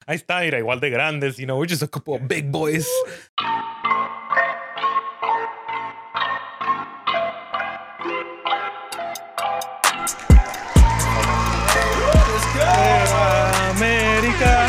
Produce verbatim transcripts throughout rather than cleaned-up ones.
Ahí está, mira, igual de grandes. You know, we're just a couple of big boys. América.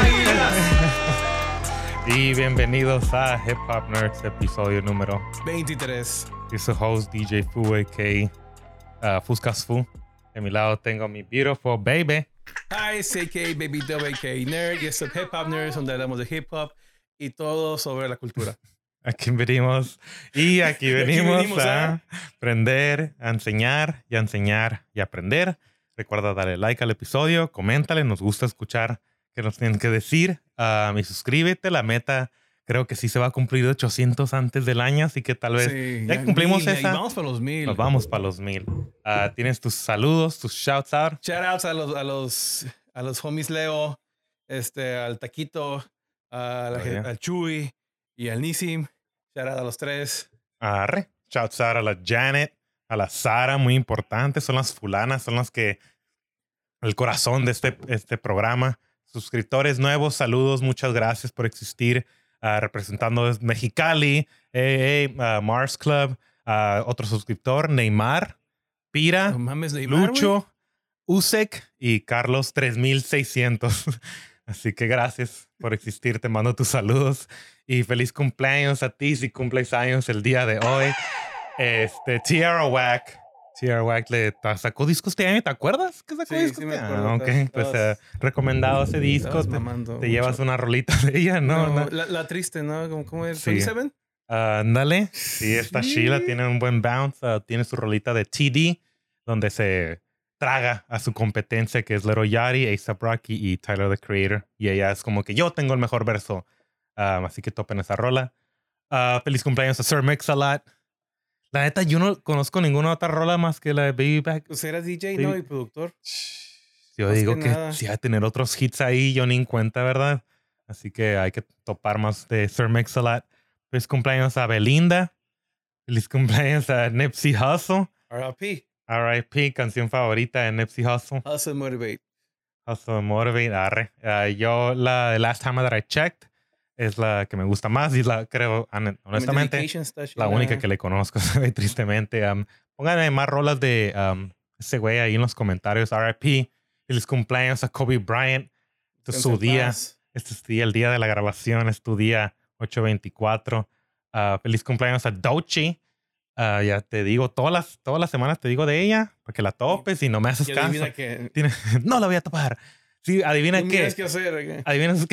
Y bienvenidos a Hip Hop Nerds, episodio número veintitrés. Yo soy host D J Fu, a k a uh, Fuscas Fu. De mi lado tengo a mi beautiful baby. Hi, it's A K Baby W K Nerd. Y esto es Hip Hop Nerds, donde hablamos de hip hop y todo sobre la cultura. Aquí venimos. Y aquí venimos, aquí venimos a, a aprender, a enseñar y a enseñar y a aprender. Recuerda darle like al episodio, coméntale, nos gusta escuchar qué nos tienen que decir. Um, y suscríbete, la meta creo que sí se va a cumplir ochocientos antes del año, así que tal vez sí, ya, ya cumplimos mil, esa. Y vamos para los mil. Nos vamos para los mil. Uh, Tienes tus saludos, tus shouts out. Shout outs a los, a los, a los homies Leo, este, al Taquito, a la, Oh, yeah. al Chuy y al Nisim. Shout out a los tres. Arre. Shouts out a la Janet, a la Sara, muy importante. Son las fulanas, son las que el corazón de este, este programa. Suscriptores nuevos, saludos, muchas gracias por existir. Uh, representando Mexicali, hey, hey, uh, Mars Club, uh, otro suscriptor, Neymar, Pira, No mames, Neymar, Lucho, Usek y Carlos tres mil seiscientos. Así que gracias por existir, te mando tus saludos y feliz cumpleaños a ti si cumples años el día de hoy. Este, Tierra Whack. Tierra Whack le sacó discos este año, ¿te acuerdas? ¿Qué sacó Sí, discos? sí me este acuerdo. Ah, ok, Estabas- pues estabas- uh, recomendado ese disco. Te, mamando te llevas mucho. una rolita de ella, ¿no? No, ¿No? La, la triste, ¿no? ¿Cómo, cómo es? Sí. ¿veintisiete? Ándale. Sí, esta Sí. Sheila tiene un buen bounce. Uh, tiene su rolita de T D, donde se traga a su competencia, que es Little Yachty, A$AP Rocky y Tyler, the Creator. Y ella es como que yo tengo el mejor verso. Um, así que topen esa rola. Uh, feliz cumpleaños a Sir Mix-a-Lot. La neta, yo no conozco ninguna otra rola más que la de Baby Back. Pues era D J, Sí. ¿no? Y productor. Yo Más digo que que, nada. si va a tener otros hits ahí, yo ni en cuenta, ¿verdad? Así que hay que topar más de Sir Mix-a-Lot. Feliz cumpleaños a Belinda. Feliz cumpleaños a Nipsey Hussle. R I P. R I P, canción favorita de Nipsey Hussle. Hustle Motivate. Hustle Motivate, arre. Uh, yo, la The Last Time That I Checked, es la que me gusta más y la creo, honestamente, Dedication está la chila. única que le conozco, tristemente. Um, pónganme más rolas de um, ese güey ahí en los comentarios. R I P. Feliz cumpleaños a Kobe Bryant. Este es su Descansa en día. paz. Este es el día de la grabación. Es tu día ocho veinticuatro. Uh, feliz cumpleaños a Doechii. Uh, ya te digo, todas las, todas las semanas te digo de ella para que la topes y no me haces Y caso. adivina que... Tiene- no la voy a topar. Sí, adivina Ni qué. tienes que hacer. ¿qué? Adivina qué.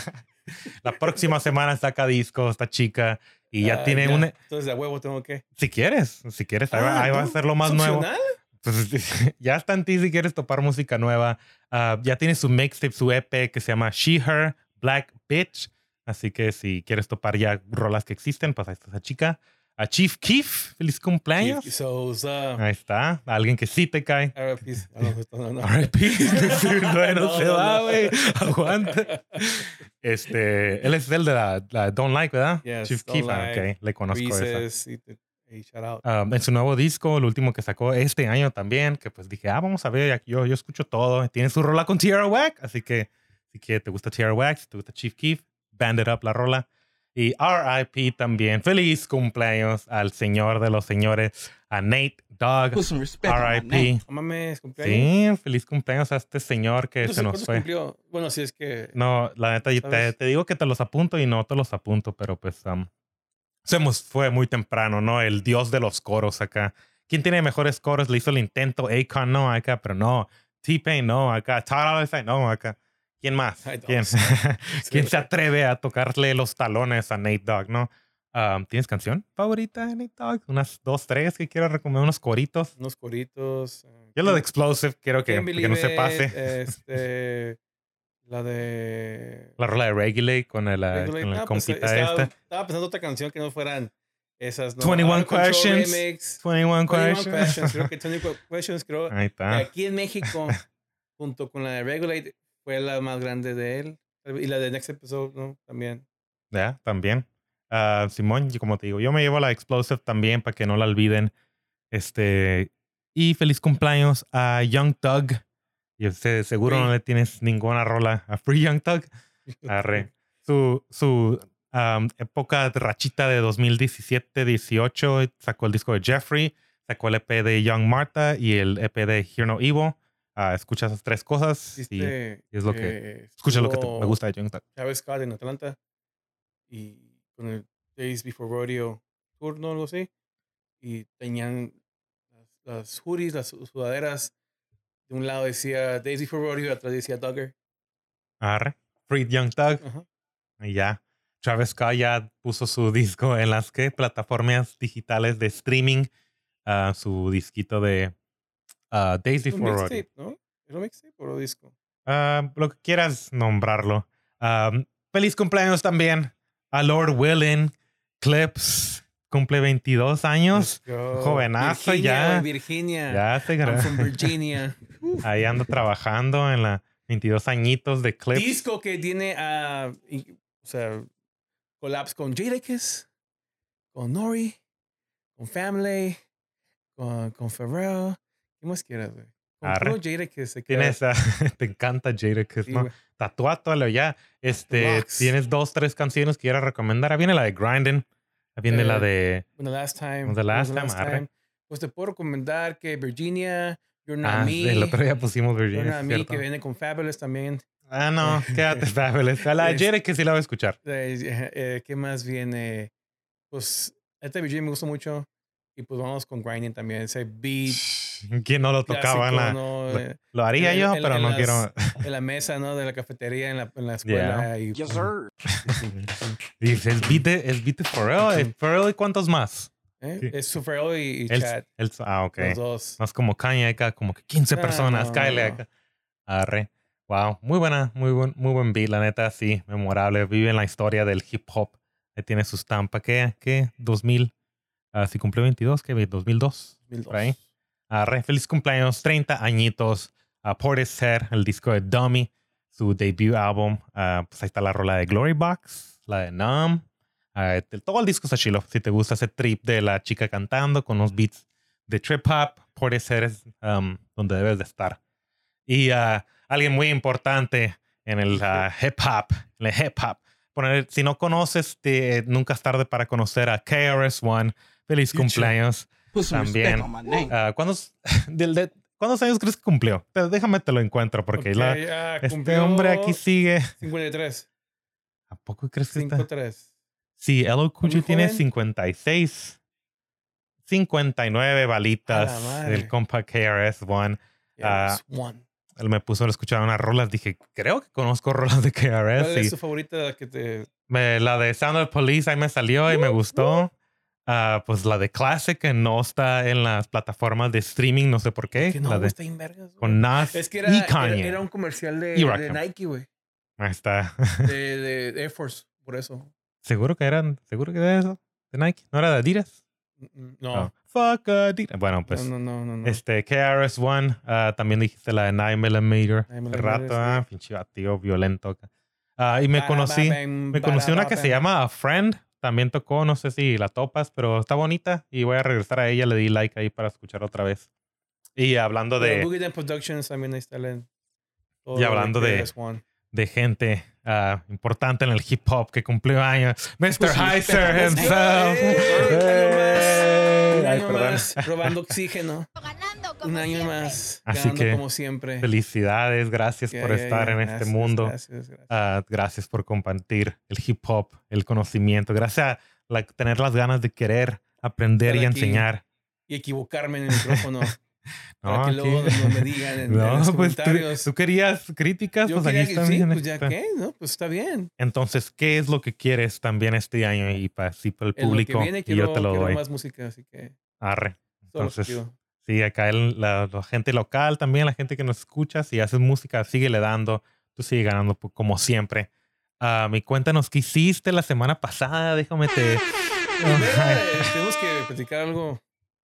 La próxima semana saca disco esta chica y ya Ah, tiene un... Entonces, de a huevo tengo que... Si quieres, si quieres, ahí, va- Ah, ahí va a ¿no? ser lo más ¿Es nuevo. opcional? Pues ya está en ti si quieres topar música nueva. Uh, ya tiene su mixtape, su E P que se llama She, Her, Black Bitch. Así que si quieres topar ya rolas que existen, pues ahí está esa chica. A Chief Keef, feliz cumpleaños. So, uh, Ahí está, alguien que sí te cae. R I P. Ah, no, no, no. R I P. Bueno, No, se no, va, no. güey. Aguanta. Este, él es el de la, la Don't Like, ¿verdad? Yes, Chief Don't Keef. Ah, Like, ok, le conozco esa. Reese's, y te- hey, shout out. Um, en su nuevo disco, el último que sacó este año también, que pues dije, ah, vamos a ver, yo, yo escucho todo. Tiene su rola con Tierra Whack, así que si que te gusta Tierra Whack, si te gusta Chief Keef, band it up la rola. Y R I P también. Feliz cumpleaños al señor de los señores, a Nate Dogg. Put some respect on R I my name. P. No mames, cumpleaños. Sí, feliz cumpleaños a este señor que ¿Cuántos- se nos cuántos fue. cumplió? Bueno, si es que... No, la neta, te, ¿Sabes? te digo que te los apunto y no te los apunto, pero pues um, se nos fue muy temprano, ¿no? El dios de los coros acá. ¿Quién tiene mejores coros? Le hizo el intento. Akon no acá, pero no. T-Pain no acá. Tyler, the Creator no acá. ¿Quién más? Ay, ¿Quién? no, ¿Quién se atreve a tocarle los talones a Nate Dogg, no? Um, ¿Tienes canción favorita de Nate Dogg? Unas dos, tres que quieras recomendar, unos coritos. Unos coritos. eh, Yo lo de Explosive quiero que, Can't que no se Believe pase. It, Este, la de... La rola de Regulate con el, uh, Regulate. con el No, pues, compita estaba, este. estaba pensando otra canción que no fueran esas. ¿no? twenty-one Out of Control Questions. Remix. twenty-one twenty-one Questions. Questions. Creo que twenty-one Questions, creo. Ahí que está. aquí en México, junto con la de Regulate, fue la más grande de él. Y la de Next Episode, ¿no? También. Ya, también. Ah, Simón, y como te digo, yo me llevo la Explosive también para que no la olviden. Este, y feliz cumpleaños a Young Thug. Y usted seguro Free. no le tienes ninguna rola a Free Young Thug. Arre. Su, su um, época de rachita de dos mil diecisiete dieciocho sacó el disco de Jeffrey, sacó el E P de Young Martha y el E P de Hear No Evil. Uh, escucha esas tres cosas y, Viste y es lo que... que Escucha lo que te- me estuvo gusta de Young Thug. Travis Scott en Atlanta y con el Days Before Rodeo Tour, ¿no? Algo así. Y tenían las, las hoodies, las su- sudaderas. De un lado decía Days Before Rodeo y atrás decía Duggar. Arre. Freed Young Thug. Ajá. Y ya. Travis Scott ya puso su disco en las que plataformas digitales de streaming. Uh, su disquito de uh, Days Es un Before Rodeo. mixtape, ¿no? ¿Es un mixtape o un disco? Uh, lo que quieras nombrarlo. Um, feliz cumpleaños también a Lord Willin. Clips cumple veintidós años. Let's go. Jovenazo Virginia, ya. güey, Virginia. Ya se I'm gra- from Virginia. Ahí ando trabajando en la veintidós añitos de Clips. Disco que tiene a. y- o sea, collabs con Jadakiss, con Nori, con Family, con, con Pharrell. ¿Qué más quieras, güey? Con Arre. puro Jadakiss se queda. Tienes, ah, te encanta Jadakiss, Sí, ¿no? güey. Tatuátalo ya. Este, Locks. tienes dos, tres canciones que quieras recomendar. Ahí viene la de Grindin'. Ahí viene Eh, la de When the last time. When the when was Last Time, arre. Pues te puedo recomendar que Virginia, You're Not Ah, Me. el otro día pusimos You're Virginia, Not es Me, cierto. que viene con Fabulous también. Ah, no, quédate, Fabulous. A la Es- Jadakiss sí la voy a escuchar. Eh, eh, eh, ¿Qué más viene? Pues esta Virginia me gustó mucho. Y pues vamos con Grinding también. Ese beat ¿Quién no lo tocaba en clásico, la... ¿no? Lo, Eh, lo haría en- yo, en- pero en no las- quiero... en la mesa, ¿no? De la cafetería en la, en la escuela. Y, Yes, sir. Dice, el beat de, el beat de Pharrell. ¿El Pharrell y cuántos más? ¿eh? Sí. Es Pharrell y, y El, Chad. el- ah, ok. Los dos. No es como Kanye acá, como que quince No, personas. no, Kyle no. acá. Arre. Wow. Muy buena, muy buen, muy buen beat, la neta, sí, memorable. Vive en la historia del hip hop. Ahí tiene su estampa. ¿Qué? ¿Qué? dos mil. Ah, si cumplió veintidós, ¿qué? dos mil dos. dos mil dos. Por ahí. Arre. Feliz cumpleaños. treinta añitos. A Portishead, el disco de Dummy. Su debut álbum. Ah, pues ahí está la rola de Glory Box. La de Numb. Ah, el- todo el disco está chilo. Si te gusta ese trip de la chica cantando con los beats de trip hop, Portishead es um, donde debes de estar. Y ah, alguien muy importante en el ah, hip hop, en el hip hop. Poner, si no conoces, te- nunca es tarde para conocer a K R S One. Feliz Future. cumpleaños. Put some También. respect on my name. Ah, ¿cuántos, del- de- ¿Cuántos años crees que cumplió? Pero déjame te lo encuentro porque Ok, la- ah, este cumplió hombre aquí sigue. cincuenta y tres. ¿A poco crees que está? cincuenta y tres. Sí, L O Cool J muy tiene joven. cincuenta y seis. cincuenta y nueve balitas. A la madre. El compa K R S One. Ah, Yes, one. Él me puso a escuchar unas rolas. Dije, creo que conozco rolas de K R ¿Cuál S. es Y tu favorita la que te... me- la de Sound of the Police ahí me salió y me gustó. Ah, pues la de Classic que no está en las plataformas de streaming. No sé por qué. Que no, la güey, de, está en vergas, güey. con Nas Es que y era, era, Kanye. era un comercial de, Y de Rakim. Nike, güey. Ahí está. De, de, de Air Force, por eso. ¿Seguro que eran? ¿Seguro que era eso? ¿De Nike? ¿No era de Adidas? Mm, mm, No, Oh, fuck Adidas. Bueno, pues... no, no, no, no. Este, K R S One, ah, también dijiste la de nine millimeter. nine Hace rato, millimeter, ah, sí. pinche batío violento. acá. Ah, y me Para, conocí, ba, bam, me conocí para, una ba, que se bam. llama A Friend. También tocó, no sé si la topas, pero está bonita. Y voy a regresar a ella, le di like ahí para escuchar otra vez. Y hablando Pero de, Boogie Down Productions también ahí está el... todo Y hablando de- K R S One. de gente ah, importante en el hip hop que cumplió años, mister Pues, Heiser let's go. himself. ¡Ey! Un Ay, año perdón. más robando oxígeno. Ganando como Un año siempre. más Así ganando que, como siempre. Felicidades, gracias Ya, por ya, estar ya. en Gracias, este mundo. Gracias, gracias. Ah, gracias por compartir el hip hop, el conocimiento. Gracias a la- tener las ganas de querer aprender Estar y aquí. enseñar. Y equivocarme en el micrófono. Para No, que luego aquí- no me digan en, en No, los pues tú, comentarios. tú querías críticas, Yo pues quería aquí que están. sí, bien, pues ya está. qué, ¿no? Pues está bien. Entonces, ¿qué es lo que quieres también este año? Y para así para el En lo que público, viene y quiero, yo te lo quiero doy. más música, así que Arre. todo lo que Entonces, pido. sí, acá el- la, la gente local también, la gente que nos escucha, si haces música, síguele dando. Tú sigue ganando po- como siempre. Ah, y cuéntanos qué hiciste la semana pasada. Déjame te. Primero, eh, tenemos que platicar algo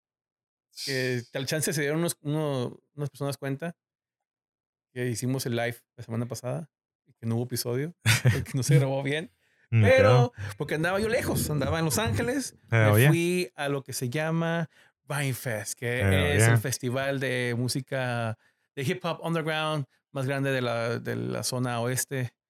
que tal chance se dieron unos, uno- unas personas cuenta que hicimos el live la semana pasada y que no hubo episodio, que no se grabó bien. Mm, Pero, porque andaba yo lejos, andaba en Los Ángeles, Hell me yeah. fui a lo que se llama Vine Fest, que Hell es yeah. el festival de música de hip hop underground más grande de la, de la zona oeste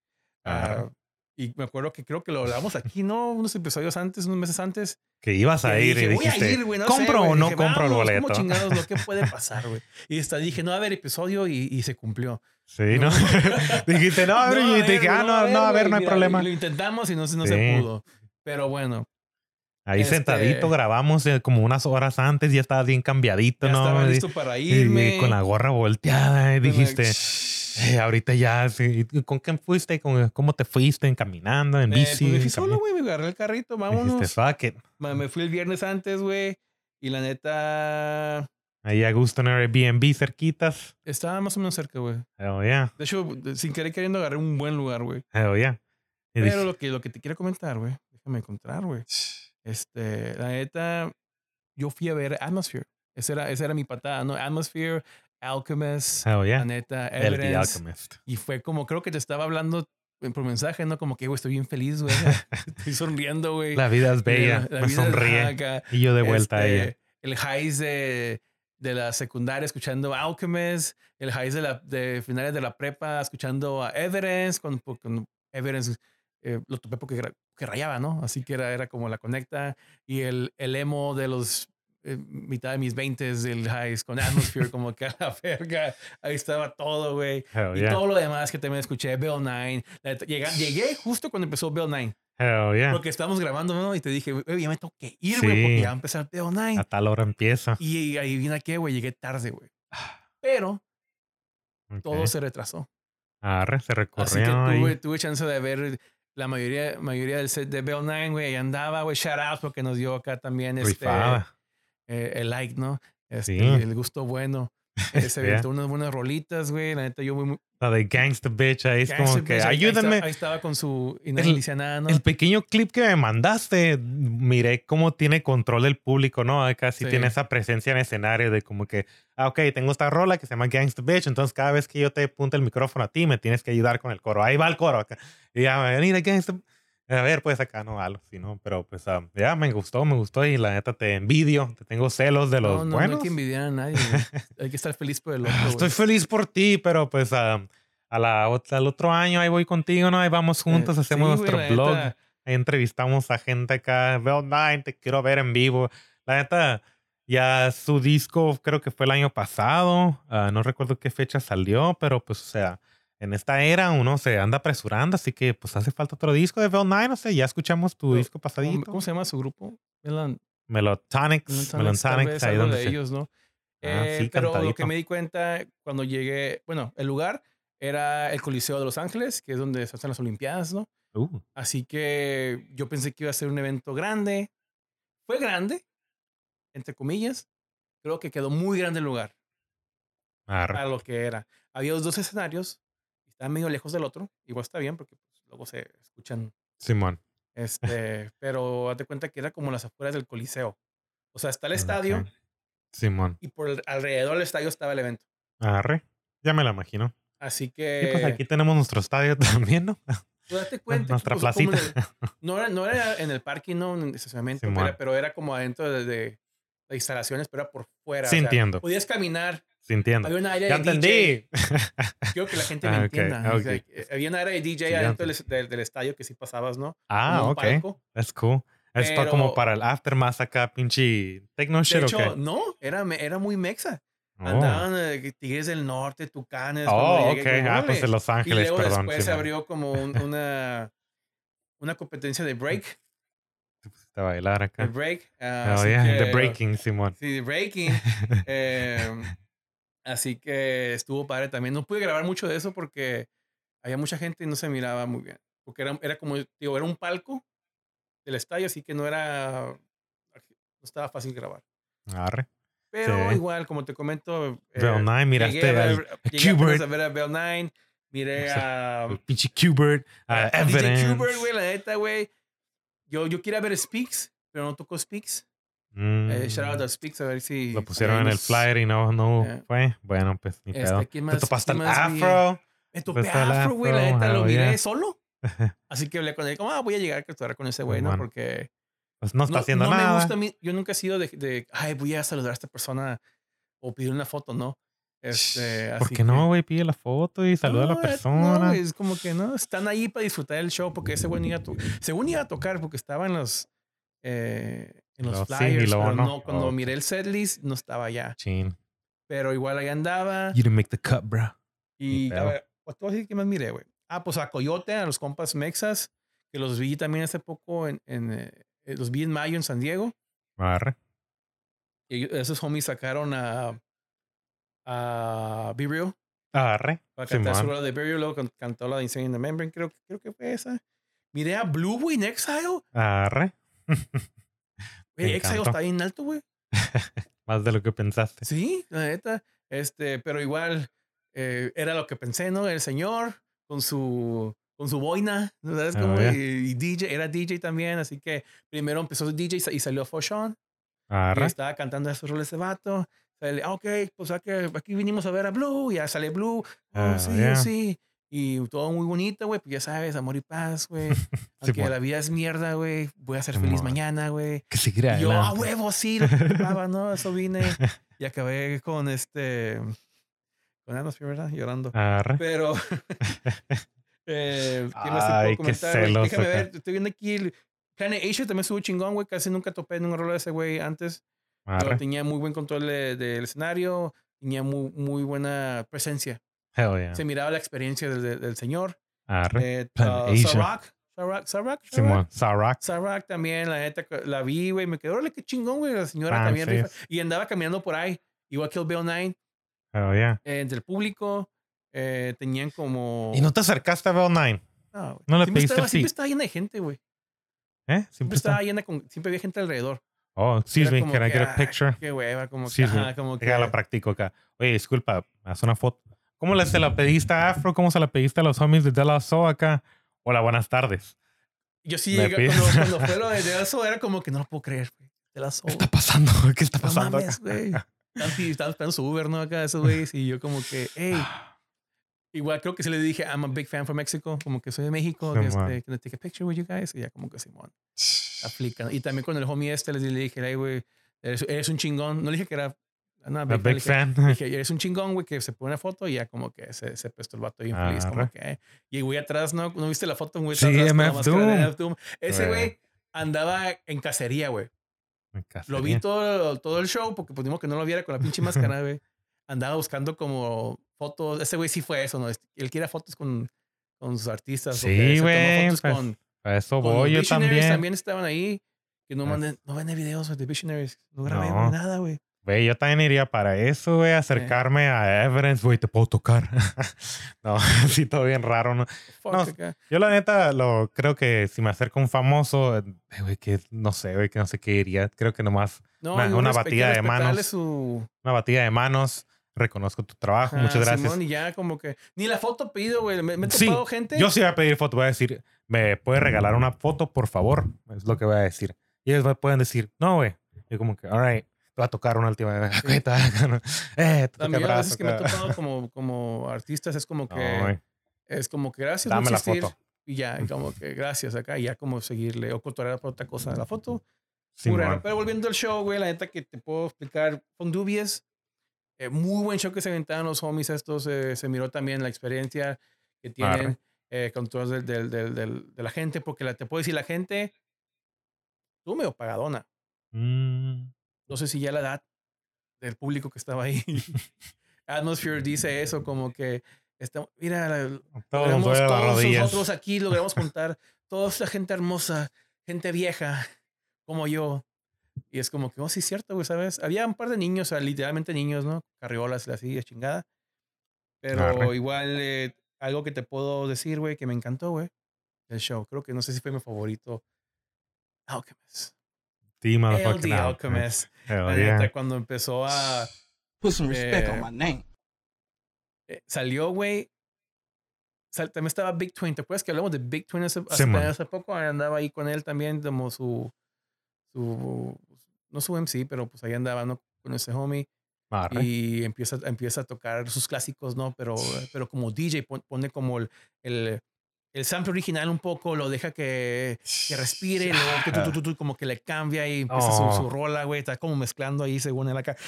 Uh, y me acuerdo que creo que lo hablamos aquí, ¿no? Unos episodios antes, unos meses antes. Que ibas a ir dije, y dijiste, voy a ir, güey, no ¿compro sé, o no dije, compro el boleto? ¿Cómo chingados lo que puede pasar, güey? Y hasta dije, no va a haber episodio y, y se cumplió. Sí, ¿no? ¿no? Dijiste, no, a ver, no, y dije, ah, no, no, a ver, no hay mira, problema. Lo intentamos y no, no sí. se pudo. Pero bueno. Ahí este, sentadito grabamos eh, como unas horas antes, ya estabas bien cambiadito, ya ¿no? Estaba listo para irme. Y, y con la gorra volteada, y dijiste, eh, ahorita ya, sí. ¿Con quién fuiste? ¿Con, ¿Cómo te fuiste? ¿Caminando? ¿En bici? Eh, pues me fui solo, güey, me agarré el carrito, vámonos. Dijiste, fuck it. Me fui el viernes antes, güey, y la neta... Ahí a gusto en Airbnb cerquitas. Estaba más o menos cerca, güey. Oh, yeah. De hecho, sin querer queriendo agarré un buen lugar, güey. Oh, yeah. Pero dije, lo, que, lo que te quiero comentar, güey, déjame encontrar, güey. Este, la neta, yo fui a ver Atmosphere. Esa era, esa era mi patada, ¿no? Atmosphere, Alchemist, oh, yeah. la neta, Evidence. El Alchemist. Y fue como, creo que te estaba hablando por mensaje, ¿no? Como que, güey, estoy bien feliz, güey. Estoy sonriendo, güey. La vida es bella, la, la me sonríe. Acá. Y yo de vuelta este, a ella. El highs de, de la secundaria escuchando Alchemist, el highs de, la, de finales de la prepa escuchando a Evidence, con, con Evidence eh, lo topé porque que rayaba, ¿no? Así que era, era como la conecta. Y el, el emo de los eh, mitad de mis veintes del highs con Atmosphere, como que a la verga. Ahí estaba todo, güey. Y yeah. todo lo demás que también escuché, Bill Nine. Llegué, llegué justo cuando empezó Bill Nine. Hell yeah. Porque estábamos grabando, ¿no? Y te dije, güey, ya me tengo que ir, güey, sí. porque ya va a empezar Bill Nine. A tal hora empieza. Y ahí viene qué, güey, llegué tarde, güey. Pero okay. todo se retrasó. Arre, se recorrió. Así que tuve, tuve chance de ver la mayoría, mayoría del set de Bill Nine, güey. Ahí andaba, güey, shout out porque nos dio acá también este, eh, el like, ¿no? Este, sí. el, el gusto bueno. Se aventó unas buenas rolitas, güey. La neta, yo muy... La de Gangsta Bitch, ahí Gangsta es como que, bitch, ayúdame. Ahí, ahí estaba con su... Y no dice nada, ¿no? El pequeño clip que me mandaste, miré cómo tiene control el público, ¿no? Acá sí, sí tiene esa presencia en escenario de como que, ah, ok, tengo esta rola que se llama Gangsta Bitch, entonces cada vez que yo te apunte el micrófono a ti, me tienes que ayudar con el coro. Ahí va el coro acá. Y ya, venir a Gangsta A ver, pues acá no algo, sí, ¿no? Pero pues uh, ya me gustó, me gustó y la neta te envidio, te tengo celos de los no, no, buenos. No hay que envidiar a nadie, hay que estar feliz por el otro. Estoy feliz por ti, pero pues uh, a la, al otro año ahí voy contigo, ¿no? Ahí vamos juntos, eh, hacemos sí, nuestro güey, blog, neta. Ahí entrevistamos a gente acá. Bill Nine, te quiero ver en vivo. La neta, ya su disco creo que fue el año pasado, uh, no recuerdo qué fecha salió, pero pues o sea... En esta era uno se anda apresurando, así que pues hace falta otro disco de Bill Nine. No sé, ya escuchamos tu Pero, disco pasadito. ¿Cómo se llama su grupo? Melan... Melotonics. Melotonics, ahí donde de se... ellos, ¿no? Ah, eh, sí, pero cantadito. lo que me di cuenta cuando llegué, bueno, el lugar era el Coliseo de Los Ángeles, que es donde se hacen las Olimpiadas, ¿no? Uh. Así que yo pensé que iba a ser un evento grande. Fue grande, entre comillas. Creo que quedó muy grande el lugar. Arre. Para lo que era. Había los dos escenarios. Estaban medio lejos del otro. Igual está bien porque pues, luego se escuchan. Simón. Este, pero hazte cuenta que era como las afueras del Coliseo. O sea, está el estadio. Okay. Simón. Y por el, alrededor del estadio estaba el evento. Arre. Ya me lo imagino. Así que... Y pues aquí tenemos nuestro estadio también, ¿no? Tú date cuenta. Nuestra que, pues, placita. El, no, era, no era en el parking, no en el estacionamiento, pero era, pero era como adentro de, de, de instalaciones, pero era por fuera. Sí, o sea, entiendo. Podías caminar. Sí, entiendo. Había una área ya de entendí. D J. Quiero que la gente me ah, entienda. okay, okay. O sea, había una área de D J sí, adentro del, del, del estadio que sí pasabas, ¿no? Ah, ok. Palco. That's cool. Es Pero, pa como para el aftermath acá, pinche techno shit, de hecho, okay. no, era, era muy mexa. Oh. Andaban eh, Tigres del Norte, Tucanes. Oh, ok. Llegué, ah, pues de Los Ángeles, y luego perdón. después sí, se abrió como un, una, una competencia de break. Te pusiste a bailar acá. De break. Uh, oh, yeah. que, The breaking, Simón. Sí, de breaking. eh, así que estuvo padre también. No pude grabar mucho de eso porque había mucha gente y no se miraba muy bien. Porque era, era como, digo, era un palco del estadio, así que no era, no estaba fácil grabar. Arre. Pero sí. igual, como te comento, Bill eh, Nine, miraste llegué a ver, al llegué Qbert. a ver a Bill Nine, miré o sea, a... El pinche Qbert, a a Evidence. D J Qbert, güey, la neta, güey. Yo, yo quería ver Speaks, pero no tocó Speaks. Mm. Eh, shout out a Speaks, a ver si... Lo pusieron en nos... el flyer y no, no yeah. fue. Bueno, pues ni este, pedo. ¿Qué más, ¿Te topaste el Afro? Me topé Afro, güey, la neta, lo miré solo. Así que hablé con él, como, ah, voy a llegar a actuar con ese güey, ¿no? Bueno. Porque... Pues no está no, haciendo no nada. Me gusta a mí, yo nunca he sido de, de, ay, voy a saludar a esta persona o pedir una foto, ¿no? Este, ¿Por así qué no, que. güey? Pide la foto y saluda a la No, eh, no, persona. güey, es como que no, están ahí para disfrutar el show porque ese güey iba a to- según iba a tocar porque estaba en los eh, en Y los luego sí, y flyers, luego pero no. no, cuando Ok, miré el setlist no estaba allá. chin. Pero igual ahí andaba. You didn't make the cut, bro. Ni Y a pedo. ver, pues te voy a decir qué más miré, güey. Ah, pues a Coyote, a los compas Mexas, que los vi también hace poco en, en eh, eh, los vi en mayo en San Diego. Arre. Y esos homies sacaron a, a Be Real Arre. para cantar su Simón. rola de Be Real, luego can- cantó la de Insane in the Membrane, creo, creo que fue esa. Miré a Blue, güey, en Exile. Arre. Me Güey, Exile encantó. está bien alto, güey. Más de lo que pensaste. Sí, la neta. Este, pero igual eh, era lo que pensé, ¿no? El señor con su con su boina, ¿no? ¿Sabes Oh, cómo? yeah. Y, y D J, era D J también, así que primero empezó D J y sa- y salió Foshon y Arre. estaba cantando esos roles de vato. Sale, ah, ok, pues aquí, aquí vinimos a ver a Blue, ya sale Blue, oh, Oh, sí, oh, yeah. sí. Y todo muy bonito, güey, pues ya sabes, amor y paz, güey. Aunque Simón. la vida es mierda, güey, voy a ser feliz Simón. mañana, güey. Que seguir Y yo, a adelante. huevo, sí, lo que ocupaba, ¿no? Eso vine. Y acabé con este. Con Atmosphere, ¿verdad? Llorando. Arre. Pero. eh, ¿Qué más te puedo Ay, qué comentar, güey? celos Déjame acá. ver. Estoy viendo aquí. El Planet Asia también estuvo chingón, güey. Casi nunca topé en un rol de ese güey antes. Pero Arre. tenía muy buen control de- del escenario. Tenía muy, muy buena presencia. Hell yeah. Se miraba la experiencia del, del- del señor. Arre. Eh, Planet uh, Asia. Sarak. Sarak, Sarak, Sarak. Simón. Sarak. Sarak también, la neta, la vi, güey. Me quedó, órale, qué chingón, güey. La señora también rifa. Francis. Y andaba caminando por ahí. Igual que el Bill Nine. Hell yeah. eh, entre el público. eh, tenían como. ¿Y no te acercaste a Bell Nine? No, güey. ¿No le siempre, pediste estaba, el siempre seat? estaba llena de gente, güey. ¿Eh? Siempre Siempre estaba está. llena con. Siempre había gente alrededor. Oh, excuse Era me. como Can I que, get a ah, picture? qué hueva, como que. Excuse me. Ajá, como que. Déjala practico acá. Oye, disculpa. Haz una foto. ¿Cómo le se la pediste a Afro? ¿Cómo se la pediste a los homies de De La Soul acá? Hola, buenas tardes. Yo sí Me llegué. pides- Cuando, cuando fue lo de eso, era como que no lo puedo creer, güey. De la ¿Qué Soul. está pasando? ¿Qué está No pasando mames, acá? güey. Estaban pi- estaban esperando su Uber, ¿no? Acá, esos güeyes. Y yo, como que, hey. Igual creo que sí le dije, I'm a big fan from Mexico. Como que soy de México. Que Simón. este, can I take a picture with you guys? Y ya, como que Simón. Aplican. Y también con el homie este les le dije, hey, güey, eres, eres un chingón. No le dije que era una A big, fan, big le dije, fan. le dije, eres un chingón, güey, que se pone una foto y ya como que se, se prestó el vato bien feliz, como Arre. que, eh. Y el güey atrás, ¿no? ¿No viste la foto? Un güey Sí, atrás con la M F máscara de Doom. M F Doom. Ese Güey. güey andaba en cacería, güey. En Lo vi cacería. todo, todo el show porque pudimos que no lo viera con la pinche máscara, güey. Andaba buscando como fotos. Ese güey sí fue eso, ¿no? Él quiere fotos con, con sus artistas. Sí, porque se tomó güey, fotos pues, con, A eso con los voy yo Visionaries también. también estaban ahí. Que no Pues, manden, no venden videos güey, de Visionaries. No grabé, güey, no. nada, güey. Güey, yo también iría para eso, güey, acercarme a Evidence, güey, te puedo tocar. No, sí, todo bien raro, ¿no? Fuck, No, acá. yo la neta lo creo que si me acerco a un famoso, eh, güey, que no sé, güey, que no sé qué iría. Creo que nomás No, una, igual una respe- hay que batida de respetarle manos, su. una batida de manos. Reconozco tu trabajo, muchas Ajá, gracias. Simón, y ya como que. Ni la foto pido, güey. Me, me he Sí, topado gente. yo sí voy a pedir foto, voy a decir, ¿me puede regalar una foto, por favor? Es lo que voy a decir. Y ellos pueden decir, no, güey. Yo como que, all right, te voy a tocar una última vez. Sí. Eh, te toqué También a brazo, veces que me he acá. topado como, como artistas es como No, que. güey, Es como que gracias dame por la existir. foto. Y ya, y como que gracias acá. Y ya como seguirle o cotorrear por otra cosa. La foto. Muy Simón. raro. Pero volviendo al show, güey, la neta que te puedo explicar. Fondubies. Eh, muy buen show que se aventaron los homies estos. eh, se miró también la experiencia que tienen Arre. eh, con todos del, del, del, del- de la gente. Porque la, te puedo decir, la gente estuvo medio pagadona. Mm, No sé si ya la edad del público que estaba ahí. Atmosphere dice eso, como que está, mira, la- Todos nos logramos duele las todos rodillas. nosotros aquí, logramos juntar toda esta gente hermosa, gente vieja, como yo. Y es como que, oh, sí, es cierto, güey, ¿sabes? Había un par de niños, o sea, literalmente niños, ¿no? Carriolas y así, de chingada. Pero Arre. igual, eh, algo que te puedo decir, güey, que me encantó, güey, el show. Creo que no sé si fue mi favorito. Alchemist. Sí, L motherfucking D Alchemist. Alchemist. Hell La yeah. neta, cuando empezó a. Put some respect Eh, on my name. eh, salió, güey. Sal- también estaba Big Twin. ¿Te acuerdas que hablamos de Big Twin hace, hace, Sí, man. hace poco? Andaba ahí con él también, como su. su no su M C, pero pues ahí andaba, ¿no? Con ese homie. Arre. Y empieza, empieza a tocar sus clásicos, ¿no? Pero, pero como D J pon- pone como el, el, el sample original un poco, lo deja que, que respire, y luego tu, tu, tu, tu, como que le cambia y empieza Oh. su, su rola, güey. Está como mezclando ahí según él acá.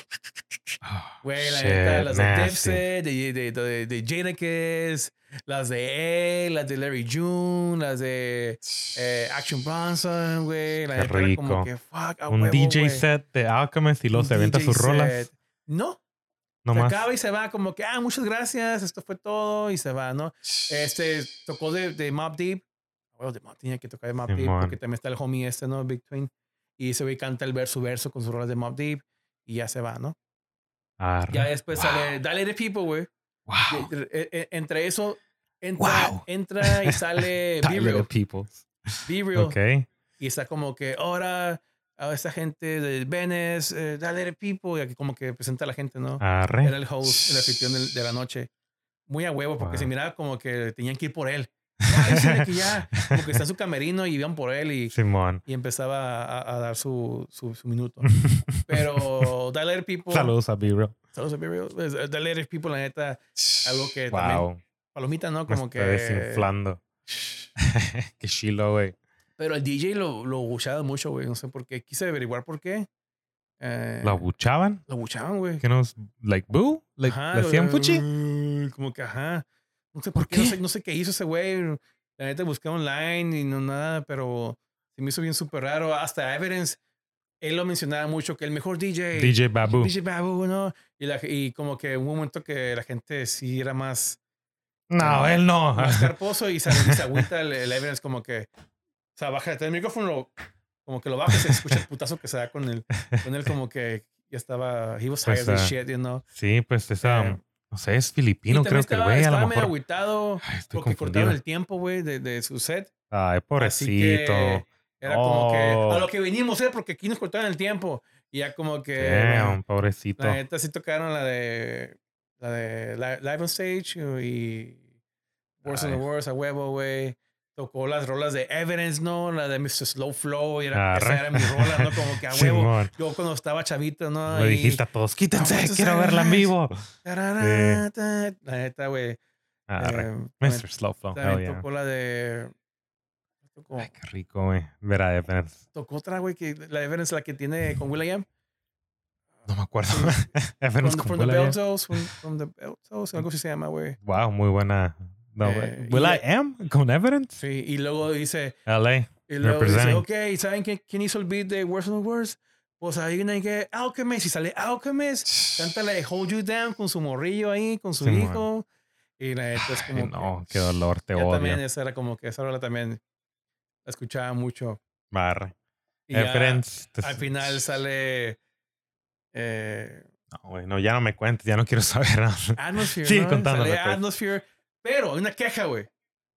Güey, la Shit, neta, las de nasty. Dipset, de, de, de, de Jadakiss, las de él, las de Larry June, las de eh, Action Bronson, güey. La Qué neta era como rico. que fuck, a Un huevo, D J güey. set de Alchemist y luego Un se aventa D J sus rolas. set. No, se Nomás. acaba y se va como que, ah, muchas gracias, esto fue todo y se va, ¿no? Este, tocó de, de Mobb Deep. Bueno, de Mobb, tenía que tocar de Mobb Deep Simón. porque también está el homie este, ¿no? Big Twin. Y ese güey canta el verso verso con sus rolas de Mobb Deep y ya se va, ¿no? Arre. Ya después Wow. sale Dale the People, güey. Wow. Y- e- e- Entre eso, entra, Wow. entra y sale Be Tyler Real. the People. Be Real. Ok. Y está como que ahora a esta gente de Venice, eh, Dale the People, y aquí como que presenta a la gente, ¿no? Arre. Era el host, el anfitrión de, de la noche. Muy a huevo, porque Wow. se miraba como que tenían que ir por él. Ya, dísele que ya, como que está en su camerino y iban por él y, Simón. y empezaba a, a dar su, su, su minuto. Pero Dale People. Saludos a B-Real. Saludos a Be Real. Pues, Dale People, la neta, algo que también. Wow. Palomita, ¿no? Me Como estoy que. desinflando. Qué chilo, güey. Pero el D J lo, lo buchaba mucho, güey. No sé por qué. Quise averiguar por qué. Eh, ¿Lo abuchaban? Lo buchaban, güey. ¿Que nos, like, boo? Like, Ajá, ¿le hacían lo- fuchi? mm, Como que, ajá. No sé por, ¿Por qué, No, qué? sé, no sé qué hizo ese güey. La neta busqué online y no nada, pero se me hizo bien súper raro. Hasta Evidence, él lo mencionaba mucho, que el mejor D J. D J Babu. D J Babu, ¿no? Y, la, y como que hubo un momento que la gente sí era más, No, él no. más carposo y se, y se agüita el, el Evidence como que, o sea, baja el micrófono, lo- como que lo baja y se escucha el putazo que se da con él. Con él como que ya estaba, he was Pues, higher than ah, shit, you know. Sí, pues esa, Eh, no sé, es Y filipino, también creo que el estaba, güey, a estaba lo medio mejor. agüitado Ay, estoy porque confundido. cortaron el tiempo, güey, de, de su set. Ay, Así pobrecito. que era como que a Oh, lo que vinimos, ¿eh? Porque aquí nos cortaron el tiempo. Y ya como que, bueno, damn, pobrecito. la neta sí tocaron la de, la de Li- Live on Stage y Worse on Ay. the Worst, a huevo, güey. Tocó las rolas de Evidence, ¿no? La de mister Slow Flow. Y era, esa Arre. era mi rola, ¿no? Como que a huevo. Simón. Yo cuando estaba chavito, ¿no? Le Y- dijiste a todos, quítense, Vamos a quiero hacer verla en nice. vivo. Tarara, ta- La neta, güey. Arre. Eh, también, mister Slow Flow, hell también yeah. tocó la de. Tocó, Ay, qué rico, güey. Ver a Evans. tocó otra, güey, que la de Evidence, la que tiene con Will.i.am. No me acuerdo. Sí. Evans From, con from the Will.i.am. Beltos, from, from the Beltos, algo así se llama, güey. Wow, muy buena. No, Eh, Will y- I Am con Evidence? Sí, y luego dice, L A. y luego dice, Representing. ok, ¿saben quién, quién hizo el beat de Worse on the Worst? Pues ahí viene que Alchemist, y sale Alchemist, canta la de Hold You Down con su morrillo ahí, con su Simón. hijo. Y la neta es Ay, como no, que, qué dolor, te ya también odio. esa era como que esa rola también la escuchaba mucho. Barre. Y ya Evidence. te- al final sale eh, No, güey, no, ya no me cuentes, ya no quiero saber nada. Atmosphere, Sigue ¿no? contándome, Sale pues. Atmosphere, pero hay una queja, güey,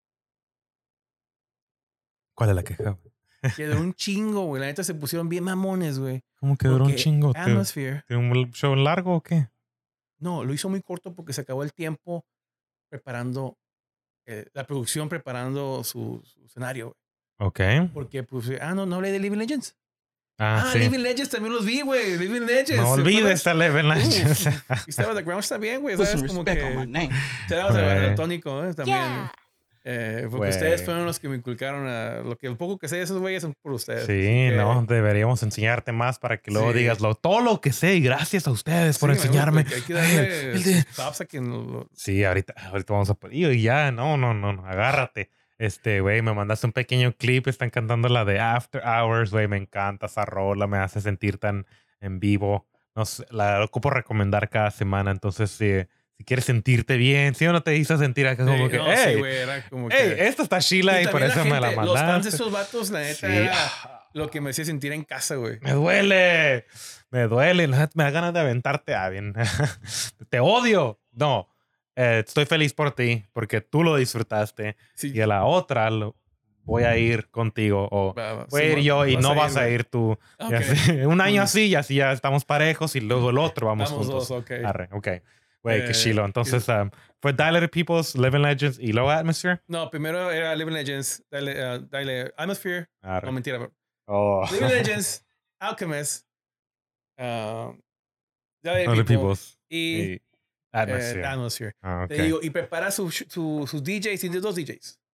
¿Cuál es la queja? que duró un chingo, güey. La neta se pusieron bien mamones, güey. ¿Cómo que duró un Porque chingo? ¿Te- Atmosphere, ¿Tiene un show largo o qué? no, lo hizo muy corto porque se acabó el tiempo preparando, eh, la producción preparando su, su escenario, güey. Ok. Porque, pues, ah, no, no hablé de Living Legends. Ah, Ah, sí. Living Legends también los vi, güey. Living Legends. No ¿te olvides acuerdas? a Leven Legends. Y estaba The Ground está bien, güey. Put ¿Sabes? some Como respect on my que. name. Shout out a Güey. Daltónico, ¿eh? También. Yeah. Eh, porque Güey. ustedes fueron los que me inculcaron a. Lo que el poco que sé de esos güeyes son por ustedes. Sí, Así que- no, deberíamos enseñarte más para que luego Sí. digas lo, todo lo que sé y gracias a ustedes por Sí, me gusta, enseñarme. que Hay que Ay, darle el de- props a quien lo- lo- Sí, ahorita, ahorita vamos a poner. Y ya, no, no, no, no, agárrate. Este, güey, me mandaste un pequeño clip, están cantando la de After Hours, güey, me encanta esa rola, me hace sentir tan en vivo. No sé, la ocupo recomendar cada semana, entonces si, si quieres sentirte bien, si o no te hizo sentir acá como Sí, que, no, sí, hey, güey, era como hey, que. esta está chila y, por también eso me la gente, Los fans de mandaste. esos vatos, la neta, Sí. era lo que me hacía sentir en casa, güey. Me duele, me duele, la neta, me da ganas de aventarte a bien. Te odio. No, eh, estoy feliz por ti porque tú lo disfrutaste Sí. y a la otra lo- voy a ir contigo o Va, va, voy a ir Simón, yo y vas no a ir, vas a güey. ir tú. Y Ok. así, un año Mm. así y así ya estamos parejos y luego el otro vamos, Vamos juntos. dos, ok. Arre, ok. Güey, qué Eh, chilo. Entonces, um, fue Dilated Peoples, Living Legends y luego Atmosphere. No, primero era Living Legends, dale, uh, dale Atmosphere. Arre. No, mentira. Oh. Living Legends, Alchemist, um, Dale Dilated People Peoples y y Atmosphere. eh, Atmosphere. Ah, ok. Te digo, y prepara su, su, sus D Js, tiene dos D Js.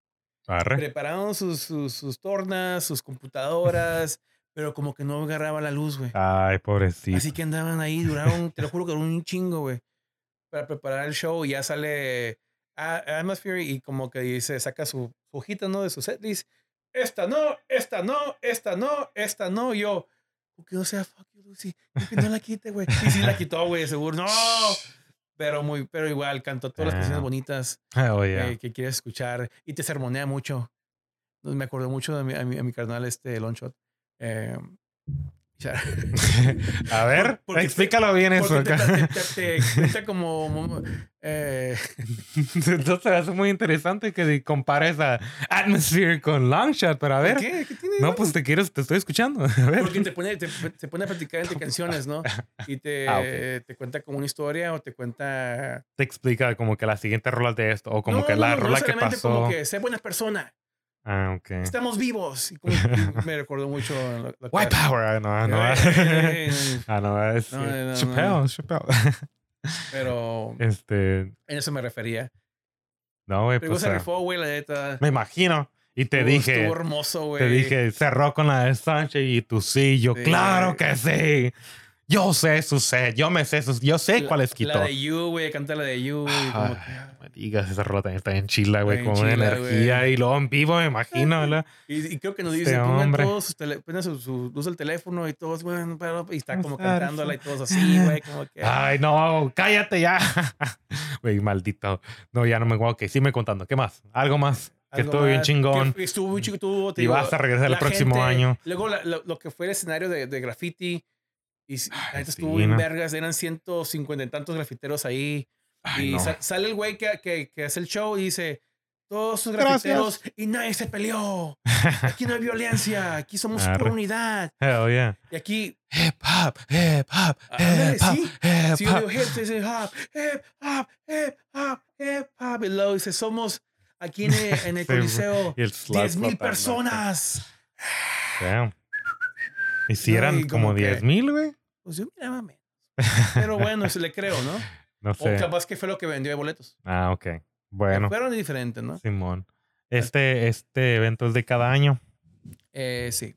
Arre. Prepararon sus, sus, sus tornas, sus computadoras, pero como que no agarraba la luz, güey. Ay, pobrecito. Así que andaban ahí, duraron, te lo juro que duraron un chingo, güey, para preparar el show. Y ya sale a- Atmosphere y como que dice, saca su, su hojita, ¿no? De su setlist. Esta no, esta no, esta no, esta no. Y yo, que no sea fuck you, Lucy. Que no la quite, güey. Y sí la quitó, güey, seguro. No. Pero muy, pero igual, cantó todas las canciones Damn. bonitas Oh, yeah. eh, que quieres escuchar. Y te sermonea mucho. Entonces, me acordó mucho de mi, a, mi, a mi carnal, este, Longshot. Eh, ya. A ver, Por- porque explícalo te- bien eso porque acá. te, te, te- te cuenta como... eh, Entonces es muy interesante que compares a Atmosphere con Longshot, pero a ver. ¿Qué? ¿Qué tiene? No, pues te quiero, te estoy escuchando. A ver. Porque te pone, te, te pone a platicar entre canciones, ¿no? Y te, Ah, ok. te cuenta como una historia o te cuenta... Te explica como que las siguientes rolas de esto, o como no, que no, la no, no rola que necesariamente pasó. como que sé buena persona. Ah, ok. Estamos vivos. Y como, y me recordó mucho lo, lo que White hace. Power. Ah, no, no. Eh, Ah, no, es no, no, no, Chappelle, no. Chappelle. Pero Este, en eso me refería. no, güey, Pero pues. se ah, rifó, güey, la neta. me imagino. Y te Estuvo- dije, Estuvo hermoso, güey. te dije, cerró con la de Sánchez y tú sí, yo, Sí. claro que sí. Yo sé su set, yo me sé sus, yo sé La- cuáles quitó. La de You, güey, canta la de You. Y como Ay, que, no me digas, esa rola también está en chila, güey, Está con bien una chila, energía güey. y luego en vivo, me imagino, ¿verdad? y, y creo que nos Este dice, pongan hombre. todos sus tele, pongan su, su luz del teléfono y todos, bueno, pero- y está como Claro. cantándola y todos así, güey, como que... Ay, no, cállate ya. Güey, maldito. No, ya no me voy. Ok, sígueme contando. ¿Qué más? Algo más. Que algo estuvo bien más, chingón. que estuvo muy chico, estuvo, te Y digo, vas a regresar el la próximo gente- año. Luego la- lo, lo que fue el escenario de, de graffiti, y s- la Ay, neta sí, estuvo en ¿no? vergas, eran ciento cincuenta y tantos grafiteros ahí. Ay, y no. sa- sale el güey que, que, que hace el show y dice, todos sus Gracias. grafiteros y nadie se peleó. Aquí no hay violencia, aquí somos Arre. pura unidad. Hell yeah. Y aquí, Hip hop, hip hop, ándale, hip hop, sí. hip si yo hop. digo hip, dice hip hop, hip hop, hip hop, hip hop. Y luego dice, somos aquí en el, en el Sí, Coliseo y el slug diez mil flotando. personas. Damn. ¿Y si No, eran y como como que- diez mil, güey? Pues yo miraba menos. Pero bueno, se le creo, ¿no? No O sé. capaz que fue lo que vendió de boletos. Ah, ok. Bueno, Fueron diferentes, ¿no? Simón. Este, este evento es de cada año. Eh, sí.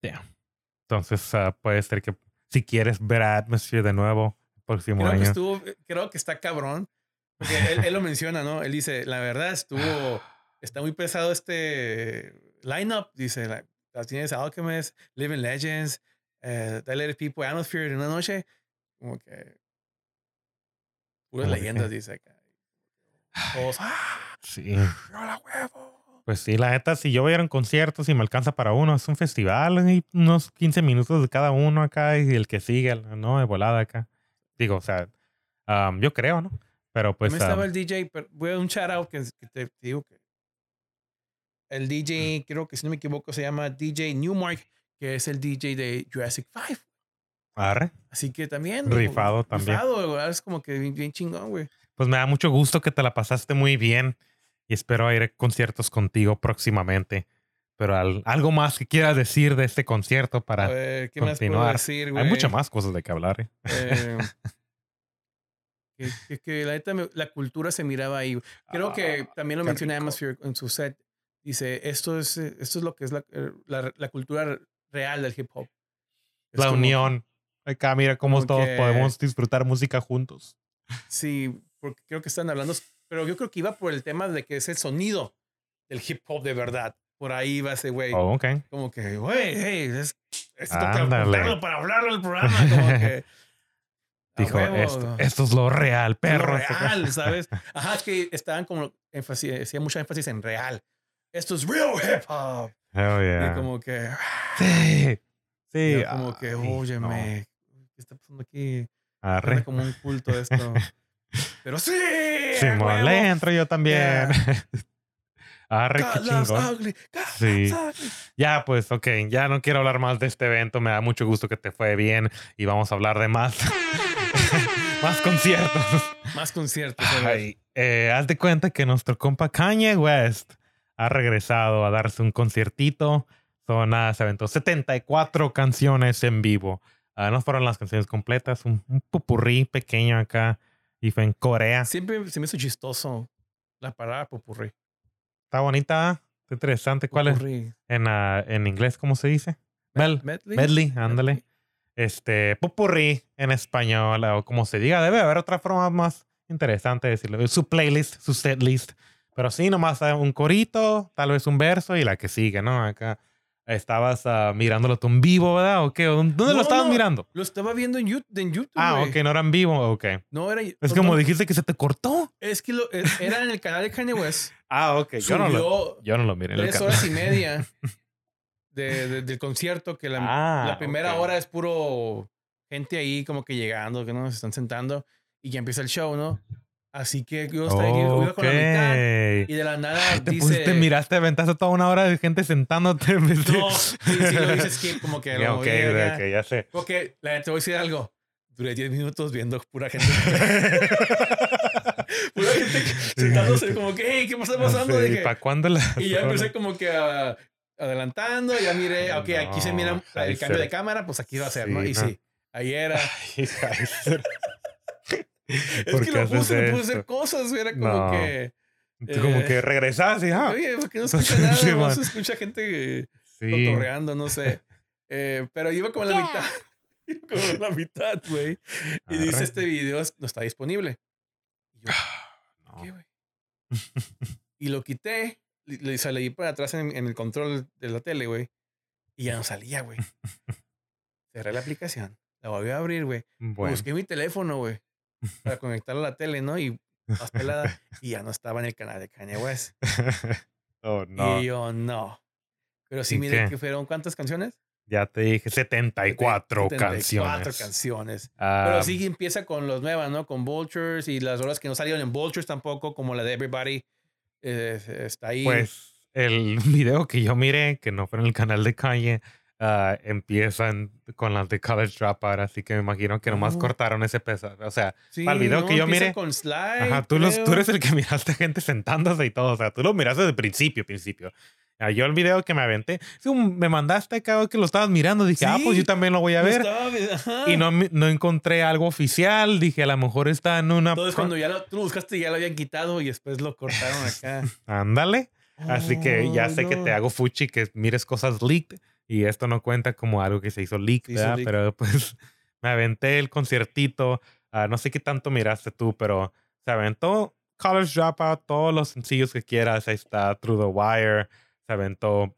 Entonces, ah, puede ser que si quieres ver a Atmosphere de nuevo el próximo Creo que año. estuvo, creo que está cabrón. Porque él, él lo menciona, ¿no? Él dice, la verdad, estuvo, está muy pesado este lineup. Dice, la, la tienes Alchemist, Living Legends, uh, Dilated People, Atmosphere en una noche. Como que puras Como que leyendas, qué. dice acá. Todos, ¡ah! Sí. ¡Hola, huevo! Pues sí, la neta, si yo voy a ir a un concierto, si me alcanza para uno, es un festival, y unos quince minutos de cada uno acá y el que sigue, ¿no? De volada acá. Digo, o sea, um, yo creo, ¿no? Pero pues... También estaba um, el D J, pero voy a dar un shout out que, que te, te digo que el D J, creo que si no me equivoco, se llama D J Newmark, que es el D J de Jurassic five. arre. Así que también. Rifado también. Rifado, ¿verdad? Es como que bien, bien chingón, güey. Pues me da mucho gusto que te la pasaste muy bien y espero ir a conciertos contigo próximamente. Pero al- algo más que quieras decir de este concierto A para ver, ¿qué más puedo continuar. decir, güey? Hay muchas más cosas de que hablar, ¿eh? Eh, que, que, que la neta, me- la cultura se miraba ahí. Creo que Ah, también lo qué menciona rico. Atmosphere en su set. Dice, esto es, eh, esto es lo que es la, eh, la, la cultura real del hip hop. Es La como- unión. Acá, mira cómo como todos que- podemos disfrutar música juntos. Sí, porque creo que están hablando, pero yo creo que iba por el tema de que es el sonido del hip hop de verdad. Por ahí va ese güey. Oh, ok. Como que, güey, hey, es, esto tengo que Ándale. apuntarlo para hablarlo del programa. Como que, a Dijo, huevo, esto, esto es lo real, es lo perro. real, ¿sabes? Ajá, es que estaban como, énfasis, hacía mucha énfasis en real. Esto es real hip hop. Oh, Y yeah. como que, Sí. Sí. yo como que, Ay, óyeme, ¿qué está pasando aquí? no. Arre. Suena como un culto esto. Pero sí, a Simón, huevo. le entro yo también. Arre, qué God loves chingón. ugly. God Sí. loves ugly. Ya, pues, ok. Ya no quiero hablar más de este evento. Me da mucho gusto que te fue bien. Y vamos a hablar de más. más conciertos. Más conciertos. a ver. Ay, eh, haz de cuenta que nuestro compa Kanye West ha regresado a darse un conciertito. Son, nada, se aventó setenta y cuatro canciones en vivo. Ah, no fueron las canciones completas, un, un popurrí pequeño acá. Y fue en Corea. Siempre se me hizo chistoso la palabra popurrí. Está bonita. Está interesante. ¿Cuál es? Popurrí. En, uh, en inglés, ¿cómo se dice? Mel, Medley. medley, ándale. Medley. Este, popurrí en español, o como se diga. Debe haber otra forma más interesante de decirlo. Su playlist, su setlist. Pero sí, nomás uh, un corito, tal vez un verso y la que sigue, ¿no? Acá estabas uh, mirándolo tú en vivo, ¿verdad? ¿O qué? ¿Dónde No, lo estabas no, mirando? Lo estaba viendo en YouTube, en YouTube, Ah, güey. ok, no era en vivo, ok. No era. Es no, como no, dijiste que se te cortó. Es que lo, es- era en el canal de Kanye West. Ah, ok. Yo no, lo, Subió yo no lo miré en el tres canal. horas y media de, de- del concierto, que la, Ah, la primera ok. hora es puro gente ahí como que llegando, que no se están sentando y ya empieza el show, ¿no? Así que yo estaba aquí, iba Ok. con la mitad y de la nada Ay, te dice... pusiste, miraste, aventaste toda una hora de gente sentándote. en vez de- No, sí, sí, lo dices que como que... Ya, lo ok, moví acá. ok, ya sé. Porque la gente, voy a decir algo. Duré diez minutos viendo pura gente. Pura gente sentándose como que, hey, ¿qué está pasando? Sí, Dije, ¿para cuándo la y ya empecé como que a- adelantando, ya miré, ok, aquí se mira No, el cambio Heiser. de cámara, pues aquí va a ser, ¿no? Sí, Y no. sí, ahí era. Ay, Heiser. Es ¿Por que qué lo haces puse, me puse a hacer esto? cosas, era como No. que... Tú como eh, que regresas y ah. Oye, porque no escucha nada, Sí, no man. se escucha gente eh, Sí. cotorreando, no sé. Eh, pero iba como en la mitad. Iba como en la mitad, güey. Y dice, Arre. este video es- no está disponible. Y yo, No. ¿qué, güey? Y lo quité, le, le salí para atrás en, en el control de la tele, güey. Y ya no salía, güey. Cerré la aplicación, la volví a abrir, güey. Bueno. Busqué mi teléfono, güey, para conectarlo a la tele, ¿no? Y más pelada. Y ya no estaba en el canal de Kanye West. Oh, no. Y yo, no. Pero sí, ¿Y mire qué? que fueron ¿cuántas canciones? Ya te dije, setenta y cuatro setenta y cuatro canciones. canciones. Ah, Pero sí empieza con los nuevas, ¿no? Con Vultures y las horas que no salieron en Vultures tampoco, como la de Everybody. eh, está ahí. Pues el video que yo miré, que no fue en el canal de Kanye, ah, empiezan con las de College Dropout, así que me imagino que nomás Oh. cortaron ese peso. O sea, Sí, para el video no, que yo empieza miré, con Slide, ajá, tú, los, tú creo. eres el que miraste gente sentándose y todo. O sea, tú lo miraste desde el principio, principio. Ah, yo el video que me aventé, sí, me mandaste acá que lo estabas mirando. Dije, ah, pues Sí, yo también lo voy a Lo ver. estaba vi- ajá. Y no, me- no encontré algo oficial. Dije, a lo mejor está en una... Entonces, pro- cuando ya lo, tú lo buscaste, ya lo habían quitado y después lo cortaron acá. Ándale. Así que ya Oh, sé que no. te hago fuchi que mires cosas leaked y esto no cuenta como algo que se hizo leaked, Se hizo ¿verdad? leak. Pero pues me aventé el conciertito. Ah, no sé qué tanto miraste tú, pero se aventó College Dropout, todos los sencillos que quieras. Ahí está Through the Wire. Se aventó,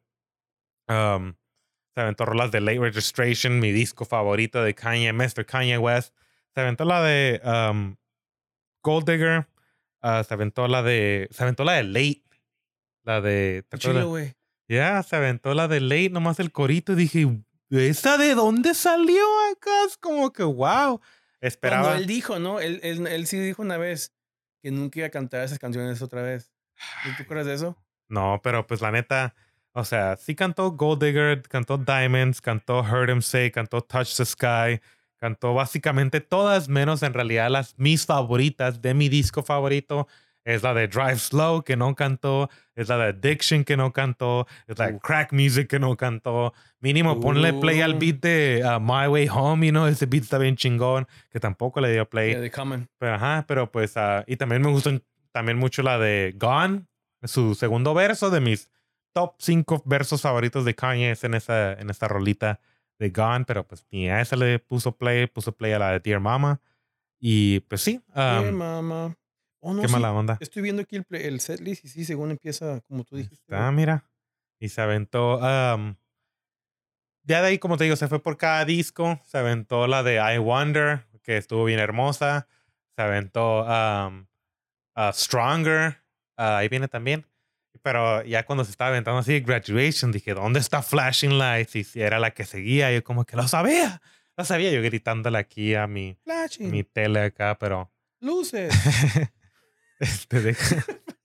um, se aventó rolas de Late Registration, mi disco favorito de Kanye, mister Kanye West. Se aventó la de um, Gold Digger. Ah, se aventó la de, se aventó la de Late. La de, ¿te Qué chilo, acuerdas? güey. Ya, se aventó la de Late, nomás el corito. Y dije, ¿esa de dónde salió acá? Es como que, wow. Esperaba. Cuando él dijo, ¿no? Él, él, él sí dijo una vez que nunca iba a cantar esas canciones otra vez. ¿No te acuerdas de eso? No, pero pues la neta, o sea, sí cantó Gold Digger, cantó Diamonds, cantó Heard Him Say, cantó Touch the Sky, cantó básicamente todas, menos en realidad las mis favoritas de mi disco favorito. Es la de Drive Slow, que no cantó. Es la de Addiction, que no cantó. Es la de Uf. Crack Music, que no cantó. Mínimo, ponle play al Uh. beat de uh, My Way Home, you know, ese beat está bien chingón, que tampoco le dio play. Yeah, they coming. Pero, ajá, pero pues, uh, y también me gustó también mucho la de Gone, su segundo verso de mis top cinco versos favoritos de Kanye es en esa, en esta rolita de Gone, pero pues ni a esa le puso play, puso play a la de Dear Mama. Y pues sí, um, Yeah, mama. Oh, no, qué sí. mala onda. Estoy viendo aquí el, play- el setlist y sí, según empieza como tú dijiste. Está, güey. mira. Y se aventó. Um, ya de ahí, como te digo, se fue por cada disco. Se aventó la de I Wonder, que estuvo bien hermosa. Se aventó um, uh, Stronger. Uh, ahí viene también. Pero ya cuando se estaba aventando así, Graduation, dije, ¿dónde está Flashing Lights? Y si era la que seguía, yo como que lo sabía. Lo sabía yo gritándole aquí a mi, a Flashing. mi tele acá, pero... Luces. este, deja-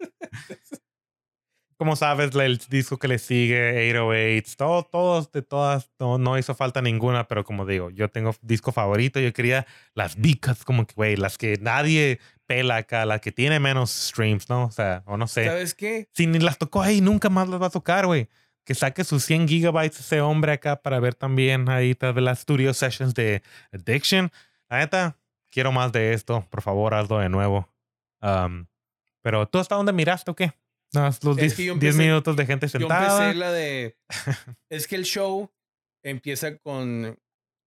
Como sabes, la- el disco que le sigue, ocho oh eight, todo, todos, de todas, no, no hizo falta ninguna, pero como digo, yo tengo disco favorito, yo quería las big-cuts, como que, güey, las que nadie pela acá, las que tiene menos streams, ¿no? O sea, o no sé. ¿Sabes qué? Si ni las tocó ahí, nunca más las va a tocar, güey. Que saque sus cien gigabytes ese hombre acá para ver también ahí tal vez las studio sessions de Addiction. La neta, quiero más de esto. Por favor, hazlo de nuevo. Um, pero ¿tú hasta dónde miraste o qué? No, los Es que yo diez empecé- minutos de gente Yo sentada. empecé la de... Es que el show empieza con...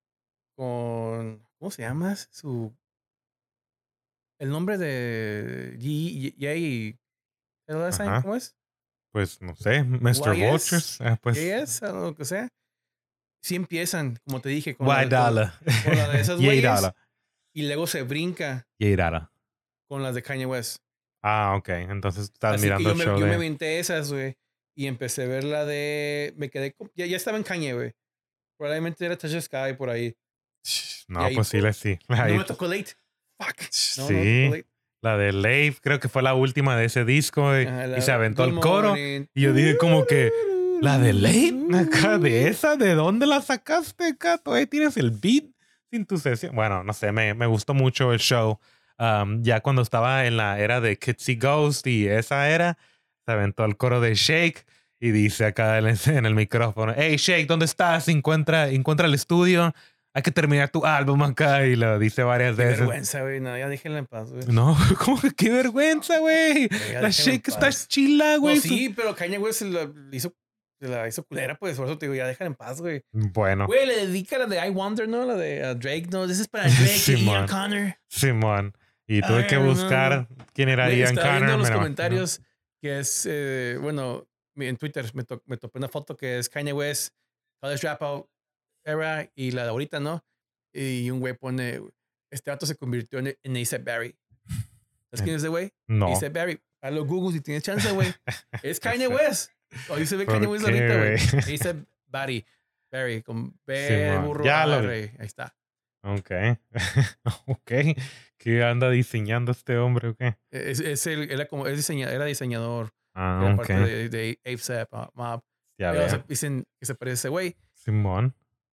con ¿cómo se llama? Su... El nombre de... Ye- Ye- Jay... Ajá. ¿Cómo es? Pues no sé, mister Y S, Vultures. Ah, pues, J S, o lo que sea. Sí empiezan, como te dije, con, Why la, con, dollar? con la de esas Yay güeyes. dollar. Y luego se brinca Yay dollar. con las de Kanye West. Ah, ok. Entonces estás Así que mirando yo el me, show yo me de... aventé esas, güey. Y empecé a ver la de... Me quedé... con- Ya, ya estaba en Kanye, güey. Probablemente era Touch the Sky por ahí. No, ahí, pues sí, le sí. No Ahí- me tocó late. Fuck. No, Sí. no me tocó late. La de Lave, creo que fue la última de ese disco. Y, Ajá, la- y se aventó Good el coro. Morning. Y yo dije como que... ¿La de Lave? Acá, ¿de esa? ¿De dónde la sacaste acá? ¿Todavía tienes el beat sin tu sesión? Bueno, no sé, me, me gustó mucho el show. Um, ya cuando estaba en la era de Kitsy Ghost y esa era, se aventó el coro de Shake y dice acá en el, en el micrófono, hey Shake, ¿dónde estás? Encuentra, encuentra el estudio. Hay que terminar tu álbum acá. Y lo dice varias Qué veces. vergüenza, güey. No, ya déjenla en paz, güey. No, ¿cómo que qué vergüenza, güey? Ya La déjenla en Shake está paz. chila, No, güey. sí, pero Kanye West se la hizo, se la hizo culera, pues. Por eso te digo, ya déjenla en paz, güey. Bueno, Güey, le dedica la de I Wonder, ¿no? La de uh, Drake, ¿no? This es para Drake y Simón. Ian Connor. Simón. Y tuve Ay, que no, no. buscar quién era Güey, Ian estaba Connor. viendo en los me lo comentarios que es, eh, bueno, en Twitter me, to me topé una foto que es Kanye West, College Dropout era y la de ahorita, ¿no? Y un güey pone, este vato se convirtió en, en A$AP Barry. ¿Sabes quién es ese güey? No. A$AP Barry. A los Google si tienes chance, güey. Es Kanye Sí. West. Ahí se ve ¿Por Kanye West qué, ahorita, güey. güey? A$AP Barry. Barry, con B, Simón. burro, Ya A, lo vi. R. Ahí está. Ok. Ok. ¿Qué anda diseñando este hombre o qué? Es, es el, era como, es diseñador, era diseñador. Ah, Era ok. parte de, de A$AP uh, Mob. Ya Pero veo. se- dicen que se parece a ese güey. Simón.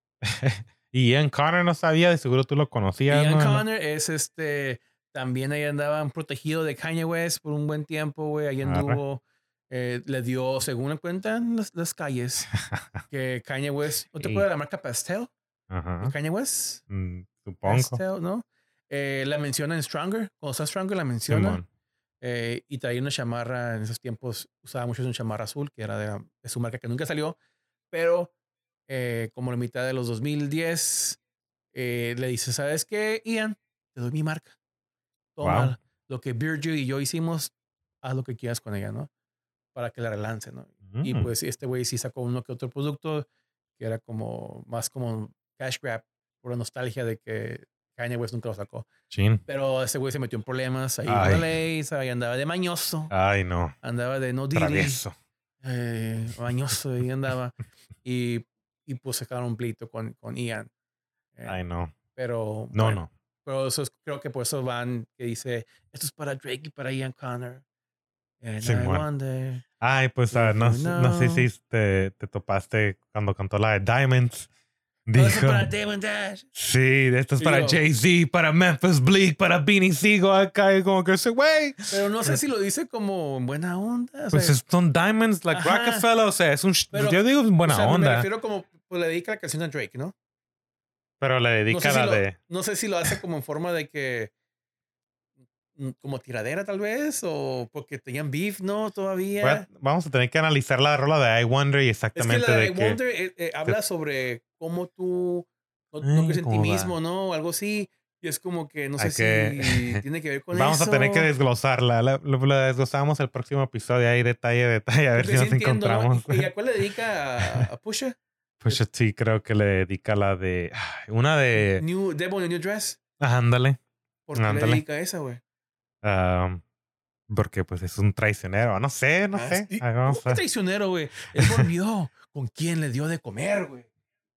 Y Ian Connor no sabía, de seguro tú lo conocías, Ian ¿no? Connor es este. También ahí andaban protegido de Kanye West por un buen tiempo, güey. Ahí Arre. anduvo. eh, le dio, según cuentan las, las calles, que Kanye West. ¿No te Sí. acuerdas de la marca Pastel? Ajá. De Kanye West. Mm, supongo. Pastel, ¿no? Eh, la menciona en Stronger. Cuando está Stronger, la menciona. Simón. Eh, y traía una chamarra. En esos tiempos usaba mucho una chamarra azul, que era de, de su marca que nunca salió. Pero eh, como la mitad de los dos mil diez, eh, le dice: ¿Sabes qué, Ian? Te doy mi marca. Toma Wow. lo que Virgil y yo hicimos, haz lo que quieras con ella, ¿no? Para que la relance, ¿no? Y Mm. pues este güey sí sacó uno que otro producto que era como más como cash grab por la nostalgia de que Kanye West nunca lo sacó. Chin. Pero ese güey se metió en problemas ahí Ay. con la ley, ¿sabes? Andaba de mañoso, Ay, no. andaba de no dealing, Travieso. eh, mañoso ahí andaba. y, y pues sacaron un pleito con, con Ian. Eh, Ay, no. pero No, bueno, no. pero eso es- creo que por eso van que dice, esto es para Drake y para Ian Connor. And I Simón. wonder Ay, pues if ah, no, you s- no sé know. si te, te topaste cuando cantó la de Diamonds. "Oh, esto es Dijo, para Damon Dash. sí, esto es Y para yo- Jay-Z, para Memphis Bleak, para Beanie Siegel acá. Y como que ese güey. Pero no sé si lo dice como en buena onda. O Pues sea, es- son Diamonds, like Ajá. Rockefeller. O sea, es un. sh- Pero, yo digo en buena o sea, me onda. refiero como, pues le dedica la canción a Drake, ¿no? Pero le No dedica sé, si la lo, de. no sé si lo hace como en forma de que, mm, como tiradera tal vez, o porque tenían beef, ¿no? Todavía. Voy a- vamos a tener que analizar la rola de I Wonder y Es que exactamente la de de que. Wonder eh, eh, habla sobre cómo tú no, no Eh, crees en ti ¿cómo va? mismo, ¿no? O algo así. Y es como que no sé Hay que- si tiene que ver con Vamos eso. a tener que desglosarla. La, lo, lo desglosamos el próximo episodio ahí, detalle a detalle, a ver Porque si sí nos entiendo, ¿no? encontramos. ¿Y, y a cuál le dedica a, a Pusha? Pusha T creo que le dedica la de. ay, Una de. New Devil in a New Dress. Ah, ándale. ¿Por qué le Ándale. dedica esa, güey? Um, porque pues es un traicionero. No sé, no Ah, sé. sí. Ahí vamos ¿Cómo que a- traicionero, güey? Él volvió con quién le dio de comer, güey.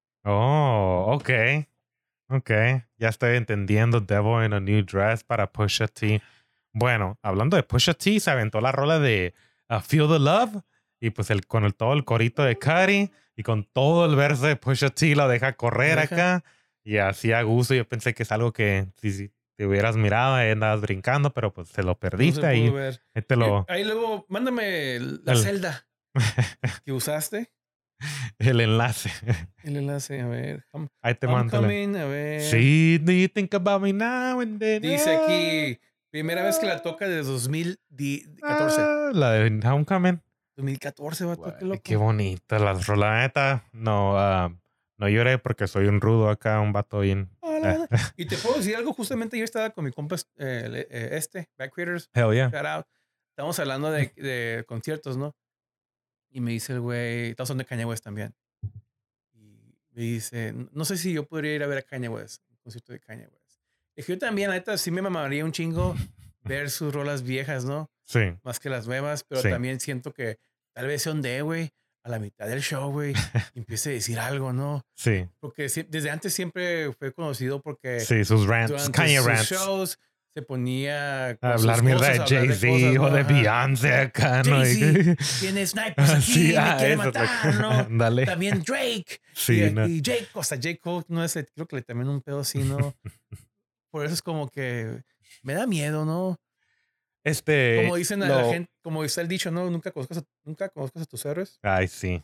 Oh, ok. Ok. Ya estoy entendiendo Devil in a New Dress para Pusha T. Bueno, hablando de Pusha T, se aventó la rola de uh, Feel the Love. Y pues el, con el, todo el corito de Cudi y con todo el verso de Pusha T lo deja correr Lo deja. acá. Y así a gusto. Yo pensé que es algo que si, si te hubieras mirado ahí andabas brincando, pero pues te lo No se perdiste pudo ahí. ver. Ahí te lo, Eh, Ahí luego, mándame la El- celda que usaste. el enlace. El enlace, a ver. Hom- Ahí te mando. la- Homecoming, a ver. Sí, do you think about me now and then? Dice aquí, Primera vez que la toca desde dos mil catorce. Ah, la de Homecoming. dos mil catorce, vato, Güey, qué loco. qué bonita la rola, la neta. No, ah, no lloré porque soy un rudo acá, un vato bien. Ah, la, la. Y te puedo decir algo, justamente yo estaba con mi compa eh, le- eh, este, Back Creators, Hell yeah. shout out. Estamos hablando de, de conciertos, ¿no? Y me dice el güey, estamos hablando de Kanye West también. Y me dice, no sé si yo podría ir a ver a Kanye West, un concierto de Kanye West. Dije, yo también, la neta, sí me mamaría un chingo ver sus rolas viejas, ¿no? Sí, Más que las nuevas, pero Sí. también siento que tal vez se ondee, güey, a la mitad del show, güey, y empiece a decir algo, ¿no? sí, Porque si- desde antes siempre fue conocido porque sí, sus rants, durante Kanye sus rants. shows se ponía con Hablar sus mierda cosas, de hablar de Jay-Z cosas, o ¿no? de Ajá. Beyoncé acá, ¿no? Jay-Z tiene snipers Ah, aquí, sí, me ah, quiere eso es lo que- matar, ¿no? Dale. También Drake. Sí, y, no. y Jake, o sea, J. Cole no es, el- creo que le también un pedo así, ¿no? Por eso es como que me da miedo, ¿no? Este. Como dicen a lo- la gente, como dice el dicho, ¿no? Nunca conozcas a, nunca conozcas a tus héroes. Ay, sí.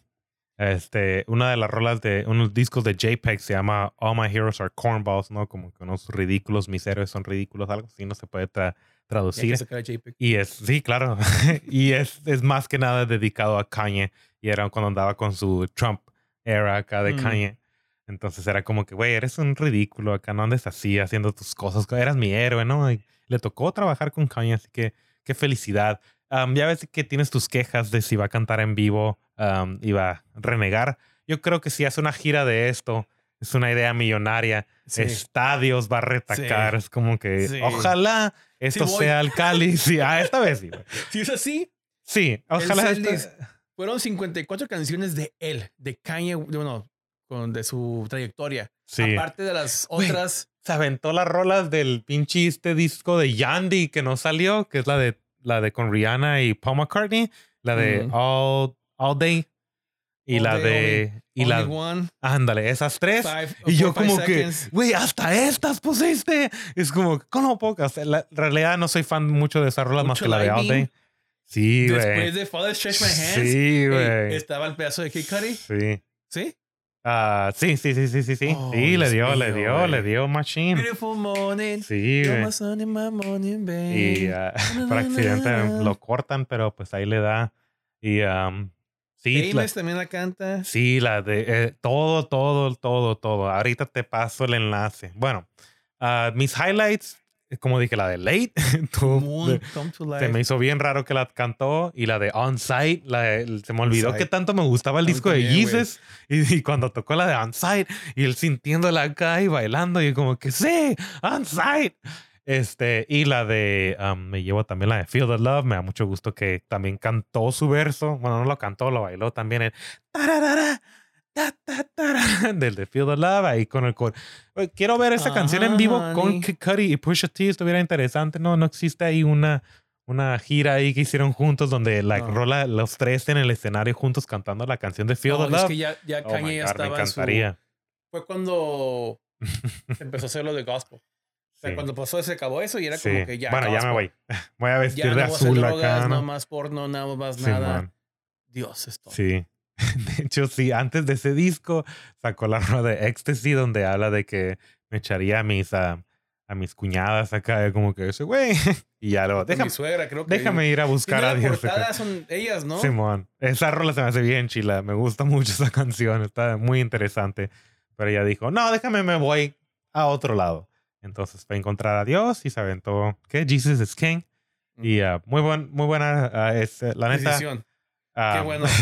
Este, una de las rolas de unos discos de JPEG se llama All My Heroes Are Cornballs, ¿no? Como que unos ridículos, mis héroes son ridículos, algo así, no se puede tra- Y hay que traducir. sacar a JPEG. Y es, sí, claro. y es, es más que nada dedicado a Kanye. Y era cuando andaba con su Trump era acá de Mm. Kanye. Entonces era como que, güey, eres un ridículo acá, no andes así haciendo tus cosas. Eras mi héroe, ¿no? Y le tocó trabajar con Kanye, así que qué felicidad. Um, ya ves que tienes tus quejas de si va a cantar en vivo um, y va a renegar. Yo creo que si hace una gira de esto, es una idea millonaria. Sí. Estadios va a retacar. Sí. Es como que, Sí. ojalá esto Sí voy. sea el Cali. Sí, ah, esta vez sí, güey. Si es así, Sí, ojalá. Él esta- dice- fueron cincuenta y cuatro canciones de él, de Kanye, bueno, con, de su trayectoria. Sí. Aparte de las Güey. otras. Se aventó las rolas del pinche este disco de Yandy que no salió, que es la de la de con Rihanna y Paul McCartney, la de Mm. All, All Day y All la Day, de y la Only One, ándale, esas tres. five, Y yo four, five como que, seconds. güey, hasta estas pusiste. Es como, ¿cómo pocas? En la realidad no soy fan mucho de esas rolas más Mucho que la de All Lightning. Day. Sí, güey. Después de Father Stretch My Hands, Sí, ey, güey. estaba el pedazo de Kid Cudi. Sí. ¿Sí? Ah, sí, sí, sí, sí, sí, sí. Oh, sí, le Dios dio, le mío, dio, güey. le dio Machine. Beautiful morning. Sí, You're güey. my sun in my morning, babe. Y ah, por accidente lo cortan, pero pues ahí le da. Y um, sí, la, Famous también la canta. sí, la de eh, todo, todo, todo, todo. Ahorita te paso el enlace. Bueno, ah, mis highlights, como dije, la de Late, tú- Moon, Come to Life. se me hizo bien raro que la cantó. Y la de On Site, la de- se me olvidó On-Site. que tanto me gustaba el A mí disco de también, güey. Jesus. Y, y cuando tocó la de On Site, y él sintiéndola acá y bailando, y como que sí, On Site. Este, y la de, um, me llevo también la de Feel the Love. Me da mucho gusto que también cantó su verso. Bueno, no lo cantó, lo bailó también. El tararara, ta, ta, tara, del de Feel the Love ahí con el coro. Oye, quiero ver esa canción en Ajá, vivo con honey. Kid Cudi y Pusha T. Estuviera interesante. No, no existe ahí una, una gira ahí que hicieron juntos donde la No. rola los tres en el escenario juntos cantando la canción de Feel No, the es Love. que ya, ya Oh Kanye my ya God, me estaba en su... encantaría. Fue cuando se empezó a hacer lo de gospel. O sea, Sí. cuando pasó, se acabó eso y era Sí. como que ya. Bueno, ya me gospel. voy. Voy a vestir Ya de no voy a hacer azul drogas, acá, no ¿no? más porno, nada más Sí, nada. man. Dios, es todo. Sí. De hecho, sí, antes de ese disco sacó la rola de Ecstasy donde habla de que me echaría a mis, a, a mis cuñadas acá, como que ese güey. Y ya lo, Con déjame, mi suegra, creo que. déjame ir a Si no, buscar a la Dios. portada acá. son ellas, ¿no? Simón, esa rola se me hace bien chila. Me gusta mucho esa canción, está muy interesante. Pero ella dijo, no, déjame, me voy a otro lado. Entonces fue a encontrar a Dios y se aventó, ¿qué? Jesus is King. Y ah, muy, buen, muy buena, ah, es, eh, la neta. Decisión. ah, Qué bueno.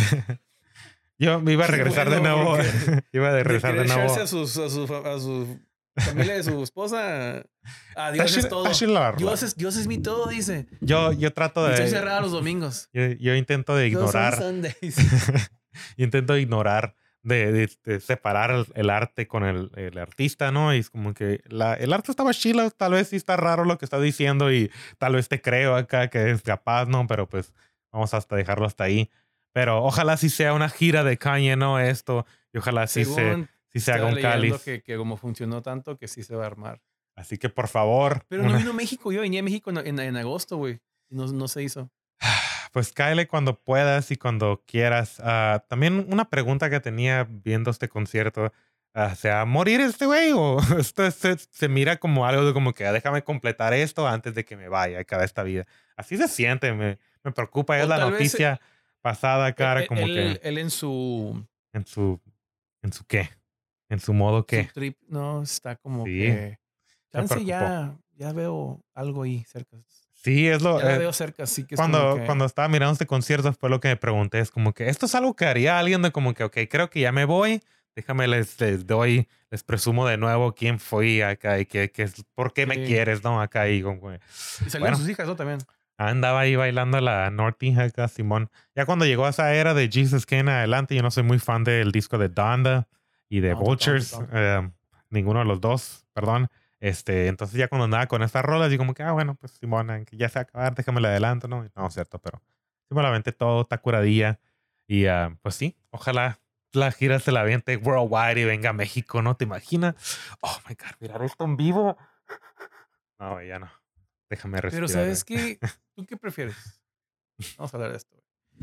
yo me iba a Qué regresar de bueno, nuevo. porque iba a De regresar de querer nuevo. echarse a, sus, a, su, fa- a su familia de su esposa. A Dios Está es chila- todo. está chila la rola. Dios es, Dios es mi todo, dice. Yo, yo trato Y estoy de. cerrada los domingos. Yo, yo intento de Those are ignorar. Sundays. yo intento ignorar, de, de- de separar el, el arte con el, el artista, ¿no? Y es como que la, el arte estaba chilo, tal vez sí está raro lo que está diciendo y tal vez te creo acá que es capaz, ¿no? Pero pues vamos hasta dejarlo hasta ahí. Pero ojalá sí sea una gira de Kanye, ¿no? Esto. Y ojalá sí se, Según sí se haga estaba un leyendo cáliz. que, que como funcionó tanto, que sí se va a armar. Así que por favor. Pero no una- vino a México. Yo venía a México en, en, en agosto, güey. Y no, no se hizo. Pues cáele cuando puedas y cuando quieras. Ah, también una pregunta que tenía viendo este concierto. uh, ¿se va a morir este güey? O esto se, se mira como algo de como que ah, déjame completar esto antes de que me vaya acá de esta vida. Así se siente, me, me preocupa. Es O la tal vez noticia pasada, e- cara, e- como él, que él en su, en su, en su qué, en su modo su qué. trip, ¿no? Está como Sí, que, me chance preocupó. ya, ya veo algo ahí cerca. Sí, es lo, Ya la eh, veo cerca, así que es como cuando, que, cuando estaba mirando este concierto fue lo que me pregunté. Es como que esto es algo que haría alguien de como que, ok, creo que ya me voy. Déjame les, les doy, les presumo de nuevo quién fui acá y qué, qué es, por qué me sí. quieres, ¿no? Acá y como que, Y salieron bueno, sus hijas, ¿no? También. andaba ahí bailando la Norty acá, Simón. Ya cuando llegó a esa era de Jesus que en adelante, yo no soy muy fan del disco de Donda y de Donda, Donda, Vultures, Donda. eh, ninguno de los dos, perdón. Este, entonces ya cuando andaba con estas rolas, digo como que, ah, bueno, pues Simón, eh, que ya se va a acabar, déjame le adelanto, ¿no? No, cierto, pero simplemente todo está curadilla. Y ah, pues sí, ojalá la gira se la aviente worldwide y venga a México, ¿no? ¿Te imaginas? Oh my God, mirar esto en vivo. No, ya no. Déjame Pero respirar, güey. ¿sabes qué? ¿Tú qué prefieres? Vamos a hablar de esto.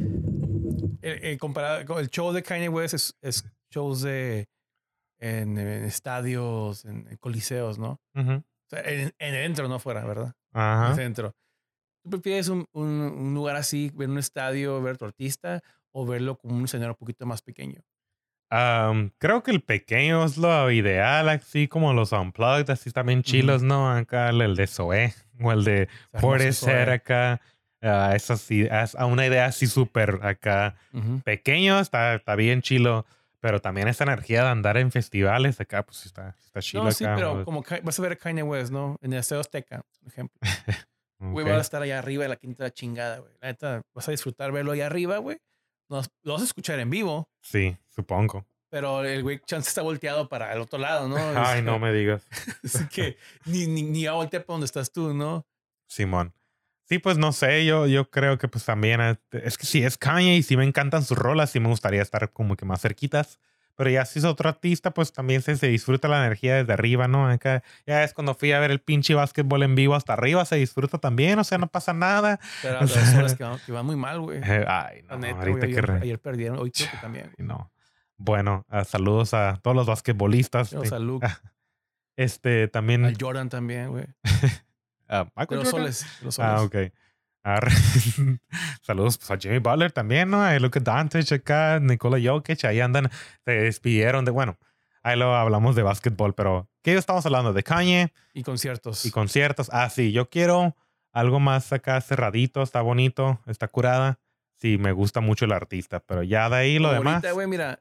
El, el comparado con el show de Kanye West es, es shows de en, en estadios, en, en coliseos, ¿no? Ujú. O sea, en, en dentro, no fuera, ¿verdad? En el Ajá. centro. ¿Tú prefieres un, un, un lugar así, ver un estadio, ver tu artista, o verlo como un escenario un poquito más pequeño? Am, creo que el pequeño es lo ideal, así como los unplugged, así también Ujú. chilos, ¿no? Acá el, el de Zoé o el de Es hermoso eso, Portishead eh. acá. ah, es así, es a una idea así súper acá Ujú. pequeño, está, está bien chilo, pero también esa energía de andar en festivales acá, pues sí está, sí está chilo No, sí, acá. pero o- como Ka- vas a ver a Kanye West, ¿no? En el Estadio Azteca, por ejemplo. Güey, Ok, vas a estar allá arriba de la quinta de la chingada, güey. La neta, vas a disfrutar verlo allá arriba, güey. No, lo vas a escuchar en vivo, sí, supongo. pero el güey chance está volteado para el otro lado, ¿no? O Ay, no sea, me digas. así que ni, ni, ni va a voltear para donde estás tú, ¿no? Simón. Sí, pues no sé, yo, yo creo que pues también eh, es que si es Kanye y si me encantan sus rolas, sí me gustaría estar como que más cerquitas. Pero ya si es otro artista, pues también se, se disfruta la energía desde arriba, ¿no? Acá ya es cuando fui a ver el pinche básquetbol en vivo hasta arriba, se disfruta también, o sea, no pasa nada. Pero O de dos horas sea, que van, que van muy mal, güey. eh, ay, no, La neta, güey. ahorita que... Ayer, re- ayer perdieron, hoy creo que también, güey. Ay, no. Bueno, ah, saludos a todos los basquetbolistas. O Te- sea, Luke, Este, al también... Jordan también, güey. ah, De Michael los Jordan. soles, de los Ah, soles. ok. Arre. Saludos pues, a Jimmy Butler también, ¿no? A Luka Doncic acá, Nikola Jokic, ahí andan, se despidieron de, bueno, ahí lo hablamos de básquetbol, pero ¿qué estamos hablando? De Kanye Y y conciertos. conciertos. Ah, sí, yo quiero algo más acá cerradito, está bonito, está curada. Sí, me gusta mucho el artista, pero ya de ahí lo Como ahorita, demás. güey, mira,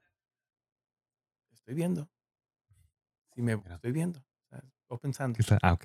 estoy viendo. Sí, me Mira, estoy viendo. O sea, estoy pensando. ¿qué está? Ah, ok.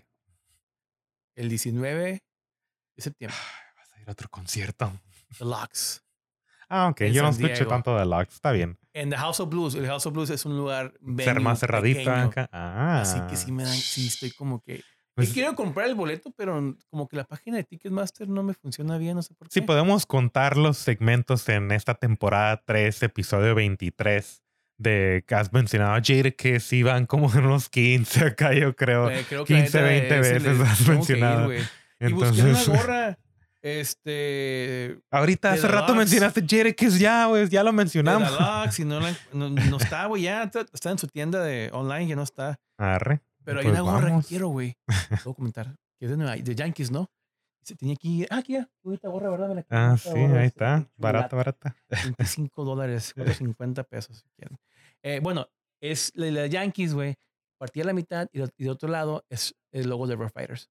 El diecinueve de septiembre, Vas a ir a otro concierto. The Lux, Ah, ok, en yo no San escucho Diego. tanto de Lux, está bien. En The House of Blues. El House of Blues es un lugar Ser más venue cerradito pequeño. acá. Así que Ah. sí me dan, sí estoy como que. Y Pues quiero comprar el boleto, pero como que la página de Ticketmaster no me funciona bien, no sé por si qué. podemos contar los segmentos en esta temporada tres, episodio veintitrés, de que has mencionado a Jade, que sí van como en unos quince acá, yo creo. Eh, creo que la quince, neta veinte ese veces le has tengo que ir, mencionado. güey. Y busqué una Entonces, gorra, este, ahorita de hace The rato Lux, mencionaste Jade, que es ya, güey, ya lo de mencionamos. The Lux, y no, la- no, no está, güey, ya está, está en su tienda de online, ya no está. Arre, Pero hay pues una gorra que vamos. quiero, güey. Puedo comentar. Que es de, Nueva- de Yankees, ¿no? Se tenía aquí. Ah, aquí ya. Esta gorra, ¿verdad? Me la quiero Ah, esta sí, gorra. ahí Está está. bien Barata, chulata. barata. veinticinco dólares, cuatro cincuenta pesos, si quieren. Eh, bueno, es la de la Yankees, güey. Partida a la mitad y de, y de otro lado es el logo de Rough Riders.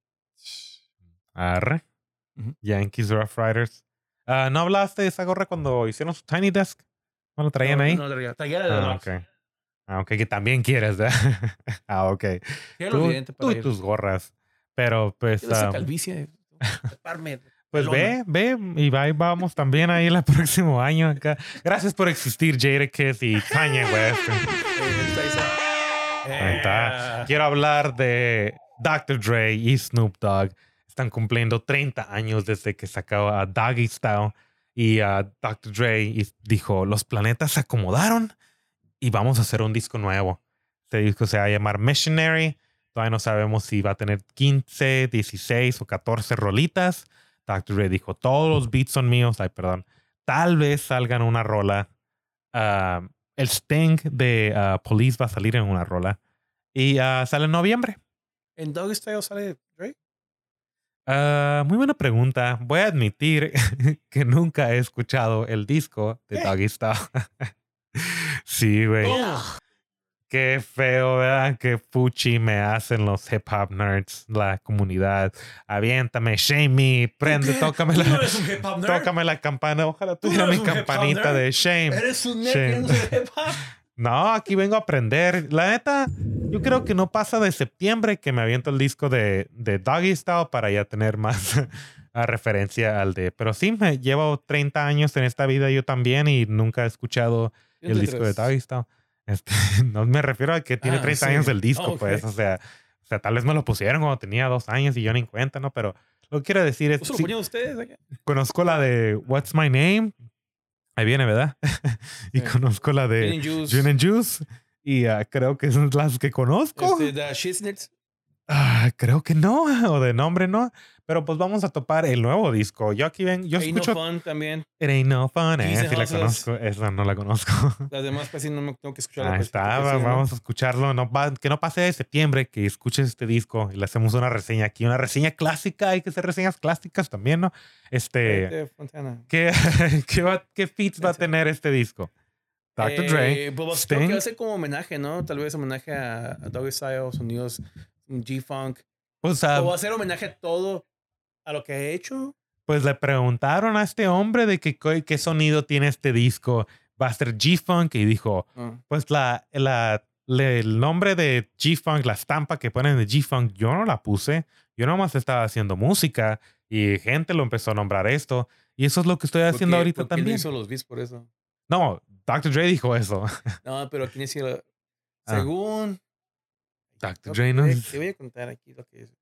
Arre. Ujú. Yankees Rough Riders. Ah, ¿no hablaste de esa gorra cuando hicieron su Tiny Desk? ¿No lo traían No, ahí? no, traía, traía la de Ah, Deluxe. ok. Ah, ok, que también quieres, ¿verdad? Ah, ok. Quiero lo Tú, evidente tú para y ir. tus gorras. Pero pues, Quiero esa ah, calvicie. Taparme. pues Pelona. ve, ve, y va, y vamos también ahí el próximo año acá. Gracias por existir, Jadakiss y Kanye West. Eh, está esa. Ahí está. Eh, Quiero hablar de doctor Dre y Snoop Dogg. Están cumpliendo treinta años desde que sacó a Doggy Style. Y a doctor Dre y dijo, los planetas se acomodaron y vamos a hacer un disco nuevo. Este disco se va a llamar Missionary. Todavía no sabemos si va a tener quince, dieciséis o catorce rolitas. doctor Dre dijo, todos los beats son míos. Ay, perdón. Tal vez salgan una rola. ah, el Sting de uh, Police va a salir en una rola. Y uh, sale en noviembre. ¿En Doggy Style sale Drake? Uh, muy buena pregunta. Voy a admitir que nunca he escuchado el disco de ¿Qué? Doggy Style. Sí, güey. ¿Cómo? Qué feo, ¿verdad? Qué puchi me hacen los hip hop nerds, la comunidad. Aviéntame, shame me, prende, tócame Tú la, no eres un hip hop nerd. tócame la campana. Ojalá Tú tuviera no mi eres un hip hop campanita nerd. de shame. Eres un nerd Shame. que no es hip hop. No, aquí vengo a aprender. La neta, yo creo que no pasa de septiembre que me aviento el disco de, de Doggy Style para ya tener más a referencia al de. Pero sí, me llevo treinta años en esta vida yo también y nunca he escuchado el disco de Doggy Style. Este, no me refiero a que tiene Ah, treinta sí. años del disco, Oh, pues. ok. O sea, o sea, tal vez me lo pusieron cuando tenía dos años y yo ni en cuenta, ¿no? Pero lo que quiero decir es ¿Eso lo sí, ponían ustedes? Acá? conozco la de What's My Name. Ahí viene, ¿verdad? Y Sí. conozco la de Gin and Juice. Gin and Juice. Y uh, creo que son las que conozco. Este, The Shiznits. Ah, creo que no, o de nombre no. Pero pues vamos a topar el nuevo disco. Yo aquí ven, yo Ain't No escucho Fun también. It Ain't No Fun, eh, Keys and sí la Hustles. conozco. Esa no la conozco. Las demás casi no me tengo que escuchar. Ahí está, va- vamos a escucharlo. No, va- que no pase de septiembre, que escuches este disco y le hacemos una reseña aquí. Una reseña clásica, hay que hacer reseñas clásicas también, ¿no? Este, Fontana. ¿qué, qué, va- qué feats va a tener este disco? doctor Dre, Eh, pues, Sting. creo que va a ser como homenaje, ¿no? Tal vez homenaje a, a Doggy Style, sonidos, un G-Funk. O sea, O va a ser homenaje a todo, a lo que ha hecho. pues le preguntaron a este hombre de que, co- qué sonido tiene este disco. Va a ser G-Funk y dijo, Ah. pues la, la, le- el nombre de G-Funk, la estampa que ponen de G-Funk, yo no la puse. Yo nomás estaba haciendo música y gente lo empezó a nombrar esto. Y eso es lo que estoy haciendo Porque- ahorita porque él también. hizo los beats por eso. No, doctor Dre dijo eso. No, pero aquí decía, Ah. según... doctor No, Dre te no voy a- es... Te voy a contar aquí lo que es.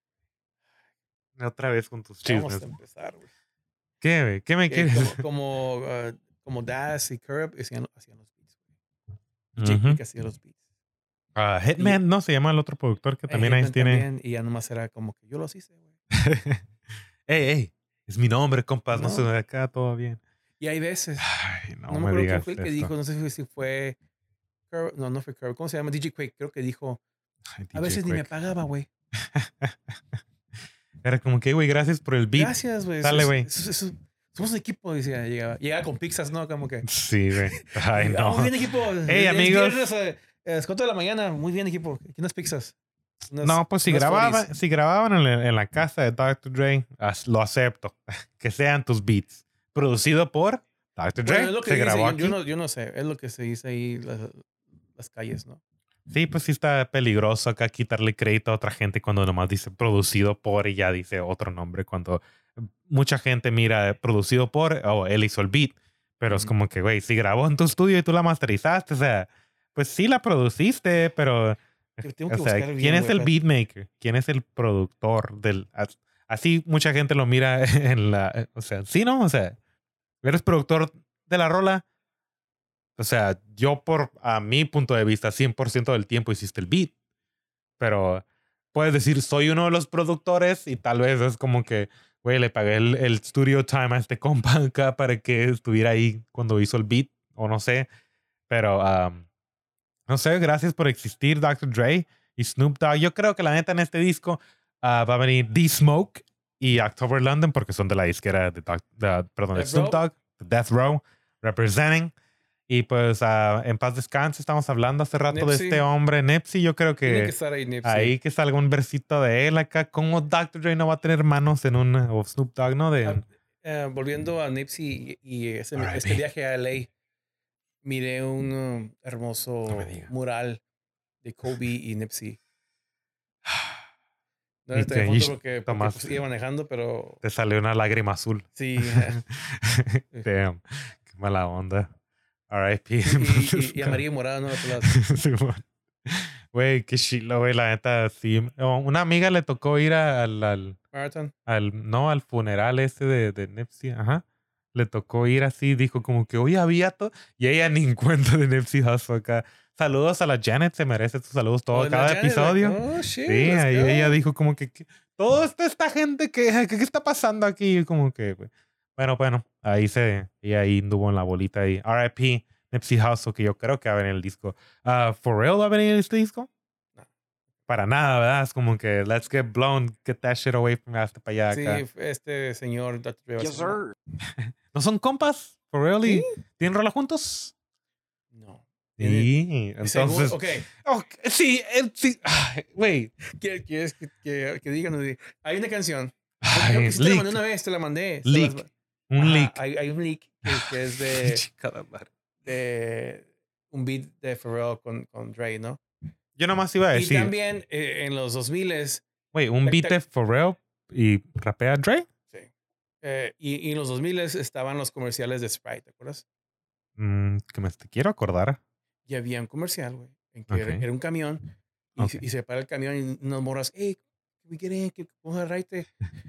Otra vez con tus Vamos chismes. a empezar, güey. ¿Qué, güey? ¿Qué me Que quieres? como, como, uh, como Das y Curb hacían, hacían los beats. güey. Y Jake Ujú. Nick hacía los beats. Ah, Hitman, ¿no? Se llama el otro productor que Eh, también ahí Hitman tiene... también, y ya nomás era como que yo los hice, güey. ey, ey, es mi nombre, compas. No, No. se ve acá, todo bien. Y hay veces, Ay, no, no, me me acuerdo quién digas fue el que esto. dijo, no sé si fue Curb, no, no fue Curb, ¿cómo se llama? D J Quake, creo que dijo, Ay, a D J veces ni me Quake. pagaba, güey. Era como que, güey, gracias por el beat. Gracias, güey. Dale, Eso- güey. eso- eso- Somos un equipo, decía, llegaba. Llegaba con pizzas, ¿no? Como que. Sí, güey. Ay, "Ah, no. Muy bien, equipo. Hey, Es amigos. viernes, eh, a las cuatro de la mañana. Muy bien, equipo. Aquí unas pizzas. Unas- No, pues si unas grababan, forties. si grababan en la, en la casa de doctor Dre, as- lo acepto. Que sean tus beats. Producido por doctor Dre. Bueno, es lo que se dice, grabó yo, aquí. yo no, yo no sé. Es lo que se dice ahí, las, las calles, ¿no? Sí, pues sí está peligroso acá quitarle crédito a otra gente cuando nomás dice producido por y ya dice otro nombre. Cuando mucha gente mira producido por, oh, él hizo el beat. Pero es Ujú. como que, güey, si grabó en tu estudio y tú la masterizaste, o sea, pues sí la produciste, pero... Que tengo O que sea, buscar bien, ¿quién es güey, el espérate. beatmaker? ¿Quién es el productor del...? as- Así mucha gente lo mira en la... O sea, sí, ¿no? O sea, eres productor de la rola. O sea, yo por, a mi punto de vista, cien por ciento del tiempo hiciste el beat. Pero puedes decir, soy uno de los productores y tal vez es como que, güey, le pagué el, el studio time a este compa acá para que estuviera ahí cuando hizo el beat. O no sé. Pero, um, no sé, gracias por existir, doctor Dre y Snoop Dogg. Yo creo que la neta en este disco ah, va a venir D-Smoke y October London porque son de la disquera de, Doc- de- perdón, de Death Snoop Row. Dogg, de Death Row, representing. Y pues ah, en paz descanse, estamos hablando hace rato de Nipsey. este hombre, Nipsey. Yo creo Tiene que que estar ahí, Nipsey. ahí que salga un versito de él acá. ¿Cómo doctor Dre no va a tener manos en un, o Snoop Dogg, no? De, Ah, eh, volviendo a Nipsey y, y ese, R I P. este viaje a L A, miré un um, hermoso No me digas. mural de Kobe y Nipsey. No Y era te- foto y porque, porque tomas- pues, iba manejando, pero te salió una lágrima azul. sí. Damn, qué mala onda. R I P. y, y, y amarillo y morado, ¿no? Los lados. Simón. Güey, qué chilo, güey, la neta, sí. Oh, una amiga le tocó ir a- al, al, Marathon. al, no, al funeral ese de, de Nipsey, ajá. Le tocó ir así, dijo como que, oye, había todo. Y ella ni en cuenta de Nipsey Hussle acá. Saludos a la Janet, se merece tus saludos todo Oh, la cada Janet, episodio. like, oh, shit, Sí, let's ahí go. ella dijo como que, que todo esto, esta gente que, que- ¿qué está pasando aquí? Y como que, güey. Bueno, bueno, ahí se, y ahí anduvo en la bolita ahí. R I P Nipsey Hussle, que yo creo que va a venir el disco. Uh, ¿Pharrell va a venir este disco? No. Para nada, ¿verdad? Es como que let's get blown, get that shit away from me hasta para allá Sí, acá. este señor doctor Dre. Yes, sir. ¿No son compas? ¿Pharrell y ¿Sí? tienen rola juntos? No. Sí, entonces... Okay. Oh, sí, eh, sí. Ay, wait. ¿Quieres, quieres que, que, que digan? Hay una canción. Ay, Creo que sí te la leak. mandé una vez, te la mandé. Se Leak. las- Un Ajá, leak. Hay, hay un leak que, que es de, Chingada madre. de un beat de Pharrell con, con Dre, ¿no? Yo nomás iba a Y decir, también eh, en los dos mil wait, un tac, beat tac. de Pharrell y rapea Dre. sí. Eh, y, y en los dos mil estaban los comerciales de Sprite, ¿te acuerdas? Mm, que me te quiero acordar. Y había un comercial, güey, en que Ok. era, era un camión y, Ok. se- y se para el camión y unas morras, hey, we get in, que vamos a raite.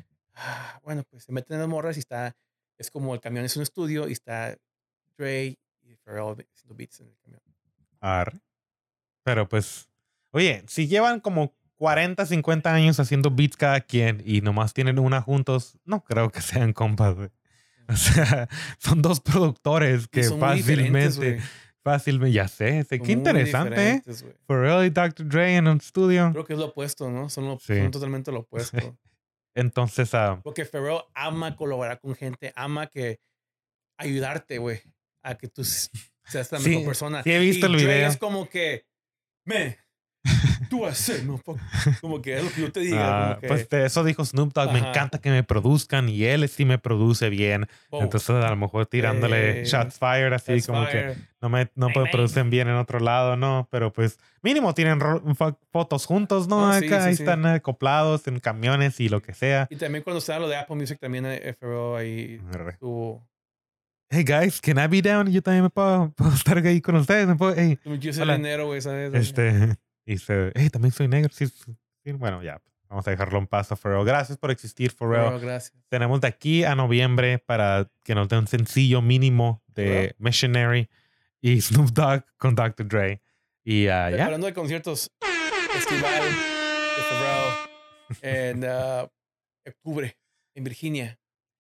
Ah, bueno, pues se meten en las morras y está, es como el camión es un estudio y está Dre y Pharrell haciendo beats en el camión. Arre. Pero pues, oye, si llevan como cuarenta, cincuenta años haciendo beats cada quien y nomás tienen una juntos, no creo que sean compas, güey. O sea, son dos productores Y que son muy diferentes, fácilmente, güey. fácilmente, ya sé, sé Son qué muy interesante, ¿eh? diferentes, güey. Pharrell y doctor Dre en un estudio. Creo que es lo opuesto, ¿no? Son, lo, Sí. son totalmente lo opuesto. Entonces, ah, Porque Pharrell ama colaborar con gente, ama que ayudarte, güey, a que tú s- seas la Sí, mejor persona. sí he visto y el Dre video. es como que, me, tú vas a ser, no, fuck. Como que es lo que yo te diga. ah, como que, pues de eso dijo Snoop Dogg, me Ajá. encanta que me produzcan y él sí me produce bien. oh, Entonces, a lo mejor tirándole Eh, shots fired, así that's como que fire. no me no Bang, me bang. producen bien en otro lado, ¿no? Pero pues mínimo tienen ro- fo- fotos juntos, ¿no? Oh, sí, Acá sí, ahí sí. están acoplados en camiones y lo que sea. Y también cuando estaba lo de Apple Music, también eh, Pharrell ahí Arre. estuvo. Hey guys, can I be down? Yo también me puedo, puedo estar ahí con ustedes. ¿Me puedo? Hey, Yo ese Hola. dinero, güey, ¿sabes? este, y se, hey, también soy negro. Sí, sí, sí. Bueno, ya, vamos a dejarlo en paz a Pharrell. Gracias por existir, Pharrell. Pharrell, gracias. Tenemos de aquí a noviembre para que nos dé un sencillo mínimo de ¿Verdad? Missionary y Snoop Dogg con doctor Dre. Y ah, Eh, ya. Hablando de conciertos, festival de Pharrell en ah, octubre en Virginia.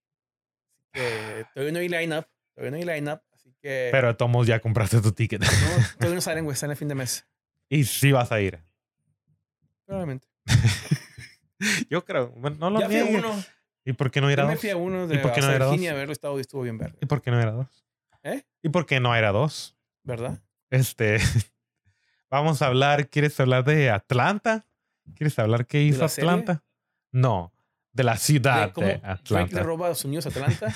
Así que todavía no hay line-up, todavía no hay line-up, así que Pero Tomos ya compraste tu ticket. no, todavía no salen, güey, salen a fin de mes. Y sí vas a ir. Probablemente. Yo creo. Bueno, no lo Ya fui a niegues. uno, ¿Y por qué no ir a ya me dos? fui a uno de ¿Y por qué no hasta era dos? Virginia a verlo, estaba, estuvo bien verde. ¿Y por qué no era dos? ¿Eh? ¿Y por qué no era dos? ¿Verdad? Este. Vamos a hablar. ¿Quieres hablar de Atlanta? ¿Quieres hablar qué hizo la serie? Atlanta? No. De la ciudad ¿De cómo de Drake le Atlanta. roba a los Unidos a Atlanta?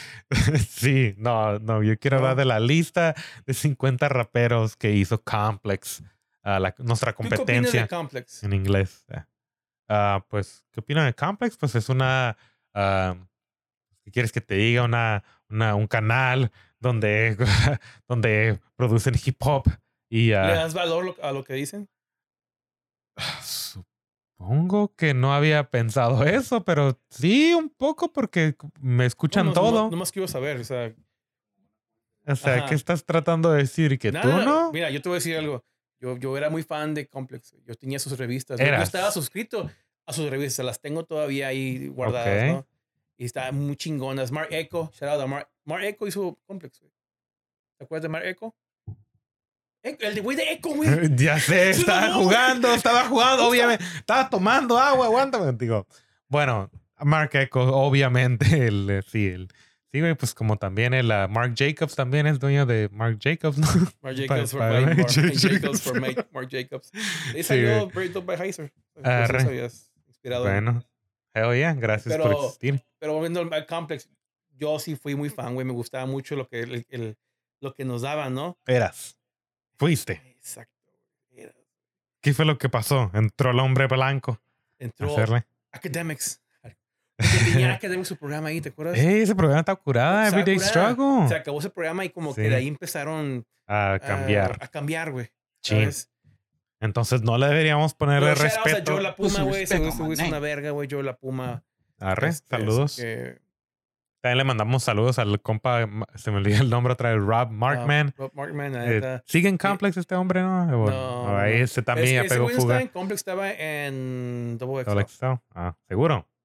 Sí, no, no. Yo quiero No. hablar de la lista de cincuenta raperos que hizo Complex. a la, nuestra ¿Tú qué opinas competencia de Complex? en inglés. Ah, pues, ¿qué opinan de Complex? Pues es una. ah, ¿Qué quieres que te diga? Una, una, un canal donde, donde producen hip hop. Y ¿Le ah, das valor lo- a lo que dicen? supongo que no había pensado eso, pero sí, un poco porque me escuchan No, no, todo. No, más quiero saber, o sea, O sea, Ajá. ¿qué estás tratando de decir? ¿Que no, tú no, no? Mira, yo te voy a decir algo. Yo, yo era muy fan de Complex. Yo tenía sus revistas. Yo, yo Eras. estaba suscrito a sus revistas. Las tengo todavía ahí guardadas, Ok. ¿no? Y estaban muy chingonas. Mark Echo, shout out a Mark. Mark Echo hizo Complex, güey. ¿Te acuerdas de Mark Echo? Echo, el de güey de Echo, güey. Ya sé, Sí, estaba no, güey. jugando, estaba jugando, obviamente. Estaba tomando agua, aguántame. Digo, bueno, Mark Echo, obviamente, el, eh, sí, el, sí, güey, pues como también el uh, Mark Jacobs también es dueño de Mark Jacobs, ¿no? Mark Jacobs for Pa- Mike. para- Mark Jacobs. Jacobs for Mike. Mark Jacobs. Ahí Sí, salió güey. Break Up by Heiser. Arre. Inspirado en- Bueno, hell yeah, gracias por Pero- existir. Pero volviendo al Complex, yo sí fui muy fan, güey. Me gustaba mucho lo que, el, el- lo que nos daban, ¿no? Eras, fuiste. Exacto. güey. Era- ¿Qué fue lo que pasó? Entró el hombre blanco a Entró hacerle. Academics. Porque tenía Academics su programa ahí, ¿te acuerdas? Ey, ese programa está curada, Estaba Everyday curada. Struggle. Se acabó ese programa y como Sí. que de ahí empezaron A a- cambiar. a cambiar, güey. Chin. ¿sabes? Entonces no le deberíamos ponerle Pero shout outs a respeto. Joe La Put Puma, some güey. Ese respect güey on ese my güey es una name. verga, güey. Joe La Puma. Arre, Este, saludos. así que, También le mandamos saludos al compa, ma- se me olvidó el nombre otra vez, Rob Markman. ah, Rob Markman, la Eh, neta. ¿Sigue en Complex este hombre, no? O- No, o ahí no. ese también ya Es- ese pegó güey no estaba fuga. en Complex, estaba en Double X L. Double X L. Ah, seguro.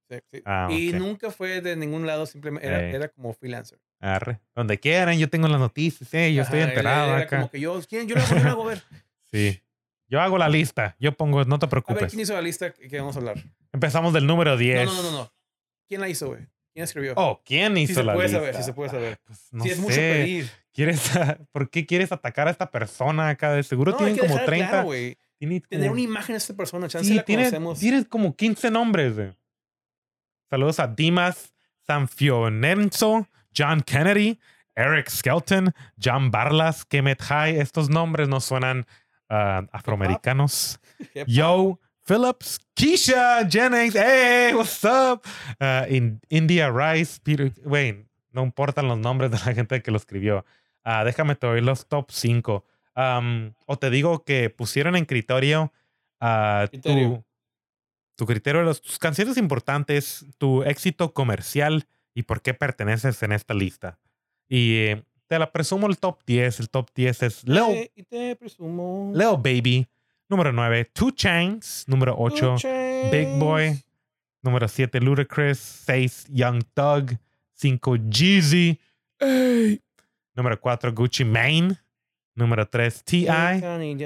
Sí, sí. Ah, Y ok. nunca fue de ningún lado, simplemente era, Ey. era como freelancer. Arre. Donde quieran, yo tengo las noticias, eh, yo estoy Ajá, él, él enterado era acá. como que yo, ¿quién? Yo lo hago, yo lo hago, a ver. Sí. Yo hago la lista. Yo pongo, no te A ver, preocupes. ¿quién hizo la lista que que vamos a hablar? Empezamos del número No, diez. no, no, no, no. ¿Quién la hizo, güey? ¿Quién escribió? Oh, ¿quién hizo Sí se la puede lista? saber, sí se puede saber. Pues no Sí, es sé. mucho pedir. ¿Quieres, ¿Por qué quieres atacar a esta persona acá? De seguro No, hay tienen que como dejar treinta. claro, güey. Tiene Tener como- una imagen de esta persona, chance Sí, la tiene, conocemos. tienes como quince nombres. güey. Saludos a Dimas Sanfionenzo, John Kennedy, Eric Skelton, John Barlas, Kemet High. Estos nombres no suenan ah, afroamericanos. Hip-hop. Yo Phillips, Keisha Jennings, hey, what's up? Uh, in, India Rice, Peter, Wayne, no importan los nombres de la gente que lo escribió. Uh, déjame te doy los top cinco. Um, o te digo que pusieron en criterio uh, Criterio. tu, tu criterio, los, tus canciones importantes, tu éxito comercial y por qué perteneces en esta lista. Y eh, te la presumo el top diez. El top diez es Lil, Eh, y te presumo. Lil Baby. Número nueve, two Chainz. Número ocho, Big Boy. Número siete, Ludacris. seis, Young Thug. cinco, Jeezy. Ey. Número cuatro, Gucci Mane. Número tres, T I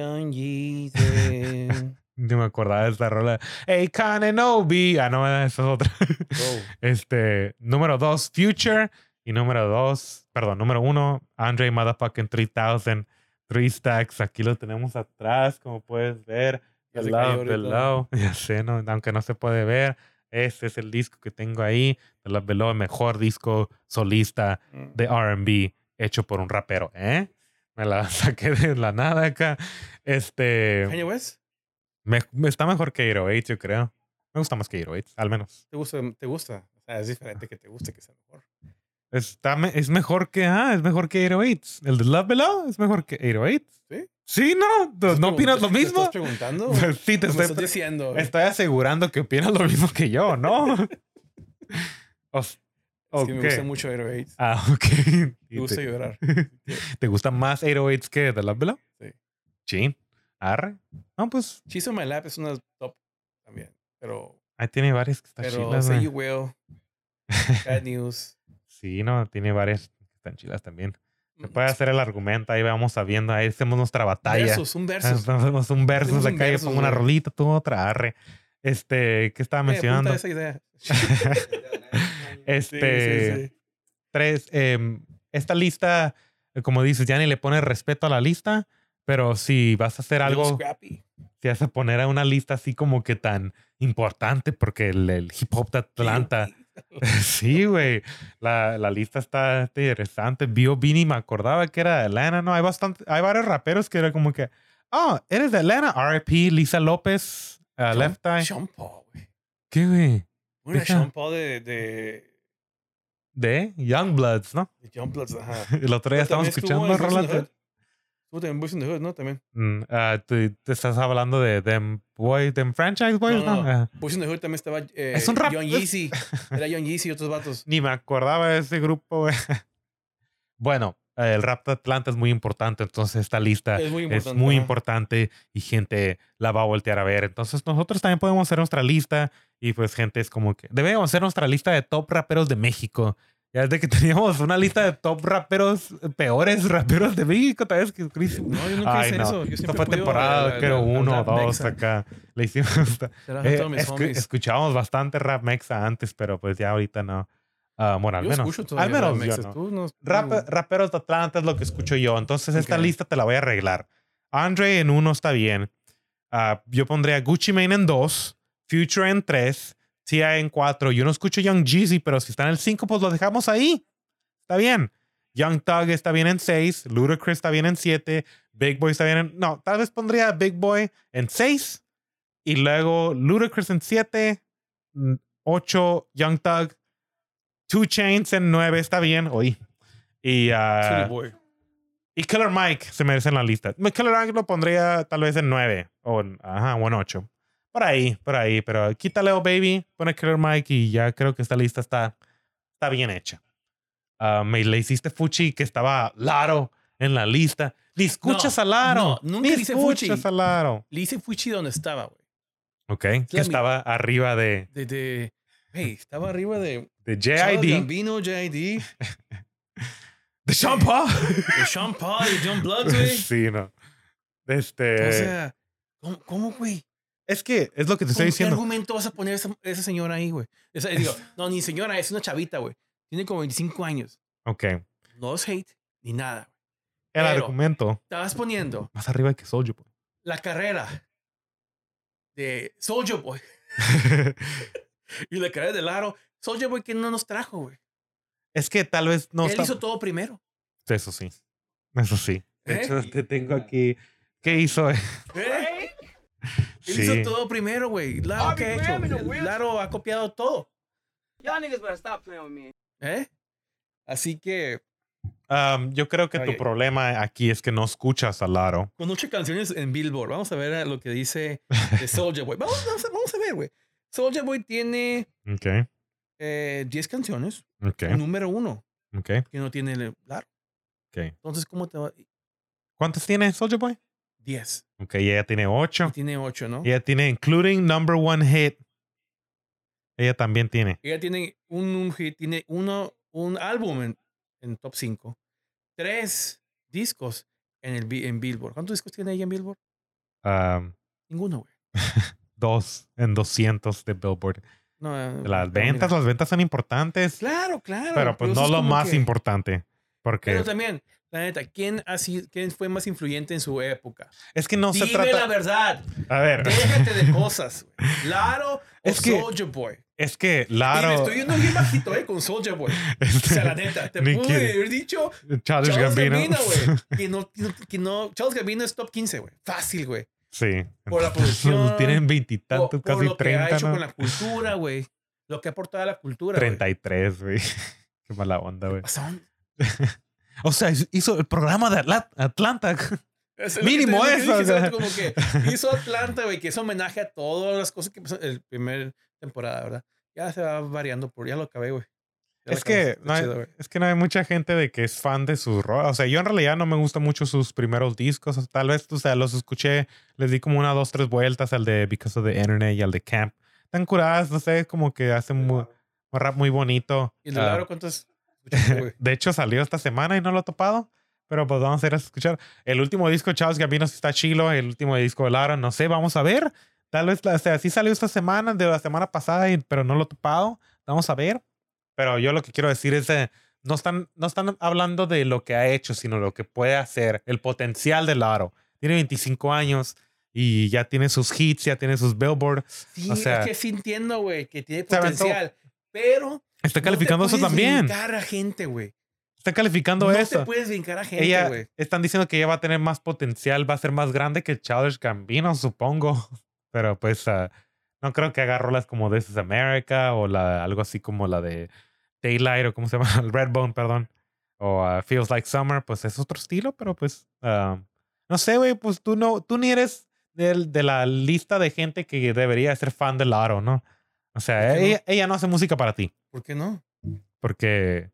No me acordaba de esta rola. Hey, Kanenobi. Ah, no, esa es otra. Oh. Este, número dos, Future. Y número dos, perdón, número uno, Andre Motherfucking tres mil. Three Stacks. Aquí lo tenemos atrás, como puedes ver. Ya The se cayó Love ahorita. Below. Ya sé, no, aunque no se puede ver. Este es el disco que tengo ahí. The Love Below, el mejor disco solista Mm. de R and B hecho por un rapero. ¿Eh? Me la saqué de la nada acá. Este. Kanye West, Me, me está mejor que ocho ocho, yo creo. Me gusta más que ocho ocho, al menos. ¿te gusta? ¿Te gusta? O sea, es diferente que te guste que sea mejor. Está, me- es mejor que, ah, es mejor que ocho ocho. El de Love Below es mejor que ocho ocho. ¿Sí? Sí, no, ¿no, ¿Estás no opinas pregun- lo ¿Te mismo? estás preguntando? Pues sí, te ¿O me estoy, estás diciendo? estoy asegurando que opinas lo mismo que yo, ¿no? O, Es ¿o que me qué? gusta mucho ocho ocho. Ah, ok. Me ¿Y gusta te, llorar. ¿Te gusta más ocho ocho que The Love Below? Sí. Sí. Arre. No, pues Cheese on My Lap es una top también. Pero, ahí tiene varias que están pero chilas, Say güey. You Will, Bad News. Sí, no, tiene varias que están chilas también. Se mm, puede hacer el argumento, ahí vamos sabiendo, ahí hacemos nuestra batalla. Versus, un versus. Hacemos un versus Hacemos un acá, yo versus, pongo una güey. rolita, tú otra, arre. Este, ¿qué estaba Eh, apunta mencionando? esa idea. este, Sí, sí, sí. tres, em, esta lista, eh, como dices, ya ni le pones respeto a la lista, pero si vas a hacer Little algo, Scrappy. si vas a poner a una lista así como que tan importante, porque el, el hip hop de Atlanta, sí, güey, la, la lista está interesante. Bio Bini me acordaba que era de Atlanta, ¿no? Hay bastante, hay varios raperos que era como que, oh, eres de Atlanta, R I P, Lisa López, uh, Sean- Left Eye. Sean Paul, güey. ¿Qué, güey? Bueno, Deja. Sean Paul de, de, De Youngbloods, ¿no? de John Bloods, ajá. El otro día Pero estábamos también estuvo escuchando en Boys in rolas the de... Hood. Estuvo también en Boys in the Hood, ¿no? También. Mm, ah, tú- te estás hablando de Them Boy, Them Franchise Boys, No, ¿no? no. Ah, Boys in the Hood también estaba eh, Es un rap- John es- Yeezy. Era John Yeezy y otros vatos. ni me acordaba de ese grupo, güey. Bueno, eh, el rap de Atlanta es muy importante, entonces esta lista Es muy es importante. muy ajá. importante y gente la va a voltear a ver. Entonces nosotros también podemos hacer nuestra lista y pues gente es como que debemos hacer nuestra lista de top raperos de México. Ya desde que teníamos una lista de top raperos, peores raperos de México, tal vez que Chris. No, yo nunca Ay, hice no. eso. Yo Esto siempre fue apoyo temporada, al- al- creo, al uno o rap dos mexa. acá. Le hicimos. Shout out a Eh, todos mis escu- homies. escuchábamos bastante rap mexa antes, pero pues ya ahorita no. Ah, bueno, al Yo menos. escucho Al todavía menos rap yo mexa. no. Tú no- Rap- tú- raperos de Atlanta es lo que escucho yo. Entonces, esta Ok. lista te la voy a arreglar. Andre en uno está bien. Ah, yo pondría Gucci Mane en dos, Future en tres, T I en cuatro. Yo no escucho Young Jeezy, pero si está en el cinco, pues lo dejamos ahí. Está bien. Young Thug está bien en seis, Ludacris está bien en siete, Big Boy está bien en... No, tal vez pondría Big Boy en seis y luego Ludacris en siete, ocho, Young Thug, two Chainz en nueve, está bien. Oí. Y, ah, City Boy. y Killer Mike se merece en la lista. Killer Mike lo pondría tal vez en nueve o en, ajá, o en ocho. Por ahí, por ahí. Pero quítale, oh baby, pone Killer Mike y ya creo que esta lista está, está bien hecha. Uh, me le hiciste Fuchi que estaba Laro en la lista. Ni escuchas No, a Laro. no, nunca Ni dice escuchas Fuchi. a Laro. Le hice Fuchi donde estaba, güey. Ok. Que la mi- estaba arriba de... De, de, Hey, estaba arriba de... De J I Charles D. Gambino, J I D. De Sean Paul. De Sean Paul y John Blood, güey. Sí, no. Este... O sea, ¿cómo, cómo, güey? Es que es lo que te estoy ¿Con qué diciendo. argumento vas a poner a esa, esa señora ahí, güey? O sea, digo, no, ni señora, es una chavita, güey. Tiene como veinticinco años. Ok. No es hate ni nada. El Pero argumento. estabas poniendo Más arriba que Soulja Boy. la carrera de Soulja Boy y la carrera de Laro. Soulja Boy, ¿quién no nos trajo, güey? Es que tal vez no Él está... hizo todo primero. Eso sí. Eso sí. De ¿Eh? hecho, te tengo aquí. ¿Qué hizo? ¿Eh? Él Sí. hizo todo primero, güey. Laro, ¿qué ha hecho? Laro ha copiado todo. Y'all niggas better stop playing with me. ¿Eh? Así que Um, yo creo que tu Oye. problema aquí es que no escuchas a Laro. con ocho canciones en Billboard. Vamos a ver lo que dice de Soulja Boy. Vamos, vamos, a, vamos a ver, güey. Soulja Boy tiene Ok. eh, diez canciones. Ok. Número uno. Ok. Que no tiene el Laro. Ok. Entonces, ¿cómo te va? ¿Cuántos tiene Soulja Boy? diez. Ok, y ella tiene ocho. Y tiene ocho, ¿no? Ella tiene, including number one hit. Ella también tiene. Ella tiene un, un hit, tiene uno, un álbum en, en top cinco. Tres discos en, el, Bi- en Billboard. ¿Cuántos discos tiene ella en Billboard? Um, Ninguno, güey. dos en doscientos de Billboard. No, eh, Las pero ventas, mira. las ventas son importantes. Claro, claro. Pero pues eso no es lo como más que- importante. Porque Pero también, la neta, ¿quién, ha sido, ¿quién fue más influyente en su época? es que no se Dime la trata. verdad. A ver, Déjate de cosas. güey. ¿Laro o Es que- Soulja Boy? es que Y me Laro. estoy yendo bien bajito, eh, con Soulja Boy. O sea, la neta, te Ni pude quiere. haber dicho Childish Charles Gambino. Gambino, güey. Que no, que no, Charles Gambino es top quince, güey. Fácil, güey. Sí. Por la producción, Tienen Por, veintitantos, por casi lo que ha treinta, hecho ¿no? con la cultura, güey. Lo que ha aportado a la cultura, güey. treinta y tres, güey. Qué mala onda, güey. Son- O sea, hizo el programa de Atla- Atlanta. Es lo Mínimo que te- lo que eso, dije, o sea. Como que hizo Atlanta, güey, que es homenaje a todas las cosas que pasaron en el primer temporada, ¿verdad? Ya se va variando por, ya lo acabé, güey. Ya lo Es acabé, que, está no hay, chido, güey. es que no hay mucha gente de que es fan de sus rolas. O sea, yo en realidad no me gustan mucho sus primeros discos. O sea, tal vez, o sea, los escuché, les di como una, dos, tres vueltas al de Because of the Internet y al de Camp. Están curadas, no sé, como que hacen muy, un rap muy bonito. ¿Y el de Ah, Laro cuántos escuchaste, güey? de hecho, salió esta semana y no lo he topado. Pero pues vamos a ir a escuchar. El último disco de Charles Gambino sí está chilo. El último disco de Lara, no sé, vamos a ver. Tal vez, o sea, sí salió esta semana, de la semana pasada, y- pero no lo he topado. Vamos a ver. Pero yo lo que quiero decir es, eh, no, están, no están hablando de lo que ha hecho, sino lo que puede hacer, el potencial de Laro. Tiene veinticinco años y ya tiene sus hits, ya tiene sus Billboard. Sí, O sea, es que sí entiendo, güey, que tiene se aventó. potencial. Pero Está no calificando te eso puedes también. brincar a gente, güey. Está calificando No eso. te puedes brincar a gente, Ella, güey. están diciendo que ella va a tener más potencial, va a ser más grande que Childish Gambino, supongo. Pero pues ah, no creo que haga rolas como This is America o la, algo así como la de Daylight o cómo se llama, Redbone, perdón. O ah, Feels Like Summer, pues es otro estilo, pero pues ah, no sé, güey, pues tú no, tú ni eres del- de, la lista de gente que debería ser fan de Laro, ¿no? O sea, ¿Por qué no? ella, ella no hace música para ti, ¿Por qué no? porque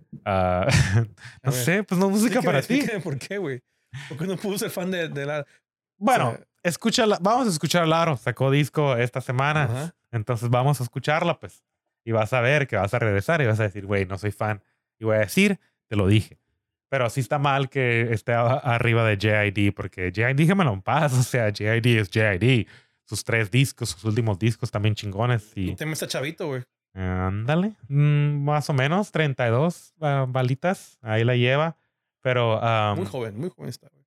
ah, A no ver, sé, pues no es música Explíqueme, para ti. explíqueme ¿Por qué, güey? ¿Por qué no pudo ser fan de, de la... Bueno, O sea, escúchala, vamos a escuchar a Laro, sacó disco esta semana, Ajá. entonces vamos a escucharla, pues, y vas a ver que vas a regresar y vas a decir, güey, no soy fan, y voy a decir, te lo dije, pero sí está mal que esté a- arriba de J I D, porque J I D, déjamelo en paz, o sea, J I D es J I D, sus tres discos, sus últimos discos también chingones, y El tema está chavito, güey. ándale, mm, más o menos, treinta y dos ah, balitas, ahí la lleva, pero... um, Muy joven, muy joven está, güey.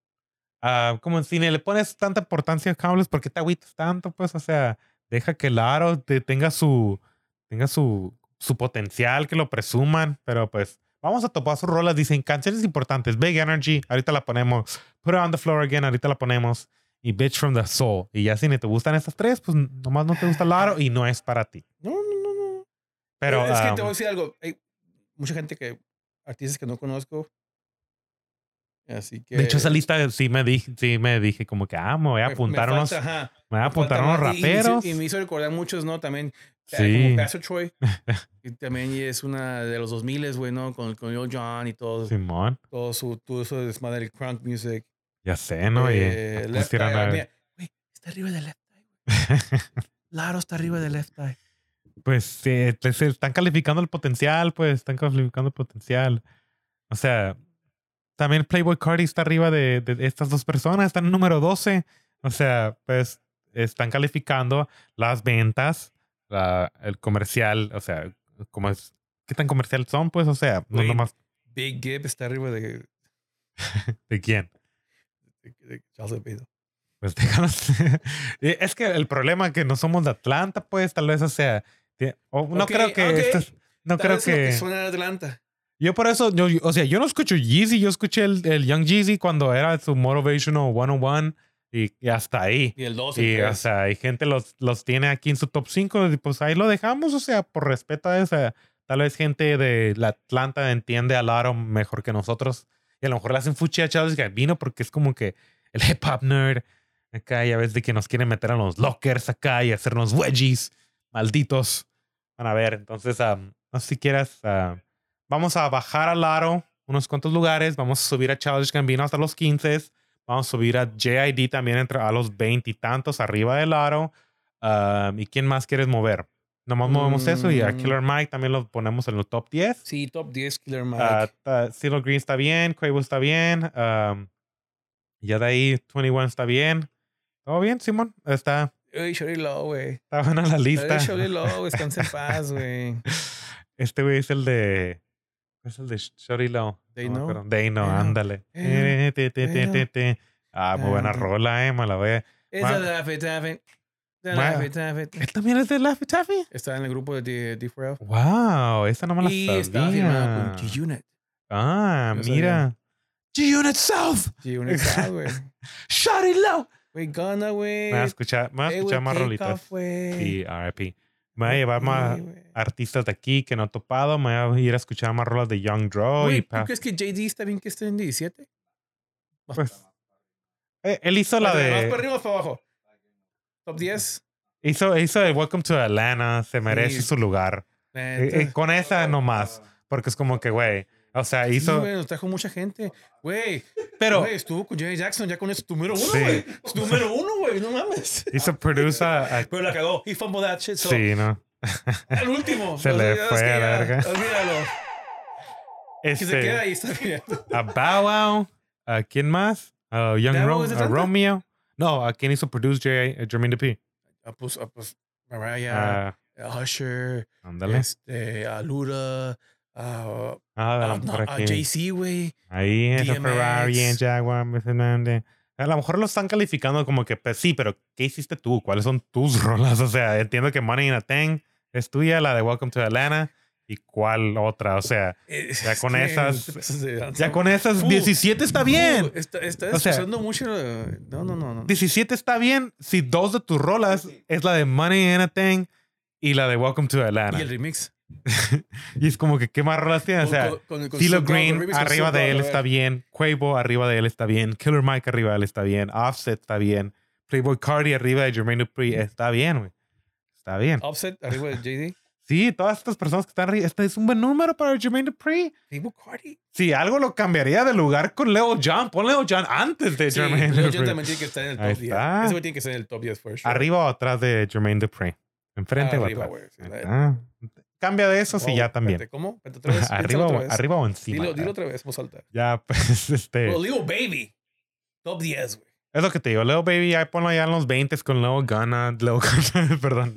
Ah, como si le pones tanta importancia a Cables, ¿por qué te agüitas tanto? Pues, o sea, deja que Laro te tenga su, tenga su, su potencial, que lo presuman, pero pues vamos a topar sus rolas. Dicen canciones importantes, Big Energy, ahorita la ponemos, Put It on the Floor Again, ahorita la ponemos, y Bitch from the Soul. Y ya si ni te gustan estas tres, pues nomás no te gusta Laro y no es para ti. No, no, no, no. Pero, es que um, te voy a decir algo. Hay mucha gente que... Artistas que no conozco. Así que... de hecho, esa lista sí me dije, sí me dije como que, ah, me voy a me- apuntar me unos, falta, ajá, me voy a me apuntar falta unos más. Y- y me hizo- raperos. Y, me hizo recordar muchos, ¿no? También eh, Sí. como Pastor Troy. Y también es una de los dos mil, güey, ¿no? Con, con Lil Jon y todo, Simón, todo su todo eso de desmadre del crunk music. ya sé, ¿no? Y Eh, pues, Left Eye. tiraron ah, a- mira, güey, está arriba de Left Eye, güey. Laro está arriba de Left Eye. Pues sí, pues, están calificando el potencial, pues están calificando el potencial. O sea, también Playboy Cardi está arriba de, de estas dos personas, están en número doce. O sea, pues están calificando las ventas, la- el comercial, o sea, como es, ¿qué tan comercial son? Pues, o sea, no Güey, nomás Big Gib está arriba de, de quién. de, de Charles Bedo. Pues déjanos. Y es que el problema es que no somos de Atlanta, pues tal vez, o sea, que- o no Ok, creo que ok. esto es- no Tal creo vez lo que que suena de Atlanta. yo por eso, yo, yo- o sea, yo no escucho Yeezy, yo escuché el, el Young Jeezy cuando era su Motivational ciento uno y, y hasta ahí. Y el dos, el Y, o tres. sea, hay gente los, los tiene aquí en su top cinco y pues ahí lo dejamos, o sea, por respeto a esa. Tal vez gente de la Atlanta entiende a Laro mejor que nosotros y a lo mejor le hacen fuchi a Childish Gambino porque es como que el hip hop nerd acá ya ves de que nos quieren meter a los lockers acá y hacernos wedgies, malditos. Van a ver, entonces, um, no sé si quieras, ah, vamos a bajar al aro unos cuantos lugares, vamos a subir a Childish Gambino hasta los quince, vamos a subir a J I D también entre a los veintitantos arriba del aro. Um, ¿y quién más quieres mover? Nomás movemos eso y a Mm, Killer Mike también lo ponemos en los top diez. sí, top diez Killer Mike. Uh, ta- CeeLo Green está bien, Quavo está bien, um, ya de ahí veintiuno está bien. ¿Todo bien, Simón? Está, Uy, Shorty Low, güey. está buena la lista. Shorty Low, descansa en paz, güey. Este güey es el de. Es el de Shorty Low. They No me know. acuerdo. They know, They know. ándale. They know. Eh, te, te, te, They te, te. Ah, muy buena Ah, no. rola, eh. Me la voy a. Es Ma- de Laffy Taffy. De Ma- Laffy Taffy. ¿Él también es de Laffy Taffy? Está en el grupo de D- D cuatro F. Wow, esa no me la Y está firmado con sabía. G-Unit. Ah, No sabía. mira. G-Unit South. G-Unit está, güey. Shorty Low. Güey, Ghana, güey. Me voy a escuchar, me voy a Eh, escuchar güey, más Takeoff, rolitas. güey. Y R I P. Me voy a llevar más Sí, güey. artistas de aquí que no he topado. Me voy a ir a escuchar más rolas de Young Draw. Güey, y ¿tú pa- crees que J D está bien que esté en diecisiete? Pues, eh, él hizo la ¿Más para de. arriba o para abajo? ¿Top diez? Hizo, hizo el Welcome to Atlanta. Se merece Sí. su lugar. Eh, eh, con esa nomás. Porque es como que, güey. O sea, Sí, hizo. güey, nos trajo mucha gente. Güey, pero güey, estuvo con Janet Jackson, ya con eso, tu número uno, Sí. güey. Es tu número uno, güey, no mames. hizo produce a. a- Pero la cagó. He fumbled that shit, so. sí, ¿no? El último. Se O sea, le ya es fue que a ya, verga. Olvídalo. Que se queda Este. ahí, está bien. A Bow Wow. ¿A quién más? A Young ¿Bow Wow Ro- es de a Atlanta? Romeo. No, ¿a quién hizo produce J- Jermaine Dupri? Ah, pues, ah, pues, Mariah, Ah, a Usher, ándale. este, a Luda, a, Ah, a a, lo no, mejor a aquí. Jay-Z, güey. Ahí es D M X. Ferrari en Jaguar. Fernandez. A lo mejor lo están calificando como que, pues sí, pero ¿qué hiciste tú? ¿Cuáles son tus rolas? O sea, entiendo que Money in a Thing es tuya, la de Welcome to Atlanta. ¿Y cuál otra? O sea, Eh, ya es con que esas- te pasas de lanza, ya con güey. esas Uh, diecisiete está bien. uh, está está O sea- destrozando mucho. eh, No, no, no. no. diecisiete está bien si dos de tus rolas es la de Money in a Thing y la de Welcome to Atlanta. Y el remix. Y es como que, ¿qué más rolas tiene? O sea, Con- con- con CeeLo Snoop Dogg, el Green remix con arriba Snoop de Dogg, él a ver. está bien. Quavo arriba de él está bien. Killer Mike arriba de él está bien. Offset está bien. Playboy Cardi arriba de Jermaine Dupri está bien, güey. Está bien. Offset, arriba de J D. Sí, todas estas personas que están arriba. Este es un buen número para Jermaine Dupri. Playboy Cardi. Si algo lo cambiaría de lugar con Leo John. Pon Leo John antes de Sí, Jermaine Leo John Dupri. también tiene que estar en el Ahí top diez. está. Ese güey tiene que estar en el top diez, for sure. ¿Arriba o atrás de Jermaine Dupri? ¿Enfrente Arriba, o güey. atrás? Sí, Ahí la- está. Cambia de eso, sí, Oh, ya también. espérate, ¿Cómo? Espérate otra vez. Arriba, piénsalo otra o, vez. arriba o encima. Dilo, dilo otra vez, voz alta. Ya, pues, este. Well, Lil Baby. Top diez, güey. Es lo que te digo, Leo Baby, ya ponlo ya en los veinte con Leo Gana, Leo Gana, perdón.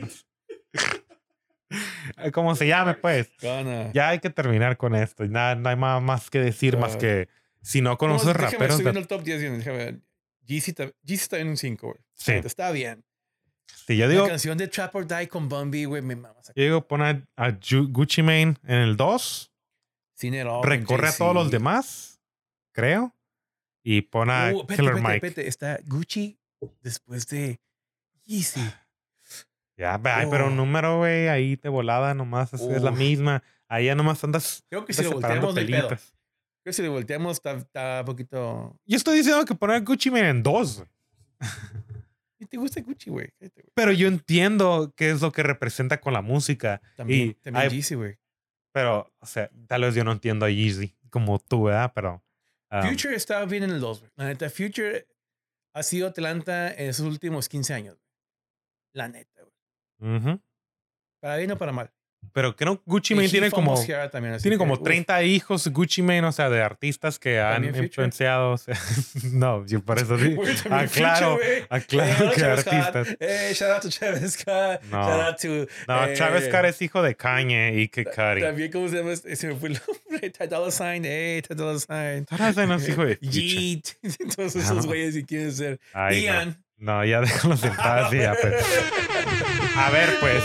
Como se llame, pues. Gana. Ya hay que terminar con esto. Nada, no hay más, más que decir, más Ah. que si no No, conoces déjame, raperos. estoy viendo De... el top diez. bien, Déjame ver. Jeezy ta- Jeezy está en un cinco, güey. Sí. Está bien. Si yo La digo, canción de Trap or Die con Bumby, güey, me mama. yo digo pon a, a Ju- Gucci Mane en el dos, Sin it all. con recorre a Jay-Z. todos los demás, creo, y pon a Uh, espérate, Killer espérate, Mike. espérate. Está Gucci después de Yeezy. Ya, ve, ay, pero Oh. un número, güey, ahí te volada nomás, es, es la Uf. misma. Ahí ya nomás andas, Creo que si andas lo separando volteamos, no hay pedo. pelitas. Creo que si lo volteamos, está, está un poquito. Yo estoy diciendo que poner a Gucci Mane en dos, güey. ¿Y te gusta Gucci, güey? Cállate, güey. Pero yo entiendo qué es lo que representa con la música. También, Y también hay- Yeezy, güey. Pero, o sea, tal vez yo no entiendo a Yeezy como tú, ¿verdad? Pero. um, Future estaba bien en el dos, güey. La neta, Future ha sido Atlanta en esos últimos quince años. Güey. La neta, güey. ujú. Para bien o para mal. Pero que no, Gucci Y Mane He tiene como, Fumbles Ciara también, así tiene que, como uf. treinta hijos, Gucci Mane, o sea, de artistas que han ¿También Future? influenciado. O sea, no, yo por eso sí. Güey, también Ah, claro, Future, güey. ah, Eh, claro hola, que Travis artistas. Scott. Eh, shout out to Travis Scott. No. Shout out to... No, eh, Travis Scott es hijo de Kanye y Kid Cudi. También, ¿cómo se llama? este? Se me fue el nombre. Ty Dolla Sign. Eh, Ty Dolla Sign. Travis Scott no es hijo de Future. Yeet. Todos Ah, esos no. güeyes si quieren ser. Ay, no. Ian. No, ya déjalos en paz. Ya, pues. A ver, pues.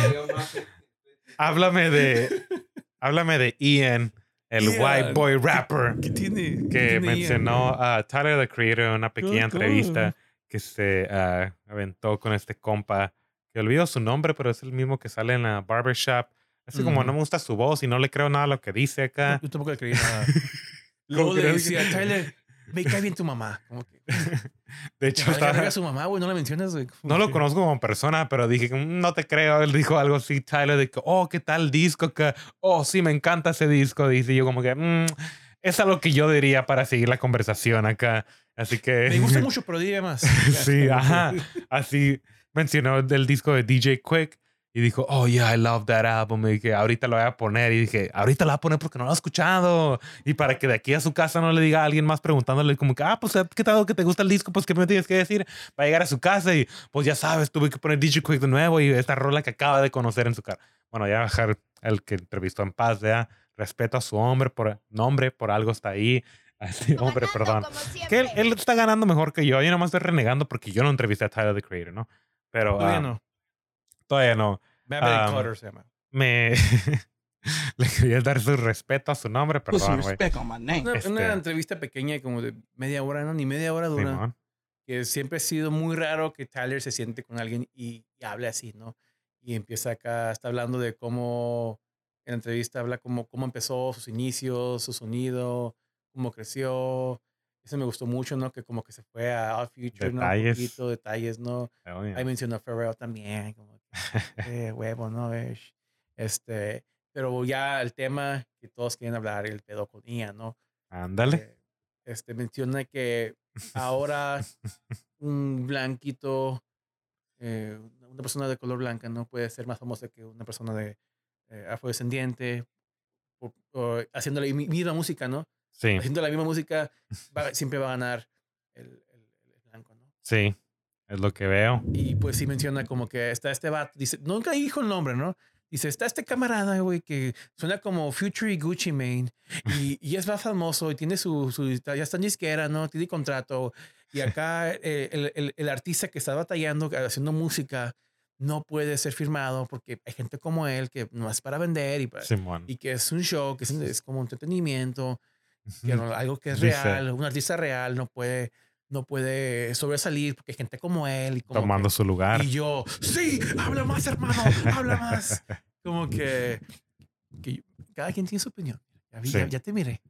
háblame de. Háblame de Ian, el Ian. white boy rapper. ¿Qué tiene? ¿Qué Que tiene mencionó Ian, a Tyler, the Creator, en una pequeña ¿Cómo? entrevista que se ah, aventó con este compa, que olvido su nombre, pero es el mismo que sale en la barbershop. Así como Ujú. no me gusta su voz y no le creo nada a lo que dice acá. Yo tampoco le creí nada. ¿Cómo Luego le crees que- decía, Tyler, me cae bien tu mamá. Como que, De hecho, "Vale, estaba- verga su mamá, güey, no la mencionas, güey. Como no lo que- conozco como persona, pero dije, "Mm, no te creo". Él dijo algo así, Tyler, de que, oh, ¿qué tal disco? Que, oh, sí, me encanta ese disco. Dice y yo como que, "Mm, es algo que yo diría para seguir la conversación acá. Así que... Me gusta mucho, pero dime más. Sí, ajá. Así mencionó del disco de D J Quick y dijo, oh, yeah, I love that album. Y dije, ahorita lo voy a poner. Y dije, ahorita lo voy a poner porque no lo he escuchado. Y para que de aquí a su casa no le diga a alguien más preguntándole como que, ah, pues, ¿qué tal que te gusta el disco? Pues, ¿qué me tienes que decir? Para llegar a su casa y, pues, ya sabes, tuve que poner D J Quick de nuevo y esta rola que acaba de conocer en su cara. Bueno, ya dejar el que entrevistó en paz, ya. Respeto a su hombre por nombre, por algo está ahí. Así, hombre, perdón. Que él, él está ganando mejor que yo. Yo nomás estoy renegando porque yo no entrevisté a Tyler, the Creator, ¿no? Pero Todavía ah, no. todavía no. Maverick Um, Carter se llama. Me le quería dar su respeto a su nombre, Put some perdón, güey. respect on my name. Una, este- una entrevista pequeña, como de media hora, no, ni media hora dura. Simón. Que siempre ha sido muy raro que Tyler se siente con alguien y, y hable así, ¿no? Y empieza acá, está hablando de cómo, en la entrevista habla como cómo empezó sus inicios, su sonido, cómo creció. Eso me gustó mucho, ¿no? Que como que se fue a Odd Future, ¿no? Un Detalles. poquito, detalles, ¿no? Oh, yeah. Ahí mencionó a Pharrell también, como que, eh, huevo, ¿no? Ves? Este, pero ya el tema que todos quieren hablar, el pedo con Ian, ¿no? Ándale. Eh, este, menciona que ahora un blanquito, eh, una persona de color blanca no puede ser más famosa que una persona de eh, afrodescendiente, o, o haciendo la mi- misma música, ¿no? Sí, Haciendo la misma música va- siempre va a ganar el, el- el blanco, ¿no? sí. Es lo que veo. Y pues sí menciona como que está este vato, dice, nunca dijo el nombre, ¿no? Dice, está este camarada, güey, que suena como Future y Gucci Mane y, y es más famoso y tiene su, su, ya está en disquera, ¿no? Tiene contrato y acá eh, el, el, el artista que está batallando, haciendo música, no puede ser firmado porque hay gente como él que no es para vender y, para- Simón. y que es un show, que es, es como entretenimiento, que no- algo que es Dice- real, un artista real no puede, no puede sobresalir porque hay gente como él y como Tomando que- su lugar. y yo, sí, habla más, hermano, habla más. Como que, que yo- cada quien tiene su opinión. Ya, vi, Sí. ya, ya te miré.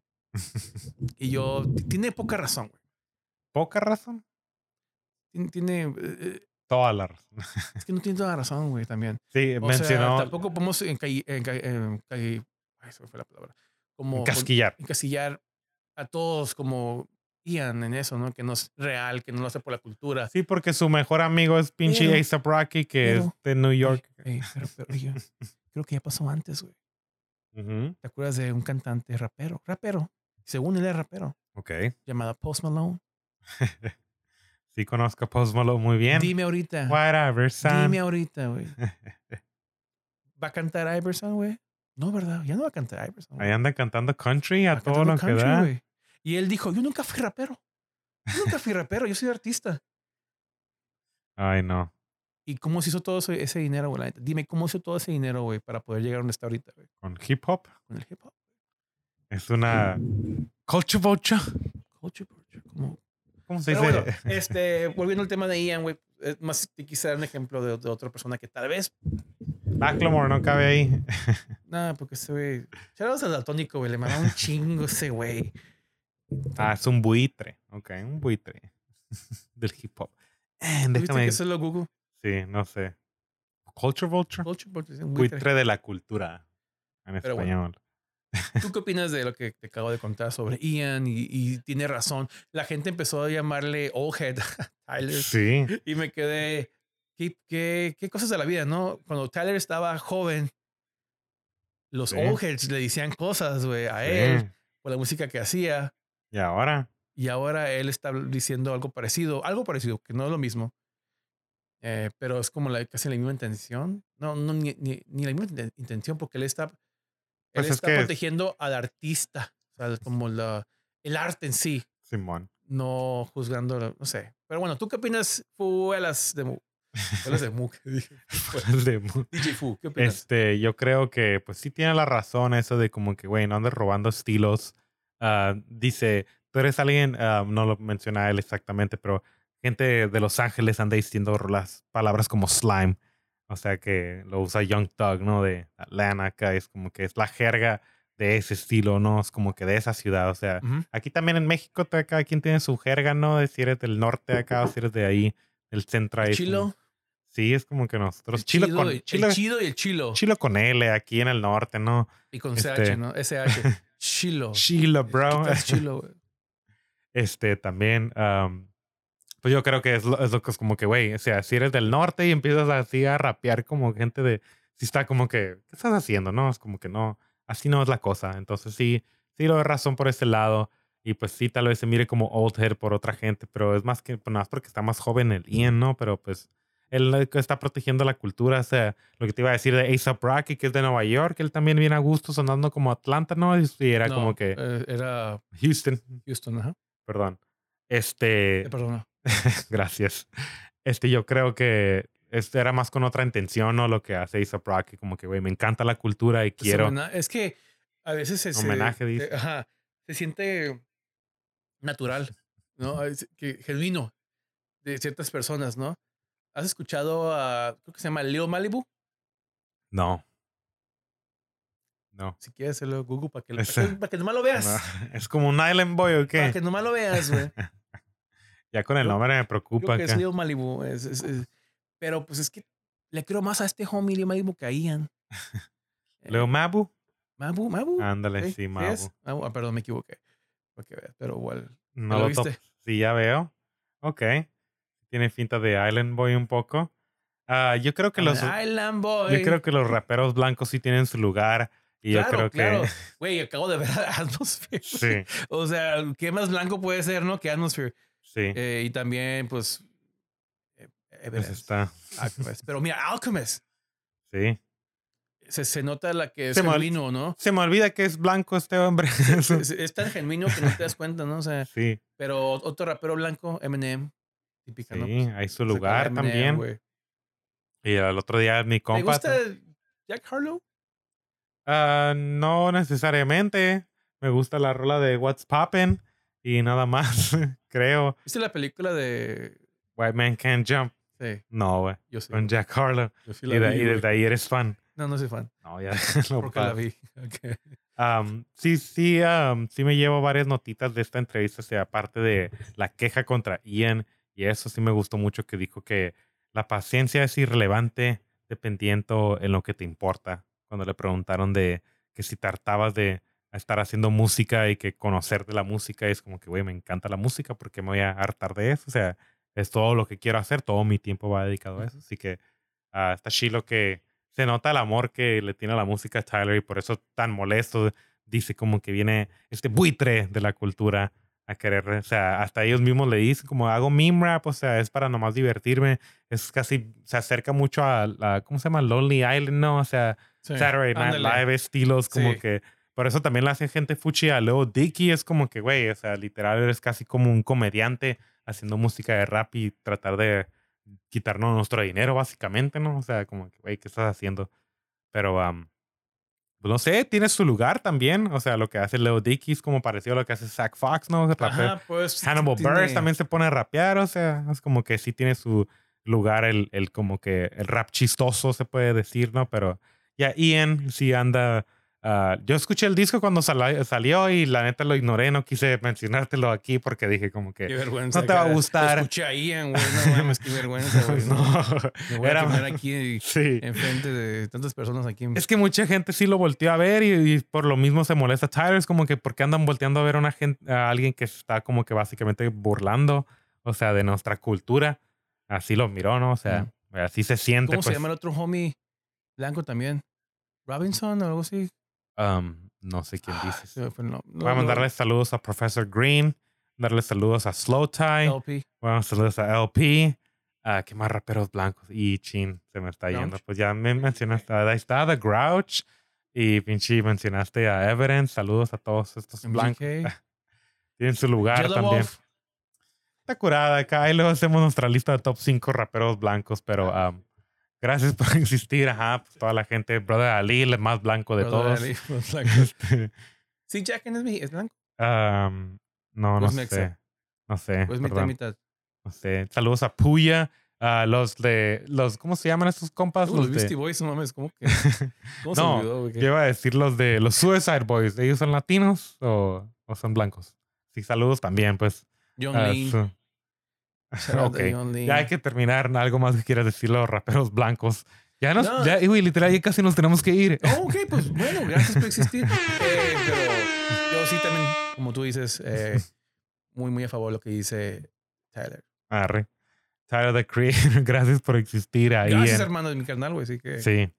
Y yo, t- tiene poca razón, güey. Poca razón. Tiene, tiene, eh, Toda la razón. es que no tiene toda la razón, güey, también. Sí, O mencionó sea, tampoco podemos encaillar, ay, se me fue la palabra. Como casquillar. encasillar a todos como Ian en eso, ¿no? Que no es real, que no lo hace por la cultura. Sí, porque su mejor amigo es pinche Pero- A$AP Rocky, que es pero- de New York. Ey, pero, pero yo creo que ya pasó antes, güey. Ujú. ¿Te acuerdas de un cantante rapero? Rapero. Según él es rapero. Ok. Llamado Post Malone. Sí conozco a Post Malone muy bien. Dime ahorita. Whatever, son. Dime ahorita, güey. ¿Va a cantar Iverson, güey? No, ¿verdad? Ya no va a cantar Iverson. güey. Ahí anda cantando country a Va todo lo cantando que country, da. güey. Y él dijo, yo nunca fui rapero. Yo nunca fui rapero, yo soy artista. Ay, no. ¿Y cómo se hizo todo ese, ese dinero, güey? La neta? Dime, ¿cómo hizo todo ese dinero, güey, para poder llegar a donde está ahorita, güey? Con hip hop Con el hip hop. es una culture vulture. Culture, culture, como... ¿Cómo se Pero dice? bueno, este, volviendo al tema de Ian, güey, es más te quise dar un ejemplo de, de otra persona que tal vez, Macklemore no cabe ahí. nada, porque ese güey, Charles al daltónico, güey, le mandaba un chingo ese güey. Ah, es un buitre. Ok, un buitre del hip hop. Eh, ¿Viste déjame. que eso es lo Google? Sí, no sé. Culture vulture. Culture, culture, es un buitre. Buitre de la cultura. En Pero español. ¿Tú qué opinas de lo que te acabo de contar sobre Ian? Y, y tiene razón. La gente empezó a llamarle Old Head a Tyler. Sí. Y me quedé, qué, qué, qué cosas de la vida, ¿no? Cuando Tyler estaba joven, los Sí. old heads le decían cosas, güey, a Sí. él por la música que hacía. Y ahora, Y ahora él está diciendo algo parecido, algo parecido, que no es lo mismo. Eh, pero es como la, casi la misma intención. No, no ni, ni, ni la misma inten- intención, porque él está, él pues es está que protegiendo al artista, o sea, como la, el arte en sí, Simón. no juzgando, no sé. Pero bueno, ¿tú qué opinas, Fuelas de Mu? Fuelas de Mu, que dije. Fueras de mu- D J Fu, ¿qué opinas? Este, yo creo que pues sí tiene la razón eso de como que, güey, no andes robando estilos. Ah, dice, tú eres alguien, ah, no lo menciona él exactamente, pero gente de Los Ángeles anda diciendo las palabras como slime. O sea que lo usa Young Thug, ¿no? De Atlanta, acá es como que es la jerga de ese estilo, ¿no? Es como que de esa ciudad. O sea, Ujú. aquí también en México, te- cada quien tiene su jerga, ¿no? De si eres del norte acá o si eres de ahí, del centro ahí. El es como- chilo, sí, es como que nosotros. el Chilo chido, con. el, Chilo, el chido y el chilo. chilo con L aquí en el norte, ¿no? Y con Este- C H, ¿no? S H. Chilo. Chilo, bro. ¿Qué tal chilo, güey? Este también. am, pues yo creo que es lo, es lo que es como que, güey, o sea, si eres del norte y empiezas así a rapear como gente de. Sí, está como que. ¿Qué estás haciendo? No, es como que no. Así no es la cosa. Entonces sí, sí lo doy razón por ese lado. Y pues sí, tal vez se mire como old head por otra gente, pero es más que pues, nada más porque está más joven el Ian, ¿no? Pero pues él eh, que está protegiendo la cultura. O sea, lo que te iba a decir de A$AP Rocky, que es de Nueva York, él también viene a gusto sonando como Atlanta, ¿no? Y y era No, como que eh, era Houston, Houston, ajá. perdón. Eh, Este, perdona. gracias. Este, yo creo que este era más con otra intención, ¿no? Lo que hace A$AP Rocky, como que, güey, me encanta la cultura y Pues, quiero homena- Es que a veces se, se- homenaje, se- dice. ajá, se siente natural, ¿no? Es que, genuino de ciertas personas, ¿no? ¿Has escuchado a, creo que se llama Leo Malibu? No, no. Si quieres hacerlo Google para que, para Ese- que, para que nomás lo no. veas. Es como un Island Boy o Para qué. que nomás lo veas, güey. Ya con el Creo- nombre me Creo preocupa que es acá. Leo Malibu. es- es- es- pero pues es que le quiero más a este homie Leo Malibu que a Ian. Leo Eh, Mabu. Mabu, Mabu. Ándale, ¿Sí? sí, ¿Sí Mabu. es? Mabu. Ah, perdón, me equivoqué. Para que veas, pero igual. No lo lo viste? top. Sí, ya veo. Ok. Tiene finta de Island Boy un poco. Ah, yo creo que I'm los an Island Boy. yo creo que los raperos blancos sí tienen su lugar y yo Claro, creo claro. que Güey, acabo de ver a Atmosphere. sí, O sea, ¿qué más blanco puede ser, no? Que Atmosphere. sí, Eh, y también, pues, eh, pues Evidence. está, Alchemist. Pero mira, Alchemist. sí. Se, se nota la que es Se me ol- genuino, ¿no? Se me olvida que es blanco este hombre. Se- se- es tan genuino que no te das cuenta, ¿no? O sea, Sí, pero otro rapero blanco, Eminem, típica, ¿no? sí, Pues, hay su saca la lugar Eminem, también. güey. Y el otro día mi ¿Te compa. gusta Jack Harlow? Ah, no necesariamente. Me gusta la rola de What's Poppin' y nada más, creo. ¿Viste la película de...? White Man Can't Jump. Sí, No, güey. yo sí. Con güey. Jack Harlow. Yo sí Y, la de, vi, y güey. desde ahí eres fan. No, no soy fan. No, ya lo Porque la pa- vi. Ok. Am, sí, sí, am, sí me llevo varias notitas de esta entrevista, o sea, aparte de la queja contra Ian, y eso sí me gustó mucho que dijo que la paciencia es irrelevante dependiendo en lo que te importa. Cuando le preguntaron de que si te hartabas de estar haciendo música y que conocer de la música, es como que, güey, me encanta la música, porque me voy a hartar de eso? O sea, es todo lo que quiero hacer, todo mi tiempo va dedicado a eso. Así que ah, está chilo que se nota el amor que le tiene a la música a Tyler y por eso tan molesto. Dice como que viene este buitre de la cultura a querer, o sea, hasta ellos mismos le dicen como hago meme rap, o sea, es para nomás divertirme. Es casi, se acerca mucho a, la, ¿cómo se llama? Lonely Island, ¿no? O sea, Sí. Saturday Night Ándale. Live estilos como Sí. que, por eso también le hacen gente fuchi a Leo Dicky, es como que, güey, o sea, literal eres casi como un comediante haciendo música de rap y tratar de quitarnos nuestro dinero, básicamente, ¿no? O sea, como que, güey, ¿qué estás haciendo? Pero, am, pues no sé, tiene su lugar también. O sea, lo que hace Leo Dicky es como parecido a lo que hace Zach Fox, ¿no? O sea, rapea- Ajá, pues... Hannibal tiene- Buress también se pone a rapear, o sea, es como que sí tiene su lugar el, el como que el rap chistoso, se puede decir, ¿no? Pero ya Ian sí anda... ah, yo escuché el disco cuando sal- salió y la neta lo ignoré, no quise mencionártelo aquí porque dije como Qué que vergüenza. no te va a cara. gustar. Escuché a Ian, güey. No mames, qué vergüenza, güey. no, No. Me voy era- a quemar aquí sí. enfrente de tantas personas aquí. Es que mucha gente sí lo volteó a ver y, y por lo mismo se molesta. Tyler es como que porque andan volteando a ver a una gente, a alguien que está como que básicamente burlando, o sea, de nuestra cultura. Así lo miró, ¿no? O sea, Mm. Así se siente. ¿Cómo pues, se llama el otro homie blanco también? ¿Robinson o algo así? Um, no sé quién Ah, dices. se me fue el nom- no, Voy a no, mandarle saludos a Professor Green, darle saludos a Slow Tie, L P. voy a mandar saludos a L P, a qué más raperos blancos. Y chin, se me está yendo. Grouch. Pues ya me mencionaste, ahí está The Grouch y pinche mencionaste a Evidence. Saludos a todos estos M G blancos. K. Tienen su lugar Yellow también. Wolf. Está curada acá. Ahí luego hacemos nuestra lista de top cinco raperos blancos, pero um, gracias por existir. Ajá, pues toda la gente. Brother Ali, el más blanco de Brother todos. Ali was like- Este, Sí, Jack es mi- es blanco. um, no, no Pues mexa. sé. No sé. Pues mitad, perdón. mitad. No sé. Saludos a Puya. A los de los, ¿cómo se llaman estos compas? Uh, los los de, Beastie Boys, no mames, ¿cómo que? ¿Cómo se no, olvidó, güey? yo iba a decir los de los Suicide Boys. ¿Ellos son latinos o, o son blancos? Sí, saludos también, pues. John a Lean. su- Shout out to Ok. John Lean. Ya hay que terminar. Algo más que quieras decir los raperos blancos. Ya nos, No. ya, güey, literal, ya casi nos tenemos que ir. Oh, ok, pues bueno, gracias por existir. Eh, pero yo sí también, como tú dices, eh, muy, muy a favor de lo que dice Tyler. Arre. Tyler the Creator, gracias por existir ahí. Gracias, en- hermano de mi carnal, güey. Así que Sí.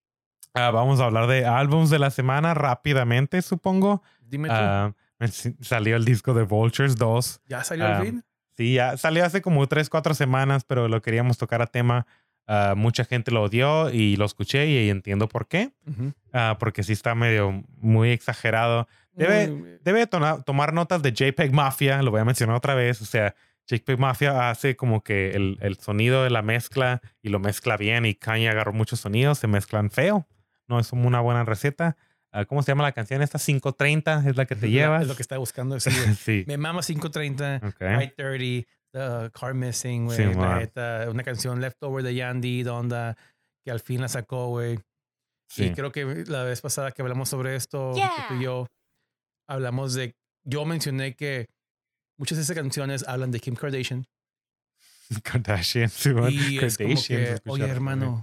Ah, vamos a hablar de álbums de la semana rápidamente, supongo. dime tú, Ah, salió el disco de Vultures dos. ¿ya salió ah, al fin? Sí, ya salió hace como tres, cuatro semanas, pero lo queríamos tocar a tema. Ah, mucha gente lo odió y lo escuché y entiendo por qué. Ujú. Ah, porque sí está medio muy exagerado. Debe, Muy- debe to- tomar notas de JPEG Mafia, lo voy a mencionar otra vez. O sea, JPEG Mafia hace como que el, el sonido de la mezcla y lo mezcla bien y Kanye agarró muchos sonidos, se mezclan feo. No es como una buena receta. Ah, ¿cómo se llama la canción? Esta cinco treinta es la que te es llevas. lo que estaba buscando. Sí, güey. Sí. Me mama cinco treinta, Ok. I thirty, The Car Missing, güey. Sí, la man. neta, una canción Leftover de Yandy, Donda, que al fin la sacó, güey. Sí. Y creo que la vez pasada que hablamos sobre esto, Yeah. que tú y yo hablamos de. Yo mencioné que muchas de esas canciones hablan de Kim Kardashian. Kardashian. Sí, man. Y es como Kardashian, se que, escucha oye, raro hermano,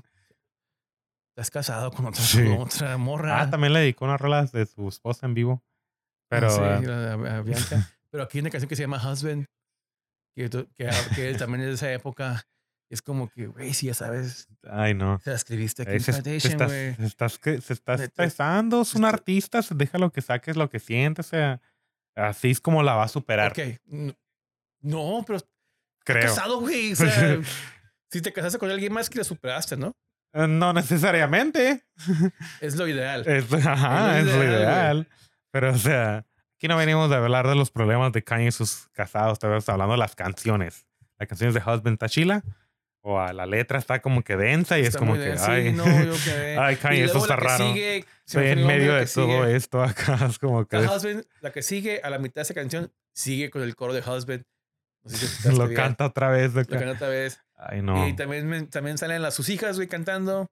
estás casado con otra, Sí. con otra morra. Ah, también le dedicó unas rolas de su esposa en vivo. Pero Ah, sí, ah, a- a Bianca. Pero aquí hay una canción que se llama Husband, que, tú- que, que él también es de esa época. Es como que, güey, si ya sabes, ay, no. se la escribiste a Kim Eh, se, se Kardashian, estás, güey. se estás, que- se está Neta. expresando, es un Está- artista, se deja lo que saques, lo que siente, o sea, así es como la va a superar, Ok. n- No, pero creo. casado, güey. O sea, si te casaste con alguien más que lo superaste, ¿no? Eh, No necesariamente. Es lo ideal. Es, ajá, Es es lo lo ideal, ideal. Pero, o sea, aquí no venimos de hablar de los problemas de Kanye y sus casados, estamos hablando de las canciones. Las canciones de Husband Tachila, o a la letra está como que densa y es Está como muy que, bien. Sí, ay, no, yo quedé. ay, Y Kanye, eso luego está la que raro. sigue, se me Estoy fue el en nombre medio la de que todo sigue. esto acá, es como que The Husband, la que sigue a la mitad de esa canción, sigue con el coro de Husband. No sé si escuchaste lo bien. canta otra vez. Lo acá. canta otra vez. Ay, no. Y también, me- también salen las sus hijas, güey, cantando.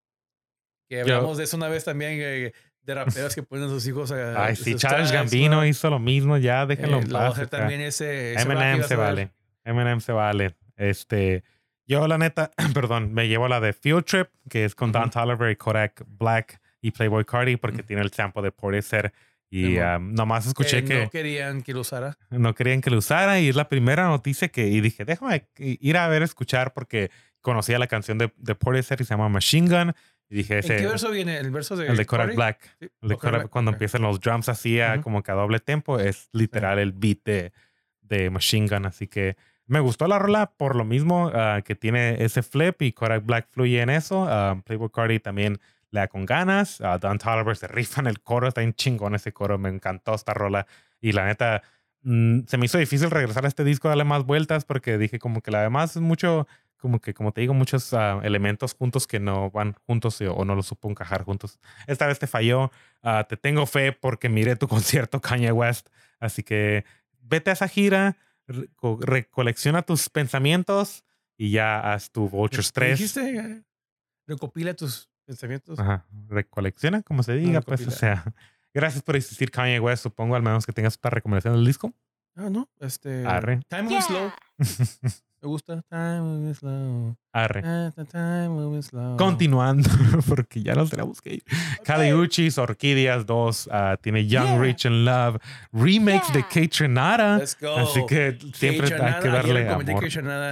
Que Yo- hablamos de eso una vez también, eh, de raperos que ponen a sus hijos a. Ay, a sí, sus Charles tracks, Gambino ¿no? hizo lo mismo, ya déjenlo Eh, en lo va a paz. hacer acá. también ese. ese rap Eminem ibas se a ver. vale. Eminem se vale. Este, yo la neta, perdón, me llevo la de Field Trip, que es con Don Ujú. Toliver y Kodak Black y Playboy Cardi, porque Ujú. tiene el sample de Portishead. Y Simón. um, nomás escuché Que que no querían que lo usara. no querían que lo usara y es la primera noticia que y dije, déjame ir a ver, escuchar, porque conocía la canción de, de Portishead y se llama Machine Gun. Y dije, ¿En ese, qué verso viene? ¿El verso de. el de Kodak Cardi? Black. Sí, El de o Kodak Kodak, Black, cuando ok. empiezan los drums así a, Ujú. como que a doble tempo, es literal el beat de, de Machine Gun. Así que me gustó la rola por lo mismo ah, que tiene ese flip y Kodak Black fluye en eso. Ah, Playboy Cardi también le da con ganas. Ah, Don Toliver se rifa en el coro, está bien chingón ese coro. Me encantó esta rola. Y la neta, mm, se me hizo difícil regresar a este disco, darle más vueltas, porque dije como que la demás es mucho, como que, como te digo, muchos ah, elementos juntos que no van juntos y- o no los supo encajar juntos. Esta vez te falló. Ah, te tengo fe porque miré tu concierto, Kanye West. Así que vete a esa gira, reco- recolecciona tus pensamientos y ya haz tu Vultures ¿Qué tres. dijiste? Eh, Recopila tus pensamientos. Ajá. Recolecciona, como se diga, pues, o recopila. sea. Gracias por existir, Kanye West. Supongo, al menos que tengas esta recomendación del disco. Ah, no. Este. Arre. Time Moving Slow. Me gusta. Time Moving Slow. Arre. Ah, ta- Time Moving Slow. Continuando, porque ya nos tenemos que ir. Ok. Kali Uchis, Orquídeas dos, ah, tiene Young, Yeah. Rich and Love, remakes de Yeah. Kate Renata. Let's go. Así que siempre Kate hay que Chanada, ayer darle recomendé amor. Kate Chanada.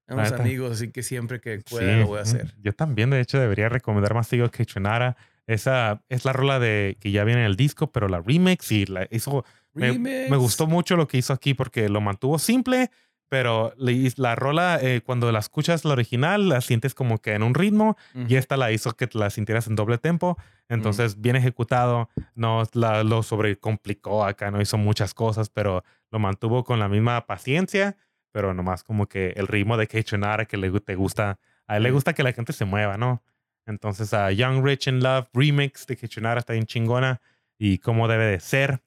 Somos neta. amigos, así que siempre que pueda Sí, lo voy a hacer. yo también, de hecho, debería recomendar más seguido que Chunara. Esa es la rola de que ya viene en el disco, pero la remix y la hizo. Me, Remix. me gustó mucho lo que hizo aquí porque lo mantuvo simple, pero le- la rola, eh, cuando la escuchas la original, la sientes como que en un ritmo Ujú. y esta la hizo que te la sintieras en doble tempo. Entonces, bien ejecutado, no la, lo sobrecomplicó acá, no hizo muchas cosas, pero lo mantuvo con la misma paciencia, pero nomás como que el ritmo de Keichonara que le, gu- te gusta, a él le Sí. gusta que la gente se mueva, ¿no? Entonces, a Young, Rich in Love remix de Keichonara está bien chingona y como debe de ser.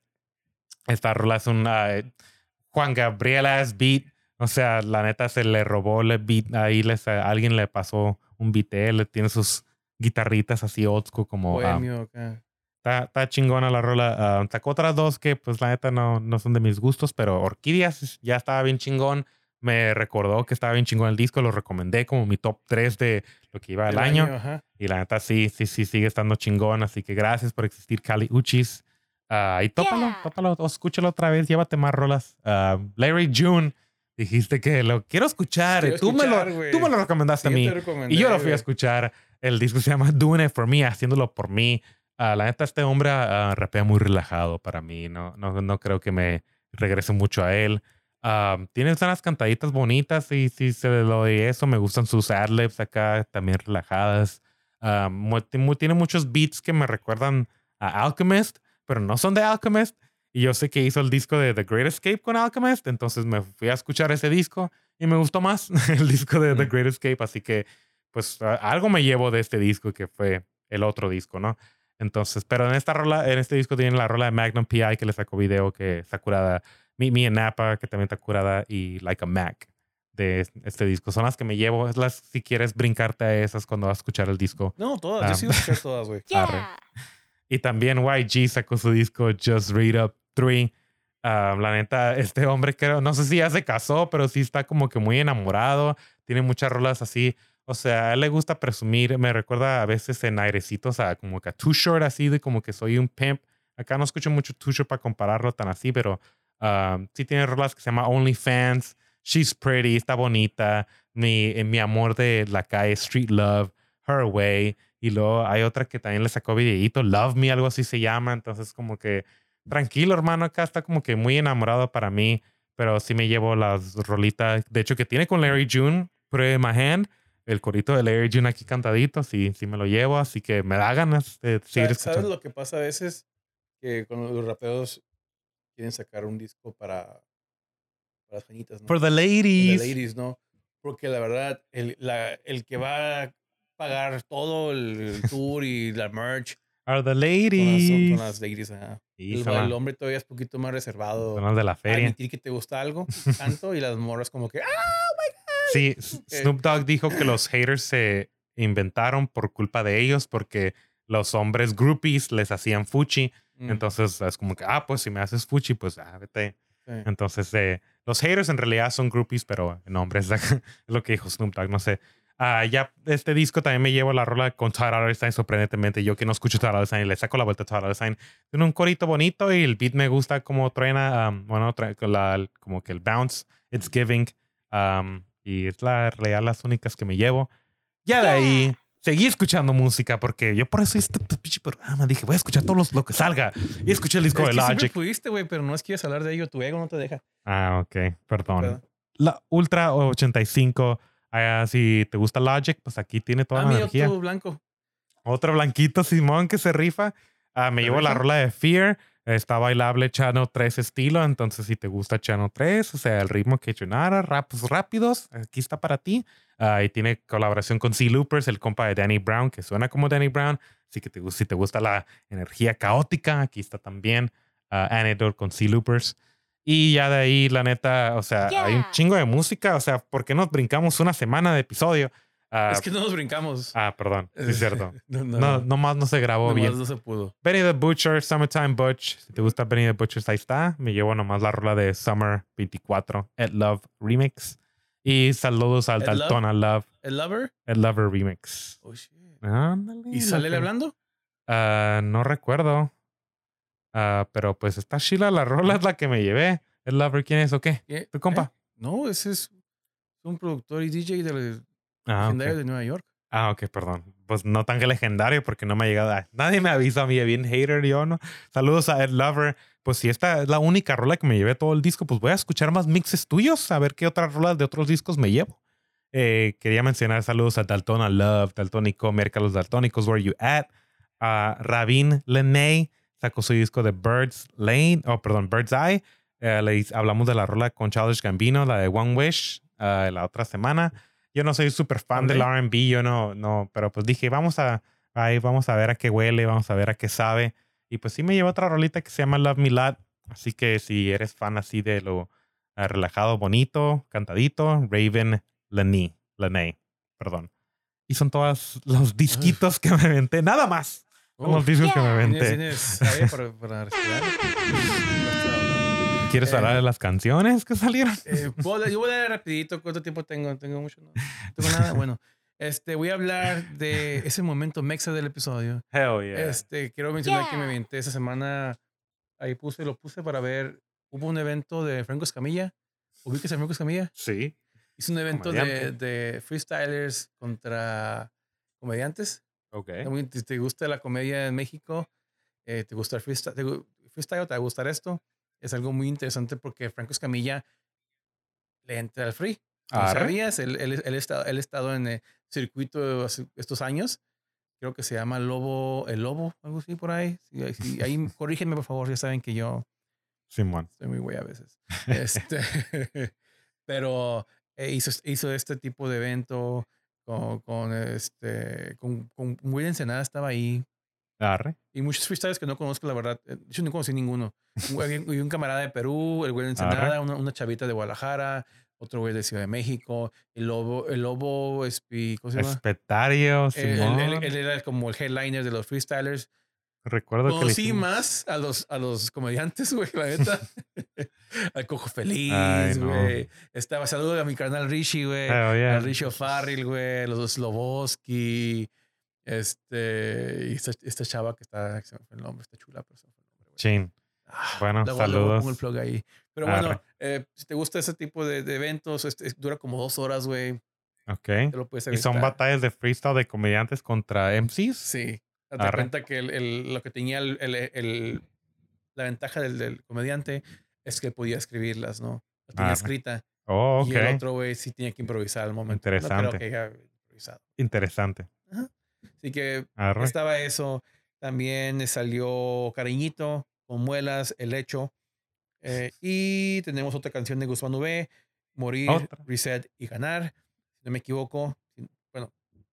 Esta rola es un uh, Juan Gabriel-ass beat. O sea, la neta se le robó el beat. Ahí les, uh, alguien le pasó un beat de él. Tiene sus guitarritas así old school como... um, Bohemio acá. Está, está chingona la rola. Uh, sacó otras dos que, pues, la neta no, no son de mis gustos, pero Orquídeas ya estaba bien chingón. Me recordó que estaba bien chingón el disco. Lo recomendé como mi top tres de lo que iba al El año. año, ajá. Y la neta sí, sí, sí, sigue estando chingón. Así que gracias por existir, Cali Uchis. Uh, y tópalo, Yeah. tópalo, o escúchalo otra vez. Llévate más rolas. Uh, Larry June, dijiste que lo quiero escuchar. Quiero tú, me escuchar, lo, güey. tú me lo recomendaste Sí, a yo mí. te recomendé, Y yo lo fui a güey. escuchar. El disco se llama Doing It For Me, haciéndolo por mí. Uh, la neta, este hombre uh, rapea muy relajado para mí. No, no, no creo que me regrese mucho a él. Um, tiene unas cantaditas bonitas y si se lo doy eso, me gustan sus adlibs acá, también relajadas. Um, mu- mu- tiene muchos beats que me recuerdan a Alchemist, pero no son de Alchemist. Y yo sé que hizo el disco de The Great Escape con Alchemist, entonces me fui a escuchar ese disco y me gustó más el disco de The Mm. Great Escape. Así que, pues, uh, algo me llevo de este disco que fue el otro disco, ¿no? Entonces, pero en esta rola, en este disco tiene la rola de Magnum P I que le sacó video, que está curada. Meet Me in Napa, que también está curada. Y Like a Mac de este disco. Son las que me llevo. Es las, si quieres brincarte a esas cuando vas a escuchar el disco. No, todas. Ah. Yo sí voy a escuchar todas, güey. Arre. Yeah. Y también Y G sacó su disco Just Read Up tres. Ah, la neta, este hombre creo, no sé si ya se casó, pero sí está como que muy enamorado. Tiene muchas rolas así. O sea, a él le gusta presumir. Me recuerda a veces en airecitos a como que a Too Short, así de como que soy un pimp. Acá no escucho mucho Too Short para compararlo tan así, pero ah, sí tiene rolas que se llama OnlyFans. She's Pretty, está bonita. Mi, eh, mi amor de la calle, Street Love, Her Way. Y luego hay otra que también le sacó videíto, Love Me, algo así se llama. Entonces, como que tranquilo, hermano. Acá está como que muy enamorado para mí. Pero sí me llevo las rolitas. De hecho, que tiene con Larry June, Put It in My Hand. El corito de Larry June aquí cantadito. Sí, sí me lo llevo. Así que me da ganas de seguir ¿Sabes escuchando. lo que pasa a veces? Que cuando los raperos quieren sacar un disco para, para las feñitas, ¿no? For the For the ladies. ladies, ¿no? Porque la verdad, el, la, el que va a pagar todo el tour y la merch Are the son las, ladies. son, son las ladies. Ajá. Sí, El, son, la- el hombre todavía es un poquito más reservado. son las de la A feria. admitir que te gusta algo, tanto, y las morras como que, ¡ah! Sí, S- Snoop Dogg dijo que los haters se inventaron por culpa de ellos porque los hombres groupies les hacían fuchi. Mm, Entonces es como que, ah, pues si me haces fuchi, pues ah, vete. sí. Entonces, eh, los haters en realidad son groupies, pero en hombres. Es lo que dijo Snoop Dogg, no sé. Ah, ya este disco también me llevo la rola con Ty Dolla $ign, sorprendentemente. Yo que no escucho Ty Dolla $ign, le saco la vuelta a Ty Dolla $ign. Tiene un corito bonito y el beat me gusta como truena, um, bueno, tra- con la, como que el bounce, it's giving. um, y es la real las únicas que me llevo. Ya de ahí Yeah. seguí escuchando música porque yo por eso hice este pinche programa. Dije, voy a escuchar todo los- lo que salga. Y escuché el disco Es de que siempre Logic. pudiste, güey, pero no es que quieres hablar de ello. Tu ego no te deja. Ah, ok, perdón. ¿verdad? La Ultra ochenta y cinco. Ah, si te gusta Logic, pues aquí tiene toda Ah, la mira, energía. tú blanco. Otro blanquito Simón que se rifa. Ah, me ¿Se llevo la rifa? rola de Fear. Está bailable Channel tres estilo. Entonces, si te gusta Channel tres, o sea, el ritmo que Chonara, rapos rápidos, aquí está para ti. Ah, y tiene colaboración con C. Loopers, el compa de Danny Brown, que suena como Danny Brown. Así que te, gu- si te gusta la energía caótica, aquí está también ah, Antidote con C. Loopers. Y ya de ahí, la neta, o sea, hay un Yeah. chingo de música. O sea, ¿por qué nos brincamos una semana de episodio? Ah, Es que no nos brincamos. ah, perdón, sí es cierto. no, no, No, nomás no se grabó nomás bien. no se pudo. Benny the Butcher, Summertime Butch. Si te gusta Benny the Butcher, ahí está. Me llevo nomás la rola de Summer veinticuatro, Ed Love Remix. Y saludos al Ed Love? Daltona Love, ¿El lover? Ed Lover Remix. Oh, shit. Ándale, ¿Y sale loco. hablando? Ah, no recuerdo. Ah, pero pues está chila la rola, es la que me llevé. ¿Ed Lover quién es o qué? ¿Qué? ¿Tu compa? ¿Eh? No, ese es un productor y D J del Ah, legendario ok. de Nueva York. Ah, ok, perdón. Pues no tan legendario porque no me ha llegado. a- Nadie me avisó a mí, bien hater yo, ¿no? Saludos a Ed Lover. Pues si esta es la única rola que me llevé todo el disco, pues voy a escuchar más mixes tuyos, a ver qué otras rolas de otros discos me llevo. Eh, quería mencionar saludos a Daltona Love, Daltónico, Merca Los Daltónicos, Where You At, a Rabin Leney, sacó su disco de Bird's Lane, oh, perdón, Bird's Eye. Eh, le hice- hablamos de la rola con Childish Gambino, la de One Wish, ah, la otra semana. Yo no soy súper fan Hablé. del R and B, yo no, no, pero pues dije, vamos a, ahí vamos a ver a qué huele, vamos a ver a qué sabe. Y pues sí me llevó otra rolita que se llama Love Me Lot. Así que si eres fan así de lo ah, relajado, bonito, cantadito, Raven Leney, Leney, perdón. Y son todos los disquitos que me aventé, nada más. Son los Uf, discos que me ¿Tienes, aventé. tienes aire para, para respirar? ¿Quieres Eh, hablar de las canciones que salieron? Eh, puedo- yo voy a dar rapidito. ¿Cuánto tiempo tengo? Tengo mucho. No, no tengo nada. Bueno, este, voy a hablar de ese momento mexa del episodio. Hell yeah. Este, quiero mencionar que me Yeah. aventé esa semana. Ahí puse, lo puse para ver. Hubo un evento de Franco Escamilla. ¿Ubicas a Franco Escamilla? Sí. Hizo un evento de, Comediante. de freestylers contra comediantes. Ok. También, Si te gusta la comedia en México, eh, te gusta el freestyle, te, gu- freestyle, te va a gustar esto. Es algo muy interesante porque Franco Escamilla le entra al free. ¿No Arre. sabías? Él, él, él, está, él ha estado en el circuito hace estos años. Creo que se llama Lobo, el Lobo, algo así por ahí. Sí, sí, ahí corrígenme, por favor. Ya saben que yo Simón. soy muy güey a veces. Este, pero eh, hizo, hizo este tipo de evento con, con este, con, con Will Ensenada estaba ahí. Arre. Y muchos freestyles que no conozco, la verdad. Eh, Yo no conocí ninguno. Un, güey- y un camarada de Perú, el güey de Ensenada, Arre. una, una chavita de Guadalajara, otro güey de Ciudad de México, el lobo, el lobo, Espi- ¿cómo se llama? Espetario, Él, Simón. él- él era como el headliner de los freestylers. Recuerdo que le Conocí hicimos. más a los, a los comediantes, güey, la neta. Al Cojo Ay, Feliz, no. güey. Estaba, saludo a mi canal Rishi, güey. Hell yeah. Al Rishi O'Farrill, güey. Los Sloboski. Este, y esta, esta chava que está, se me fue el nombre, está chula, pero se me fue el nombre, güey. Chin. Ah, Bueno, luego, luego saludos. pongo el plug ahí. Pero Arre. bueno, eh, si te gusta ese tipo de, de eventos, este, es- dura como dos horas, güey. Ok. Te lo puedes ¿Y son aventar. batallas de freestyle de comediantes contra M Cs? Sí. Date Arre. cuenta que el, el- lo que tenía el, el- el- la ventaja del, del comediante es que podía escribirlas, ¿no? La tenía Arre. escrita. Oh, Y el ok. otro, güey, sí tenía que improvisar al momento. No creo Interesante. que haya improvisado. Interesante. Ajá. Así que Arre. estaba eso. También salió Cariñito con Muelas, El Hecho. Eh, y tenemos otra canción de Guzmán V, Morir, Otra. Reset y Ganar. Si no me equivoco, si- bueno,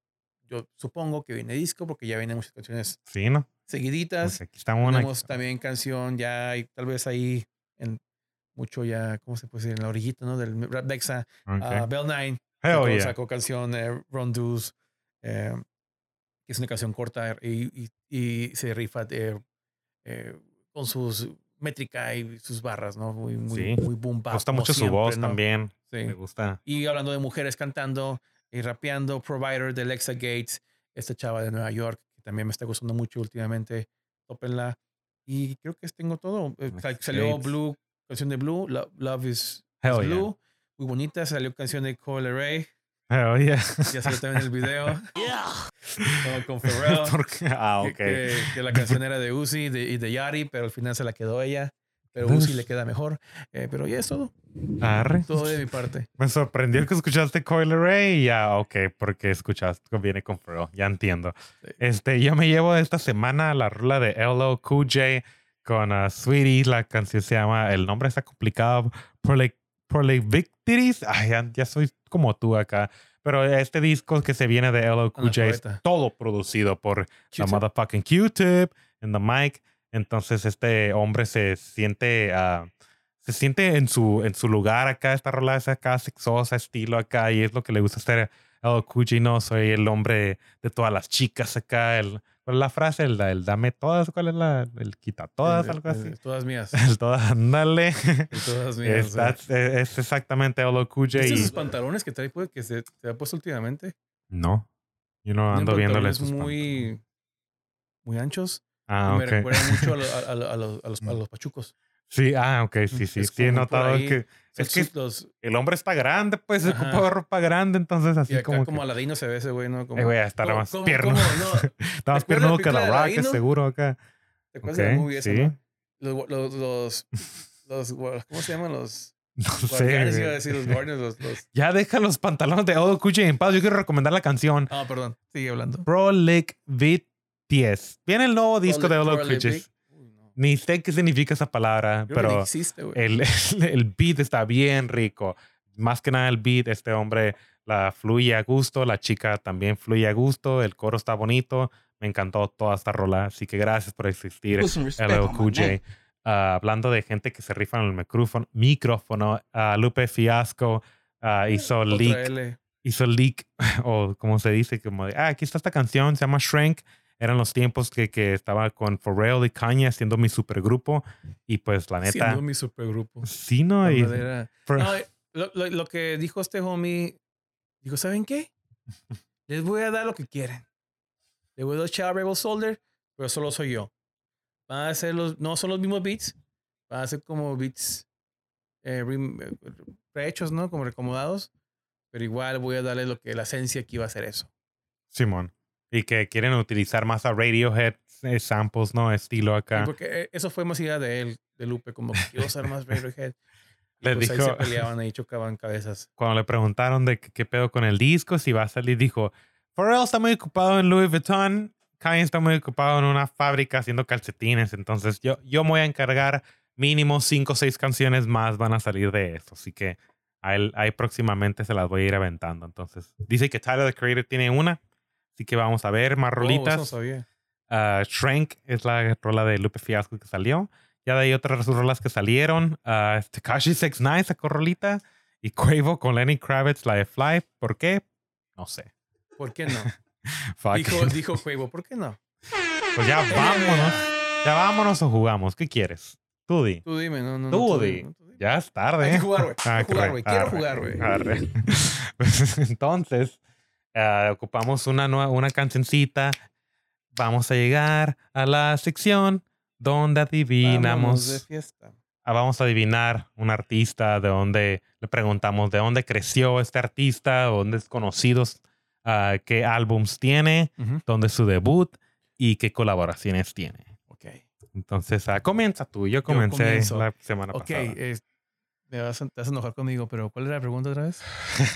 yo supongo que viene disco porque ya vienen muchas canciones Sí, ¿no? seguiditas. Porque aquí está una. Tenemos también canción ya, hay, tal vez ahí en mucho ya, ¿cómo se puede decir? En la orillita, ¿no? Del Rap Dexa. Ok. Uh, Bell Nine Hell sacó, yeah. sacó canción eh, Rondeus, eh, que es una canción corta y, y, y se rifa eh, eh, con sus métrica y sus barras, ¿no? Muy, muy, Sí. muy boom Me bap, gusta como mucho su siempre, voz ¿no? también. Sí. Me gusta. Y hablando de mujeres cantando y rapeando, Provider de Alexa Gates, esta chava de Nueva York, que también me está gustando mucho últimamente. Tópenla. Y creo que tengo todo. Eh, Alexa sal- Salió Gates. Blue, canción de Blue, Lo- Love is, is Hell yeah. Blue. Muy bonita. Salió canción de Cole Ray. Hell yeah. Ya salió también el video. Yeah. Con, con Pharrell. ¿Por qué? Ah, que, ok. que, que la canción era de Uzi de, y de Yari, pero al final se la quedó ella. Pero Uzi le queda mejor. Eh, pero ya es todo. Arre. Todo de mi parte. Me sorprendió que escuchaste Coil Ray y ya, ok, porque escuchaste, viene con Pharrell, ya entiendo. Sí. Este, yo me llevo esta semana la rola de L O Cool J con uh, Sweetie, la canción se llama, el nombre está complicado, Prole Victories, ay, ya, ya soy como tú acá, pero este disco que se viene de L O Cool J es Analfabeta. todo producido por la Q-Tip. motherfucking Q-Tip en the mic, entonces este hombre se siente... Uh, se siente en su, en su lugar acá, esta rola es acá sexosa, estilo acá, y es lo que le gusta hacer a L Q J, no, soy el hombre de todas las chicas acá, el, ¿cuál es la frase? El, el dame todas, ¿cuál es la? El quita todas, El- algo el- así. el- Todas mías. El todas, ándale. El todas mías. es, sí. that's- es exactamente L Q J. ¿Viste y- esos pantalones que trae, pues, que se, se ha puesto últimamente? No, yo no Tienen ando viéndole pantalones sus muy, muy anchos. Ah, y me ok. recuerdan mucho a, lo- a- a- a los, a, los, a los pachucos. Sí, ah, ok, sí, sí. Es Sí, he como muy por notado ahí. que Es que los, el hombre está grande, pues se Ajá. ocupa ropa grande, entonces así y acá como. como, que, Aladino se ve ese güey, ¿no? Como, eh, güey, está ¿cómo- más cómo- pierno. cómo? No, Está más ¿te acuerdas piernudo de que la la película de Rock, es Aladino? seguro acá. ¿Te acuerdas Ok, de la movie esa, sí. no? Los, los, los, los, gua- ¿cómo se llaman? Los No sé. guardianes, iba a güey. decir, los guardianes, los, los... Ya deja los pantalones de Odo Kuchi en paz. Yo quiero recomendar la canción Ah, perdón, sigue hablando. Prolic Beat diez. Viene el nuevo disco de Odo Prolific. Kuchi. Uy, no. Ni sé qué significa esa palabra, Creo que ni pero existe, güey. el, el, el beat está bien rico. Más que nada el beat, este hombre la fluye a gusto, la chica también fluye a gusto, el coro está bonito. Me encantó toda esta rola, así que gracias por existir, Put some respect L O on Q my J. name. Ah, hablando de gente que se rifa en el micrófono, micrófono ah, Lupe Fiasco ah, hizo Otra leak, L. hizo leak, o como se dice, como de, ah, aquí está esta canción, se llama Shrink. Eran los tiempos que, que estaba con Pharrell y Kanye haciendo mi supergrupo. Y pues la neta, Siendo mi supergrupo. sí, no, La y, madera. for- No, lo, lo, lo que dijo este homie, dijo, ¿saben qué? Les voy a dar lo que quieren. Les voy a echar a Rebel Soldier, pero solo soy yo. Van a ser los, no son los mismos beats, van a ser como beats eh, rem- eh, rehechos, ¿no? Como recomodados, pero igual voy a darle lo que la esencia que iba a ser eso. Simón. Y que quieren utilizar más a Radiohead eh, samples, ¿no? Estilo Sí, acá. porque eh, eso fue más idea de él, de Lupe, como que quiero usar más Radiohead. Y Le pues ahí dijo- se peleaban, ahí chocaban cabezas. Cuando le preguntaron de qué, qué pedo con el disco, si va a salir, dijo, Pharrell está muy ocupado en Louis Vuitton, Kanye está muy ocupado en una fábrica haciendo calcetines, entonces yo, yo me voy a encargar mínimo cinco o seis canciones más van a salir de esto, así que a él, ahí próximamente se las voy a ir aventando. Entonces, dice que Tyler, the Creator, tiene una, así que vamos a ver más Oh, eso rolitas. no sabía. Uh, Shrink es la rola de Lupe Fiasco que salió. Ya de ahí otras rolas que salieron. Uh, Tekashi six nine sacó rolita. Y Quavo con Lenny Kravitz, la de Fly. ¿Por qué? No sé. ¿Por qué no? Fuck. dijo, dijo Quavo, ¿por qué no? Pues ya vámonos. Ya vámonos o jugamos. ¿Qué quieres? Tú di. Tú dime, no, no. Tú no, di. no, tú dime. Ya es tarde. Hay que jugar, güey. Hay que Arre, jugar, güey. Quiero arre, jugar, güey. arre. Pues, entonces, uh, ocupamos una, nueva, una cancioncita. Vamos a llegar a la sección donde Vámonos de adivinamos. fiesta. Ah, vamos a adivinar un artista, de dónde le preguntamos de dónde creció este artista, dónde es conocido, uh, qué álbums tiene, Ujú. dónde es su debut y qué colaboraciones tiene. Ok. Entonces, uh, comienza tú. Yo comencé comienzo. la semana Ok, pasada. eh, me vas a, te vas a enojar conmigo, pero ¿cuál era la pregunta otra vez?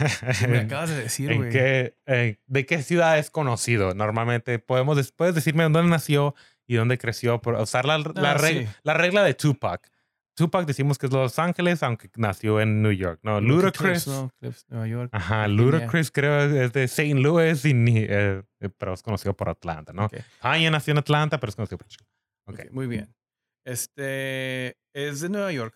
Me ¿En, acabas de decir, en güey. qué, eh, ¿De qué ciudad es conocido? Normalmente podemos después decirme dónde nació y dónde creció por usar la, la, Ah, reg- sí. la regla de Tupac. Tupac decimos que es Los Ángeles, aunque nació en New York. No, Creo que Ludacris. Clips, ¿no? Clips, Nueva York. Ajá, Virginia. Ludacris creo es de Saint Louis, y ni- eh, eh, pero es conocido por Atlanta, ¿no? Ok, Kanye nació en Atlanta, pero es conocido por Chicago. Ok. ok, muy bien. Este es de Nueva York.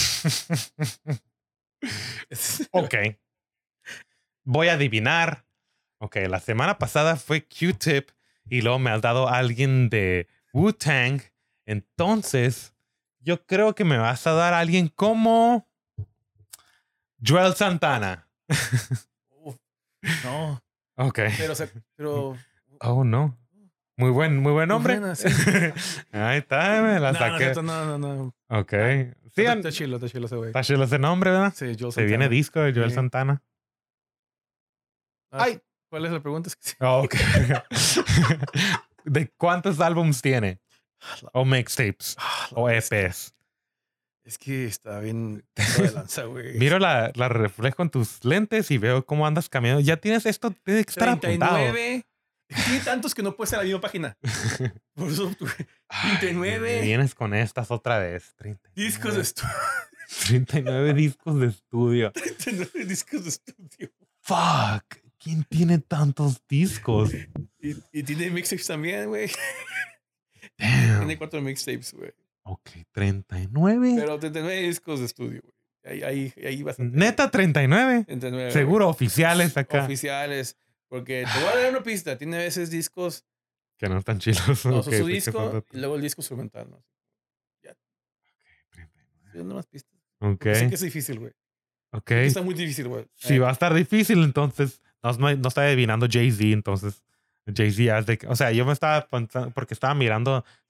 Es- Ok. Voy a adivinar. Ok, la semana pasada fue Q-Tip y luego me has dado alguien de Wu-Tang. Entonces, yo creo que me vas a dar a alguien como Joel Santana. Uf, no, Ok. pero, se, pero Oh, no. Muy buen, muy buen Muy nombre. buena, sí. Ahí está, me la no, no, saqué. no, no, no. Ok. Sí, Está, an- está chilo, está chilo ese güey. está chido ese nombre, ¿verdad? Sí, Joel Se viene Santana. disco de Joel Sí. Santana. Ah, Ay. ¿Cuál es la pregunta? Es que sí. Oh, ok. ¿De cuántos álbums tiene? O mixtapes. Ah, la O E bestia. Ps. Es que está bien pasado de lanza, güey. Miro la, la reflejo en tus lentes y veo cómo andas caminando. Ya tienes esto, tiene que estar apuntado. treinta y nueve. Tiene tantos que no puede ser la misma página. Por eso, güey, Ay, treinta y nueve. Vienes con estas otra vez. treinta y nueve. discos de estudio. treinta y nueve discos de estudio. treinta y nueve discos de estudio. Fuck. ¿Quién tiene tantos discos? Y, y tiene mixtapes también, güey. Damn. Tiene cuatro mixtapes, güey. Ok, treinta y nueve. Pero treinta y nueve discos de estudio, güey. Ahí, ahí, ahí bastante. Neta, treinta y nueve. treinta y nueve, Seguro, güey. oficiales acá. Oficiales. Porque te voy a dar una pista. Tiene a veces discos. Que no están chilos. No, Ok, su sé que disco son- y luego el disco instrumental, ¿no? Ya. Sí, dando más pistas. Ok, Porque sé que es difícil, güey. ok. Sé que está muy difícil, güey. Si Eh, va a estar difícil, entonces no, no, no está adivinando Jay-Z, entonces Jay-Z es de que- o sea, yo me estaba pensando, porque estaba mirando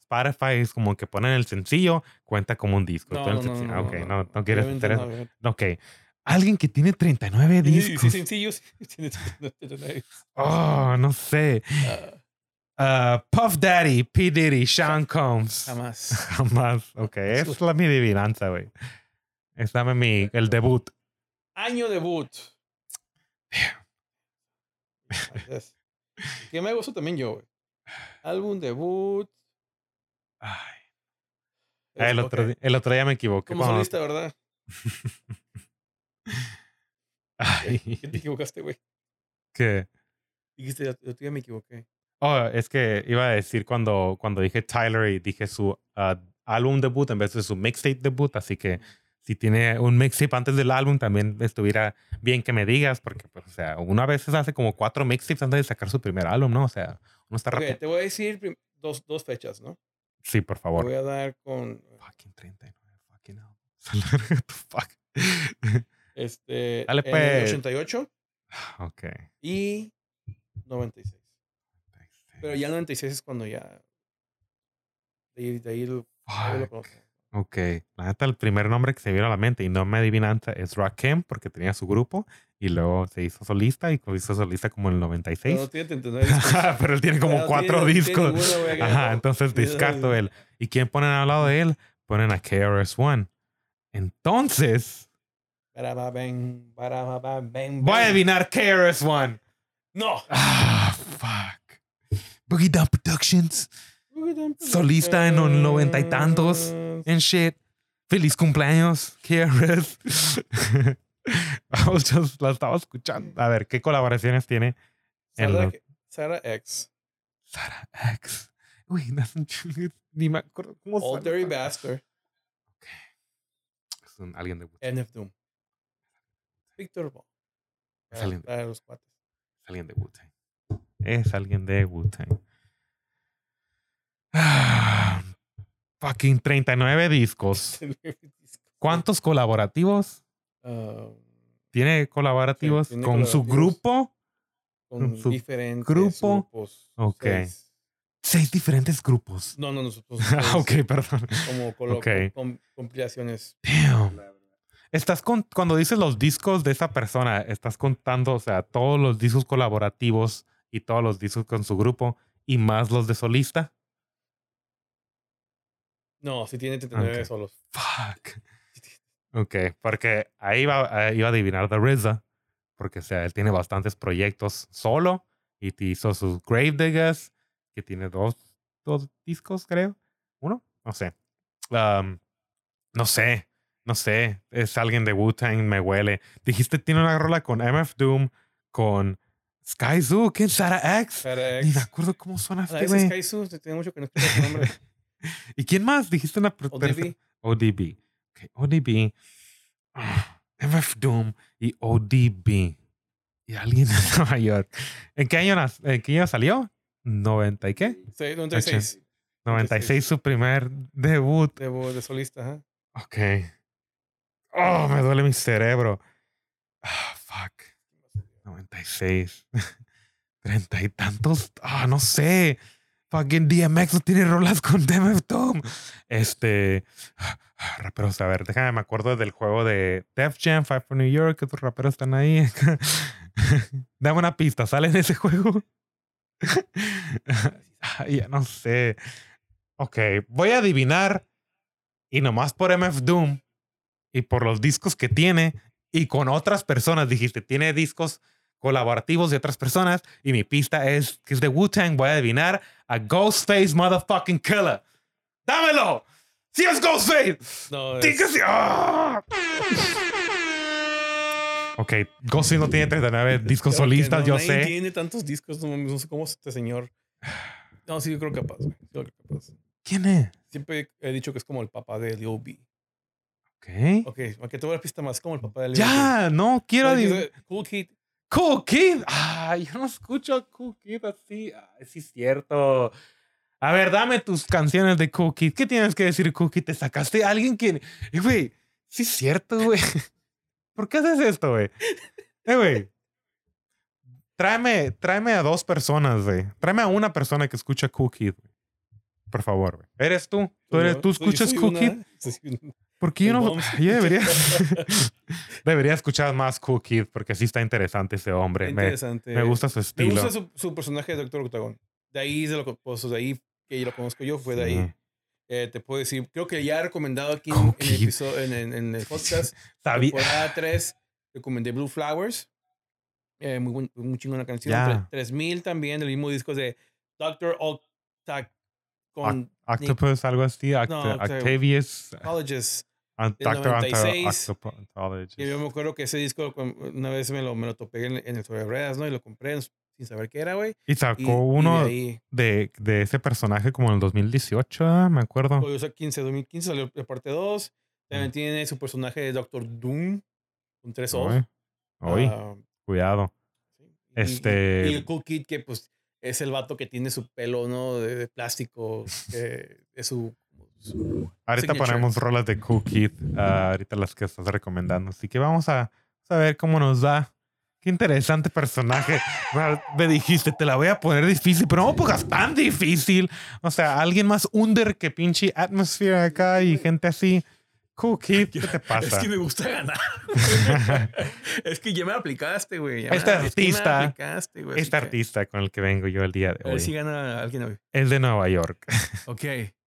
Spotify es como que ponen el sencillo, cuenta como un disco. No, Tú el no, no, sencillo- no, ok, no, no, no. no quieres Obviamente hacer no, eso. obviamente. Ok. Alguien que tiene treinta y nueve Sí, discos. sí, sencillo. Sí, tiene treinta y nueve. Oh, no sé. Ah, Uh, Puff Daddy, P. Diddy, Sean Combs. jamás. Jamás. Ok, esa es la mi adivinanza, güey. Es dame mi, el debut. Año debut. Que me gustó también yo, güey. Álbum debut. Ay. Es- el, otro, ok. di- el otro día me equivoqué. Como cuando- solista, ¿verdad? Ay, ¿Qué te equivocaste, güey? ¿qué? Dijiste, el otro día me equivoqué. Oh, es que iba a decir cuando, cuando dije Tyler y dije su uh, álbum debut en vez de su mixtape debut, así que si tiene un mixtape antes del álbum también estuviera bien que me digas, porque pues, o sea, uno a veces hace como cuatro mixtapes antes de sacar su primer álbum, ¿no? O sea, uno está Ok, rápido. te voy a decir prim- dos, dos fechas, ¿no? Sí, por Te favor. voy a dar con Fucking treinta y nueve, fucking hell. What the fuck? este Dale, en el pues. ochenta y ocho Ok. y noventa y seis. Pero ya el noventa y seis es cuando ya de ahí, de ahí lo, ahí lo Fuck. conozco. Ok. La neta, el primer nombre que se vino a la mente y no me adivinanza es Rakim, porque tenía su grupo y luego se hizo solista y se hizo solista como en el noventa y Pero seis. no tiene treinta y nueve discos. Pero él tiene como No tiene- cuatro no tiene discos. ninguno, güey, acá. Ajá, entonces descarto él. ¿Y quién ponen al lado de él? Ponen a K R S One. Entonces, Baraba, bang, baraba, bang, bang, voy a bang. adivinar K R S One. No. Ah, fuck. Boogie Down Productions. Solista en los noventa y tantos. And shit. Feliz cumpleaños, K R S. Just la estaba escuchando. A ver, ¿qué colaboraciones tiene? En Sara, lo- Sara X. Sara X. Uy, no, ni me acuerdo cómo Old suena. Dirty Bastard. Es un- alguien de Wu-Tang. N F Doom. Victor Ball. Es alguien, Para los cuates. es alguien de Wu-Tang. Es alguien de Wu-Tang. Ah, fucking treinta y nueve discos. ¿Cuántos colaborativos? Ah, ¿Tiene colaborativos Sí, tiene con su colaborativos. grupo? con Con su diferentes grupo. grupos. Ok. Seis. Seis diferentes grupos. No, no, nosotros. Ah, ok, perdón. Como colo- Ok. com- compilaciones. Damn. Estás con, cuando dices los discos de esa persona, estás contando, o sea, todos los discos colaborativos y todos los discos con su grupo y más los de solista. No, sí tiene treinta y nueve Ok. solos. Fuck. Ok, porque ahí iba, ahí iba a adivinar The R Z A, porque o sea, él tiene bastantes proyectos solo y te hizo sus Gravediggers, que tiene dos, dos discos, creo. ¿Uno? No sé. Um, no sé. No sé. Es alguien de Wu-Tang, me huele. Dijiste, tiene una rola con M F Doom, con Sky Zoo, ¿quién? Sara X. Sara Ni me X. acuerdo cómo suena Ah, este ese es güey. Kaizu. Tiene mucho que no escucho su nombre. ¿Y quién más? Dijiste una O D B. O D B. Ok, O D B. Ah, M F Doom y O D B. Y alguien de Nueva York. ¿En qué año, nas- en qué año salió? ¿noventa y qué? Sí, noventa y seis. noventa y seis su primer debut. De, vo- de solista, ajá. Ok. Oh, me duele mi cerebro. Ah, fuck. noventa y seis. Treinta y tantos. Ah, no sé. Fucking D M X no tiene rolas con M F Doom. Este. Raperos, a ver, déjame, me acuerdo del juego de Def Jam, Five for New York. Estos raperos están ahí. Dame una pista, ¿sale en ese juego? Ay, ya no sé. Ok, voy a adivinar. Y nomás por M F Doom y por los discos que tiene y con otras personas, dijiste, tiene discos colaborativos de otras personas y mi pista es que es de Wu-Tang, voy a adivinar a Ghostface Motherfucking Killer. ¡Dámelo! ¡Sí es Ghostface! No, ¡Sí que es, sí! ¡Ah! Ok, Ghostface no tiene treinta y nueve discos creo que solistas, no, yo nadie sé. tiene tantos discos. No, no sé cómo es este señor. No, sí, yo creo capaz, güey. Sí, yo creo capaz. ¿Quién es? Siempre he dicho que es como el papá de Lil B. Ok. Ok, aunque te voy a dar pista más, como el papá de Lil Ya, no, B. quiero No, que adivinar. es- Cool Kid. Cool Kid. Ay, yo no escucho a Cool Kid así. Ay, sí es cierto. A ver, dame tus canciones de Cool Kid. ¿Qué tienes que decir, Cool Kid? ¿Te sacaste a alguien que... Eh, güey, sí es cierto, güey. ¿Por qué haces esto, güey? Eh, güey. Tráeme, tráeme a dos personas, güey. Tráeme a una persona que escucha Cool Kid. Por favor, güey. ¿Eres tú? ¿Tú, Soy eres, yo, ¿tú soy- escuchas soy Cool una- Kid? soy una- Porque yo el no... Bombs. Yo debería... debería escuchar más Cool Kid porque sí está interesante ese hombre. Me, Interesante. me gusta su Me estilo. gusta su, su personaje de Doctor Octagon. De ahí, de lo, que- pues, de ahí que lo conozco yo, fue de Sí. ahí. Eh, te puedo decir, creo que ya he recomendado aquí en, Cool en el, Kid. episodio, en, en- en el podcast, Sabía- temporada tres, recomendé Blue Flowers. Eh, muy, buen- muy chingona canción. Ya. Tre- tres mil también, el mismo disco de Doctor Octagon. Con Octopus, algo así. Oct- No, Octa- Octavius. Colleges. uh, del Doctor noventa y seis. Octopus. Y yo me acuerdo que ese disco cu- una vez me lo, me lo topé en, en el sobre ruedas, ¿no? Y lo compré sin saber qué era, güey. Y Y, sacó y de uno ahí, de, de ese personaje como en el dos mil dieciocho, ah, me acuerdo. o sea, quince, dos mil quince salió la parte dos. También Mm. tiene su personaje de Doctor Doom, con tres O. Oye, oye, Ah, cuidado. sí. Y- y- Este- Y, el Cool Kid, que pues es el vato que tiene su pelo, ¿no? De, de plástico, que es su... su Ahorita signature. ponemos rolas de Cool Kid, ah, ahorita las que estás recomendando. Así que vamos a, a ver cómo nos va. Qué interesante personaje. Bueno, me dijiste, te la voy a poner difícil, pero no pongas tan difícil. O sea, alguien más under que pinche Atmosphere acá y gente así. Cool Kid, ¿qué te Es pasa? que me gusta ganar. Es que ya me aplicaste, güey. ya me- Este es que me artista- aplicaste, güey, así Este que- artista con el que vengo yo el día de A ver hoy si gana alguien hoy. es de Nueva York. Ok.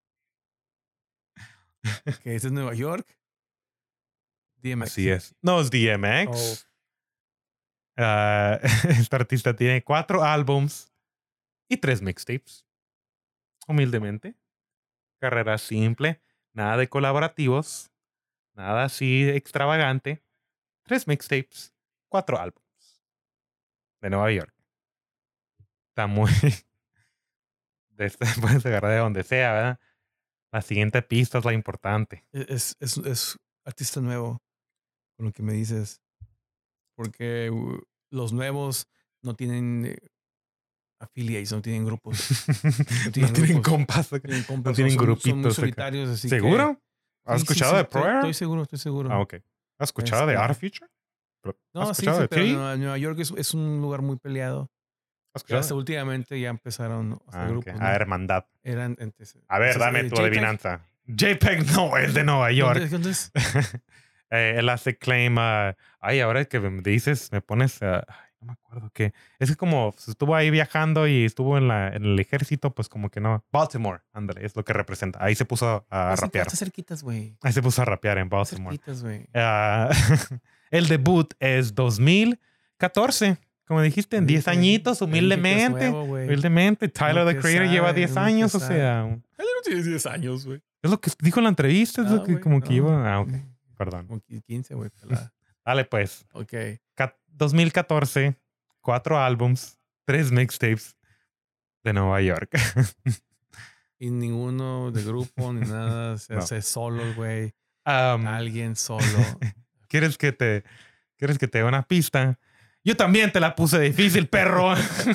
Ok, este es Nueva York. D M X. Así es. No es D M Oh, X. Ah, este artista tiene cuatro álbums y tres mixtapes. Humildemente. Carrera simple. Nada de colaborativos. Nada así extravagante. Tres mixtapes. Cuatro álbums. De Nueva York. Está muy... de este- puedes agarrar de donde sea, ¿verdad? La siguiente pista es la importante. es, es, es artista nuevo, con lo que me dices. Porque uh, los nuevos no tienen eh, affiliates, no tienen grupos. no tienen tienen grupos. compas. No tienen, compas, tienen son- son- grupitos Son muy acá. solitarios, así que- ¿Seguro? ¿Has Sí, sí, escuchado sí, de estoy- Prayer? Estoy seguro, estoy seguro. Ah, ok. ¿Has escuchado de Este- Art Future? Pero- No, ¿Has sí, escuchado sí, de pero T? Nueva, Nueva York es, es un lugar muy peleado. ¿Has Pero escuchado? hasta últimamente ya empezaron a hacer Ah, ok. grupos. ¿no? A hermandad. Eran antes. A ver, entonces, dame eh, tu JPEG. adivinanza. JPEG no es de Nueva York. Entonces, entonces, Eh, él hace claim a... Ay, ahora que me dices, me pones... a- ay, no me acuerdo qué. Es que como estuvo ahí viajando y estuvo en, la, en el ejército, pues como que no. Baltimore, ándale, es lo que representa. Ahí se puso a Está- rapear. Está cerquitas, güey. Ahí se puso a rapear en Está Baltimore. cerquitas, güey. Ah, el debut es dos mil catorce. Como dijiste, en diez Te- añitos, te dije que es humildemente. nuevo, güey. Humildemente. Tyler, Uno the que Creator, lleva sabe, diez uno que años. O sabe. sea, Él no tiene diez años, güey. es lo que dijo en la entrevista. Es Ah, lo que güey, como que no. lleva... Ah, ok. Perdón. Como quince, güey. pelada. Dale, pues. Ok. Ca- dos mil catorce, cuatro álbums, tres mixtapes de Nueva York. Y ninguno de grupo ni nada. Se No. hace solo, güey. Um, Alguien solo. ¿quieres que te ¿Quieres que te dé una pista? Yo también te la puse difícil, perro.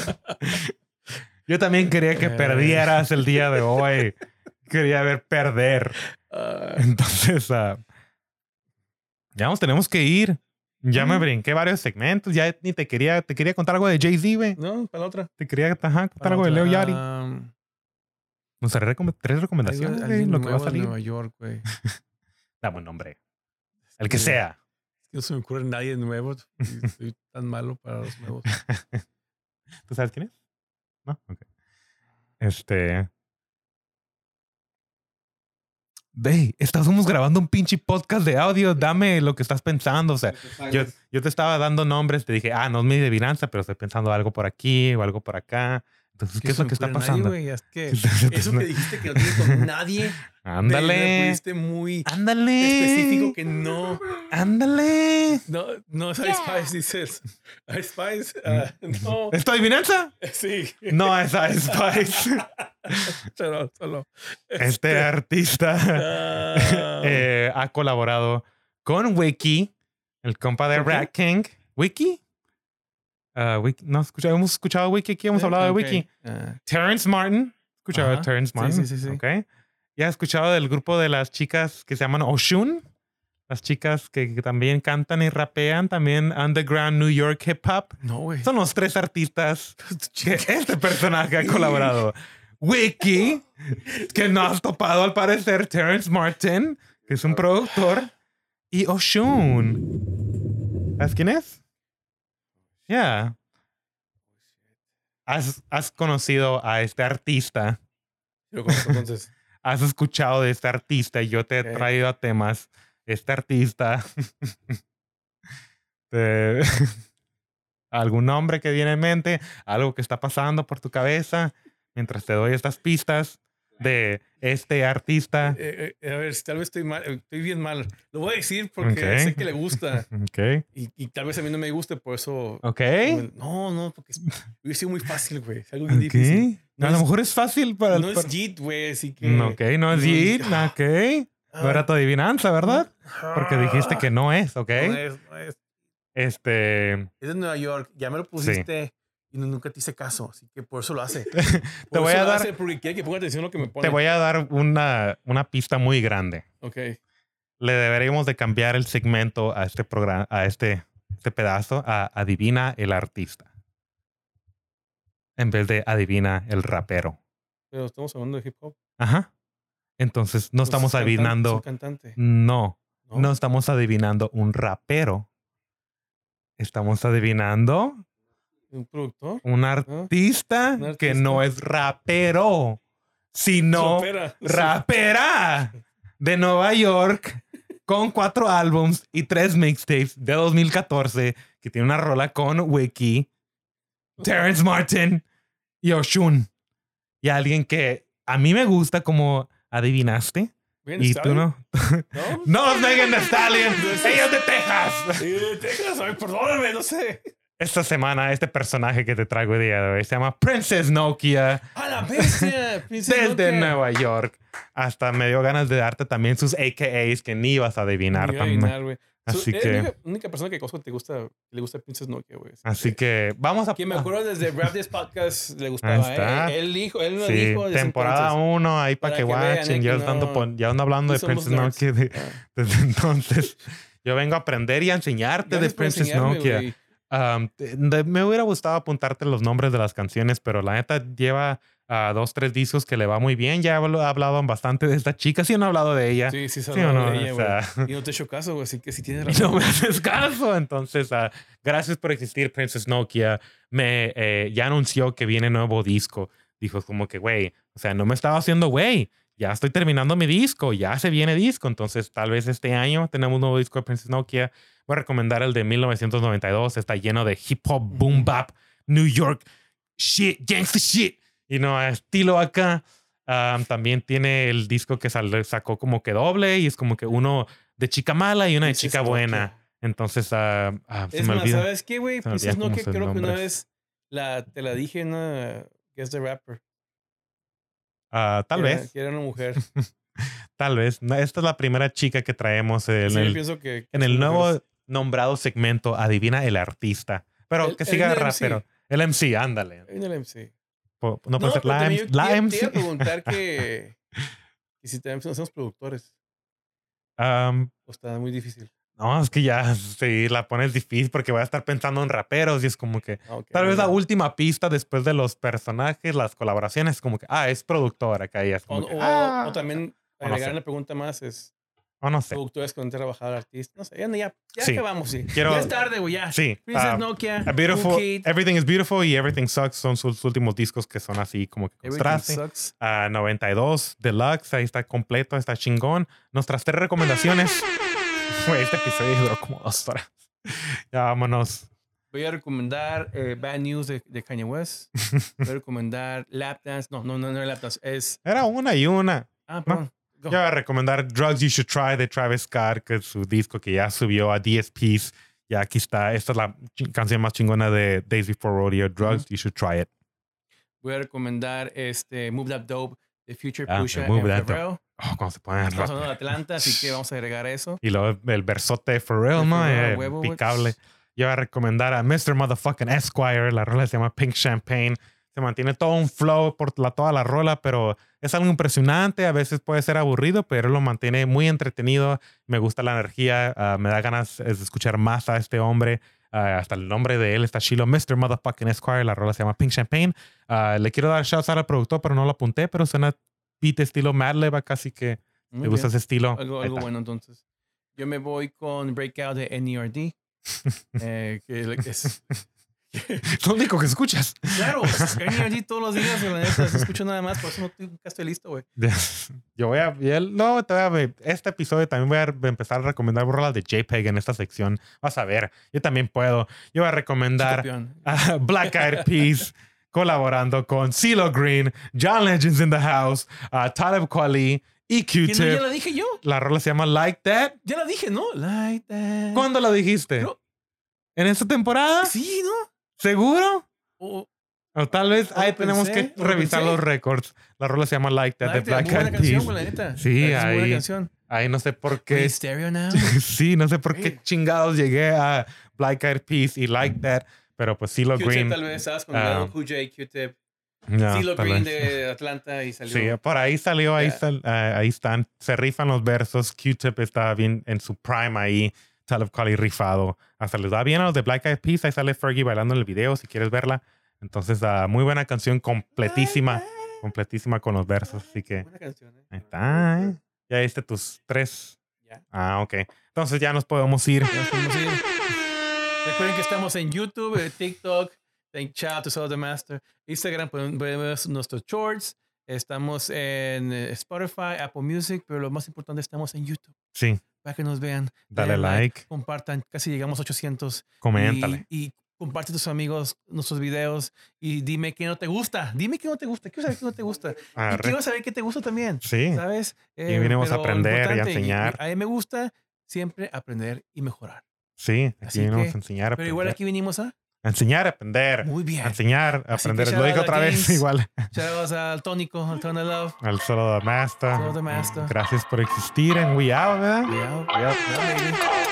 Yo también quería que Eh. perdieras el día de hoy. Quería ver perder. Ah, Entonces, ah, ya nos tenemos que ir. Ya me Mm. brinqué varios segmentos. Ya ni te quería, te quería contar algo de Jay-Z, güey. no, para la otra. Te quería ajá, contar Para algo de otra. Leo Yari. Um, Nos haré recom- tres algo- recomendaciones, güey, alguien lo que va a nuevo de salir. Nueva York, güey. Dame un nombre. El que Sí. sea. Es que no se me ocurre nadie nuevo. y Soy tan malo para los nuevos. ¿Tú sabes quién es? No, ok. Este. Dey, estamos grabando un pinche podcast de audio. Dame lo que estás pensando. O sea, yo, yo te estaba dando nombres. Te dije, ah, no es mi adivinanza, pero estoy pensando algo por aquí o algo por acá. Entonces, ¿qué es se lo me que está ocurre nadie, pasando? güey, es que Entonces, eso no- que dijiste que no tienes con nadie. Me Ándale. pusiste muy Ándale. específico que no. Ándale. No, no es Ice Spice, dices. Ice Spice, ah, no. ¿Es tu adivinanza? Sí. No es Ice Spice. Solo, solo. Este artista Ah. eh, ha colaborado con Wiki, el compa de ¿Con quién? Rat King. ¿Wiki? Ah, Wiki. No, escucha, hemos escuchado Wiki aquí, hemos Sí, hablado ok. de Wiki. Ah, Terrence Martin. ¿Escuchado de Ajá. Terrence Sí, Martin? sí, sí, sí. Ok. ¿Ya has escuchado del grupo de las chicas que se llaman Oshun? Las chicas que, que también cantan y rapean, también underground New York hip hop. no, güey. Son los tres artistas que este personaje ha colaborado. Wiki, que no has topado al parecer, Terrence Martin, que es un productor, y Oshun. ¿Sabes quién es? Ya. Yeah. ¿Has, has conocido a este artista? Lo conozco, entonces. ¿Has escuchado de este artista? Y yo te he Okay. traído a temas. Este artista. te... ¿Algún nombre que viene en mente? ¿Algo que está pasando por tu cabeza? Mientras te doy estas pistas de este artista. Eh, eh, a ver, tal vez estoy mal, estoy bien mal. Lo voy a decir porque Okay. sé que le gusta. Okay. Y, y tal vez a mí no me guste, por eso. Ok. No, no, porque es, hubiera sido muy fácil, güey. Es algo bien Okay. difícil. No a es, lo mejor es fácil para... No para... es Jeet, güey, así que... Ok, no es Jeet. ah, Ok. No era tu adivinanza, ¿verdad? Porque dijiste que no es, ¿ok? No es, no es. Este... Es de Nueva York. Ya me lo pusiste y nunca te hice caso. Así que por eso lo hace. te Por voy eso a lo dar... hace, porque quiere que ponga atención a lo que me pone. Te voy a dar una, una pista muy grande. Ok. Le deberíamos de cambiar el segmento a este programa, a este, este pedazo, a Adivina el artista. En vez de Adivina el rapero. Pero estamos hablando de hip hop. Ajá. Entonces, no estamos Entonces, adivinando... Cantante, No, no. no estamos adivinando un rapero. Estamos adivinando ¿Un productor? un artista, ¿Un artista? que no es rapero, sino Rapera. rapera de Nueva York con cuatro álbums y tres mixtapes de dos mil catorce que tiene una rola con Wiki, Terrence Martin y Oshun. Y alguien que a mí me gusta como adivinaste. Megan Y Thee tú Stallion? no. ¿No? No es Megan Thee Stallion. No es- Ella es de Texas. Sí, de Texas, ay, perdóname, no sé. Esta semana, este personaje que te traigo el día de hoy se llama Princess Nokia. ¡A la bestia! Princess Desde Nokia. Nueva York. Hasta me dio ganas de darte también sus A K As que ni ibas a adivinar. Ni iba a también. adivinar, güey. Así So, eres que- la única, única persona que conozco que te gusta, le gusta Princess Nokia, güey. Así que vamos a... Que me acuerdo desde Rap This Podcast le gustaba. Ahí está. Eh. Él dijo, él lo Sí, dijo. desde temporada entonces. uno ahí para Para que que vean, watchen. eh, Ya, que ando no- pon- ya ando hablando de Sí somos Princess nerds. Nokia de- Ah. desde entonces. Yo vengo a aprender y a enseñarte Gracias de por Princess enseñarme, Nokia. güey. Um, te- de- me hubiera gustado apuntarte los nombres de las canciones, pero la neta lleva uh, dos, tres discos que le va muy bien. Ya he habl- hablado bastante de esta chica. Sí, no he hablado de ella. Sí, sí, se ¿Sí hablaba o no? de ella, O güey. sea, Y no te he hecho caso, güey, así que sí tienes y razón. no me haces caso. Entonces, uh, gracias por existir, Princess Nokia. Me, eh, ya anunció que viene nuevo disco. Dijo como que, güey, o sea, no me estaba haciendo güey. Ya estoy terminando mi disco. Ya se viene disco. Entonces, tal vez este año tenemos un nuevo disco de Princess Nokia. Voy a recomendar el de mil novecientos noventa y dos. Está lleno de hip hop, boom bap, New York, shit, gangsta shit. Y no, estilo acá. Um, también tiene el disco que sal- sacó como que doble. Y es como que uno de chica mala y una de Princess chica buena. Nokia. Entonces, ah, ah, se Es me más, olvida. ¿sabes qué, güey? se me olvida Princess cómo Nokia son creo que una nombres. vez la, te la dije en una Guess the Rapper. Ah, tal que era- vez. que era una mujer. Tal vez. No, esta es la primera chica que traemos en, Sí, yo el, pienso que, que en son el nuevo mujeres. nombrado segmento Adivina el artista. Pero El- que el siga del M C. rapero. El M C, ándale. En el M C. Po- No puede ser pero la, también M- yo la te- M Te iba C. a preguntar que, que si también somos productores. Um, O está muy difícil. no, es que ya sí, la pones difícil porque voy a estar pensando en raperos y es como que Ah, ok, tal vez la bueno. última pista después de los personajes, las colaboraciones, como que, ah, es productora acá y es O, como que, o- ah, o también o no agregar sé. una pregunta más es o no sé. productores con trabajar artistas. No sé, ya, ya, ya Sí. acabamos, sí. Quiero- Ya es tarde, güey, ya. Sí. Princess ah, Nokia, A beautiful, Cool Kid, Everything is Beautiful y Everything Sucks son sus últimos discos que son así como que Everything contraste. Sucks. A noventa y dos Deluxe, ahí está completo, está chingón. Nuestras tres recomendaciones. Güey, este episodio duró como dos horas. Ya vámonos. Voy a recomendar eh, Bad News de, de Kanye West. Voy a recomendar Lap Dance. No, no, no, no es Lap Dance. Es. Era una y una. Ah, perdón. Go. Yo voy a recomendar Drugs You Should Try de Travis Scott, que es su disco que ya subió a D S Ps. Ya aquí está. Esta es la ch- canción más chingona de Days Before Rodeo. Drugs You Should Try It. Voy a recomendar este Move That Dope de Future Ah, Pusha Move en That Dope. Pharrell. Oh, cuando se ponen a Estamos rap. hablando de Atlanta, así que vamos a agregar eso. Y luego el versote de Pharrell, De ¿no? Pharrell, Eh, huevo, güey. picable. Yo voy a recomendar a mister Motherfucking Esquire. La rola se llama Pink Champagne. Se mantiene todo un flow por la, toda la rola, pero es algo impresionante. A veces puede ser aburrido, pero lo mantiene muy entretenido. Me gusta la energía. Uh, me da ganas de escuchar más a este hombre. Uh, hasta el nombre de él está Shiloh, mister Motherfucking Esquire. La rola se llama Pink Champagne. Uh, le quiero dar shouts al productor, pero no lo apunté. Pero suena beat estilo Madlib, casi que Muy te gusta bien. ese estilo. Algo, Ahí algo está. bueno, entonces. Yo me voy con Breakout de N E R D. eh, que es... Es lo único que escuchas. Claro, N E R D todos los días, la neta, no escucho nada más, por eso no estoy, nunca estoy listo, güey. Yo voy a... No, te voy a ver. Este episodio también voy a empezar a recomendar rolas de JPEG en esta sección. Vas a ver. Yo también puedo. Yo voy a recomendar Chicopión. a Black Eyed Peas colaborando con CeeLo Green, John Legends in the House, uh, Talib Kweli y ¿Quién no? Q-Tip. Ya la dije yo. La rola se llama Like That. Ya la dije, ¿no? Like that. ¿Cuándo la dijiste? Pero- ¿En esta temporada? Sí, ¿no? ¿Seguro? O- O tal vez No ahí lo tenemos pensé, que no lo revisar pensé. los récords. La rola se llama Like That Like de that, Black muy buena Eyed canción, Peas. güey, la neta. Sí, es muy ahí- buena canción. Ahí no sé por Are qué. you stereo now? Sí, no sé por qué Sí. chingados llegué a Black Eyed Peas y Like That. Pero pues CeeLo Q-Tip Green. tal vez, ¿sabes? Con Ah. Lil Cool J, Q-Tip. No, CeeLo tal Green vez. de Atlanta y salió. Sí, por ahí salió, ahí, Yeah. sal- eh, ahí están, se rifan los versos. Q-Tip está bien en su prime ahí. Talib Kweli rifado. Hasta les da bien a los de Black Eyed Peas. Ahí sale Fergie bailando en el video si quieres verla. Entonces, uh, muy buena canción, completísima, completísima con los versos. Así que Buena canción, ¿eh? ahí está, ¿eh? Ya diste tus tres. Ya. Ah, ok. Entonces ya nos podemos ir. Ya nos podemos ir. Recuerden que estamos en YouTube, eh, TikTok, en Chat to Sell the Master, Instagram, pueden pueden ver nuestros shorts. Estamos en eh, Spotify, Apple Music, pero lo más importante, estamos en YouTube. Sí, Para que nos vean. dale denle like, Compartan. Casi llegamos a ochocientos. coméntale. Y, y comparte a tus amigos nuestros videos y dime qué no te gusta. Dime qué no te gusta. Quiero saber qué no te gusta. Y Arre. quiero saber qué te gusta también. Sí, ¿Sabes? Y vinimos a pero aprender y a importante, enseñar. a mí me gusta siempre aprender y mejorar. sí. Aquí Así venimos que- a enseñar, a Pero igual aprender. aquí vinimos a... A enseñar, a aprender. Muy bien. A enseñar, a Así que aprender. shout Lo dije out otra a vez, Gaines. igual. Shoutouts al Tónico, al Tone of Love. Al solo de Master. Solo the Master. Gracias por existir en We Out, ¿verdad? Yeah, We Out. yeah, baby.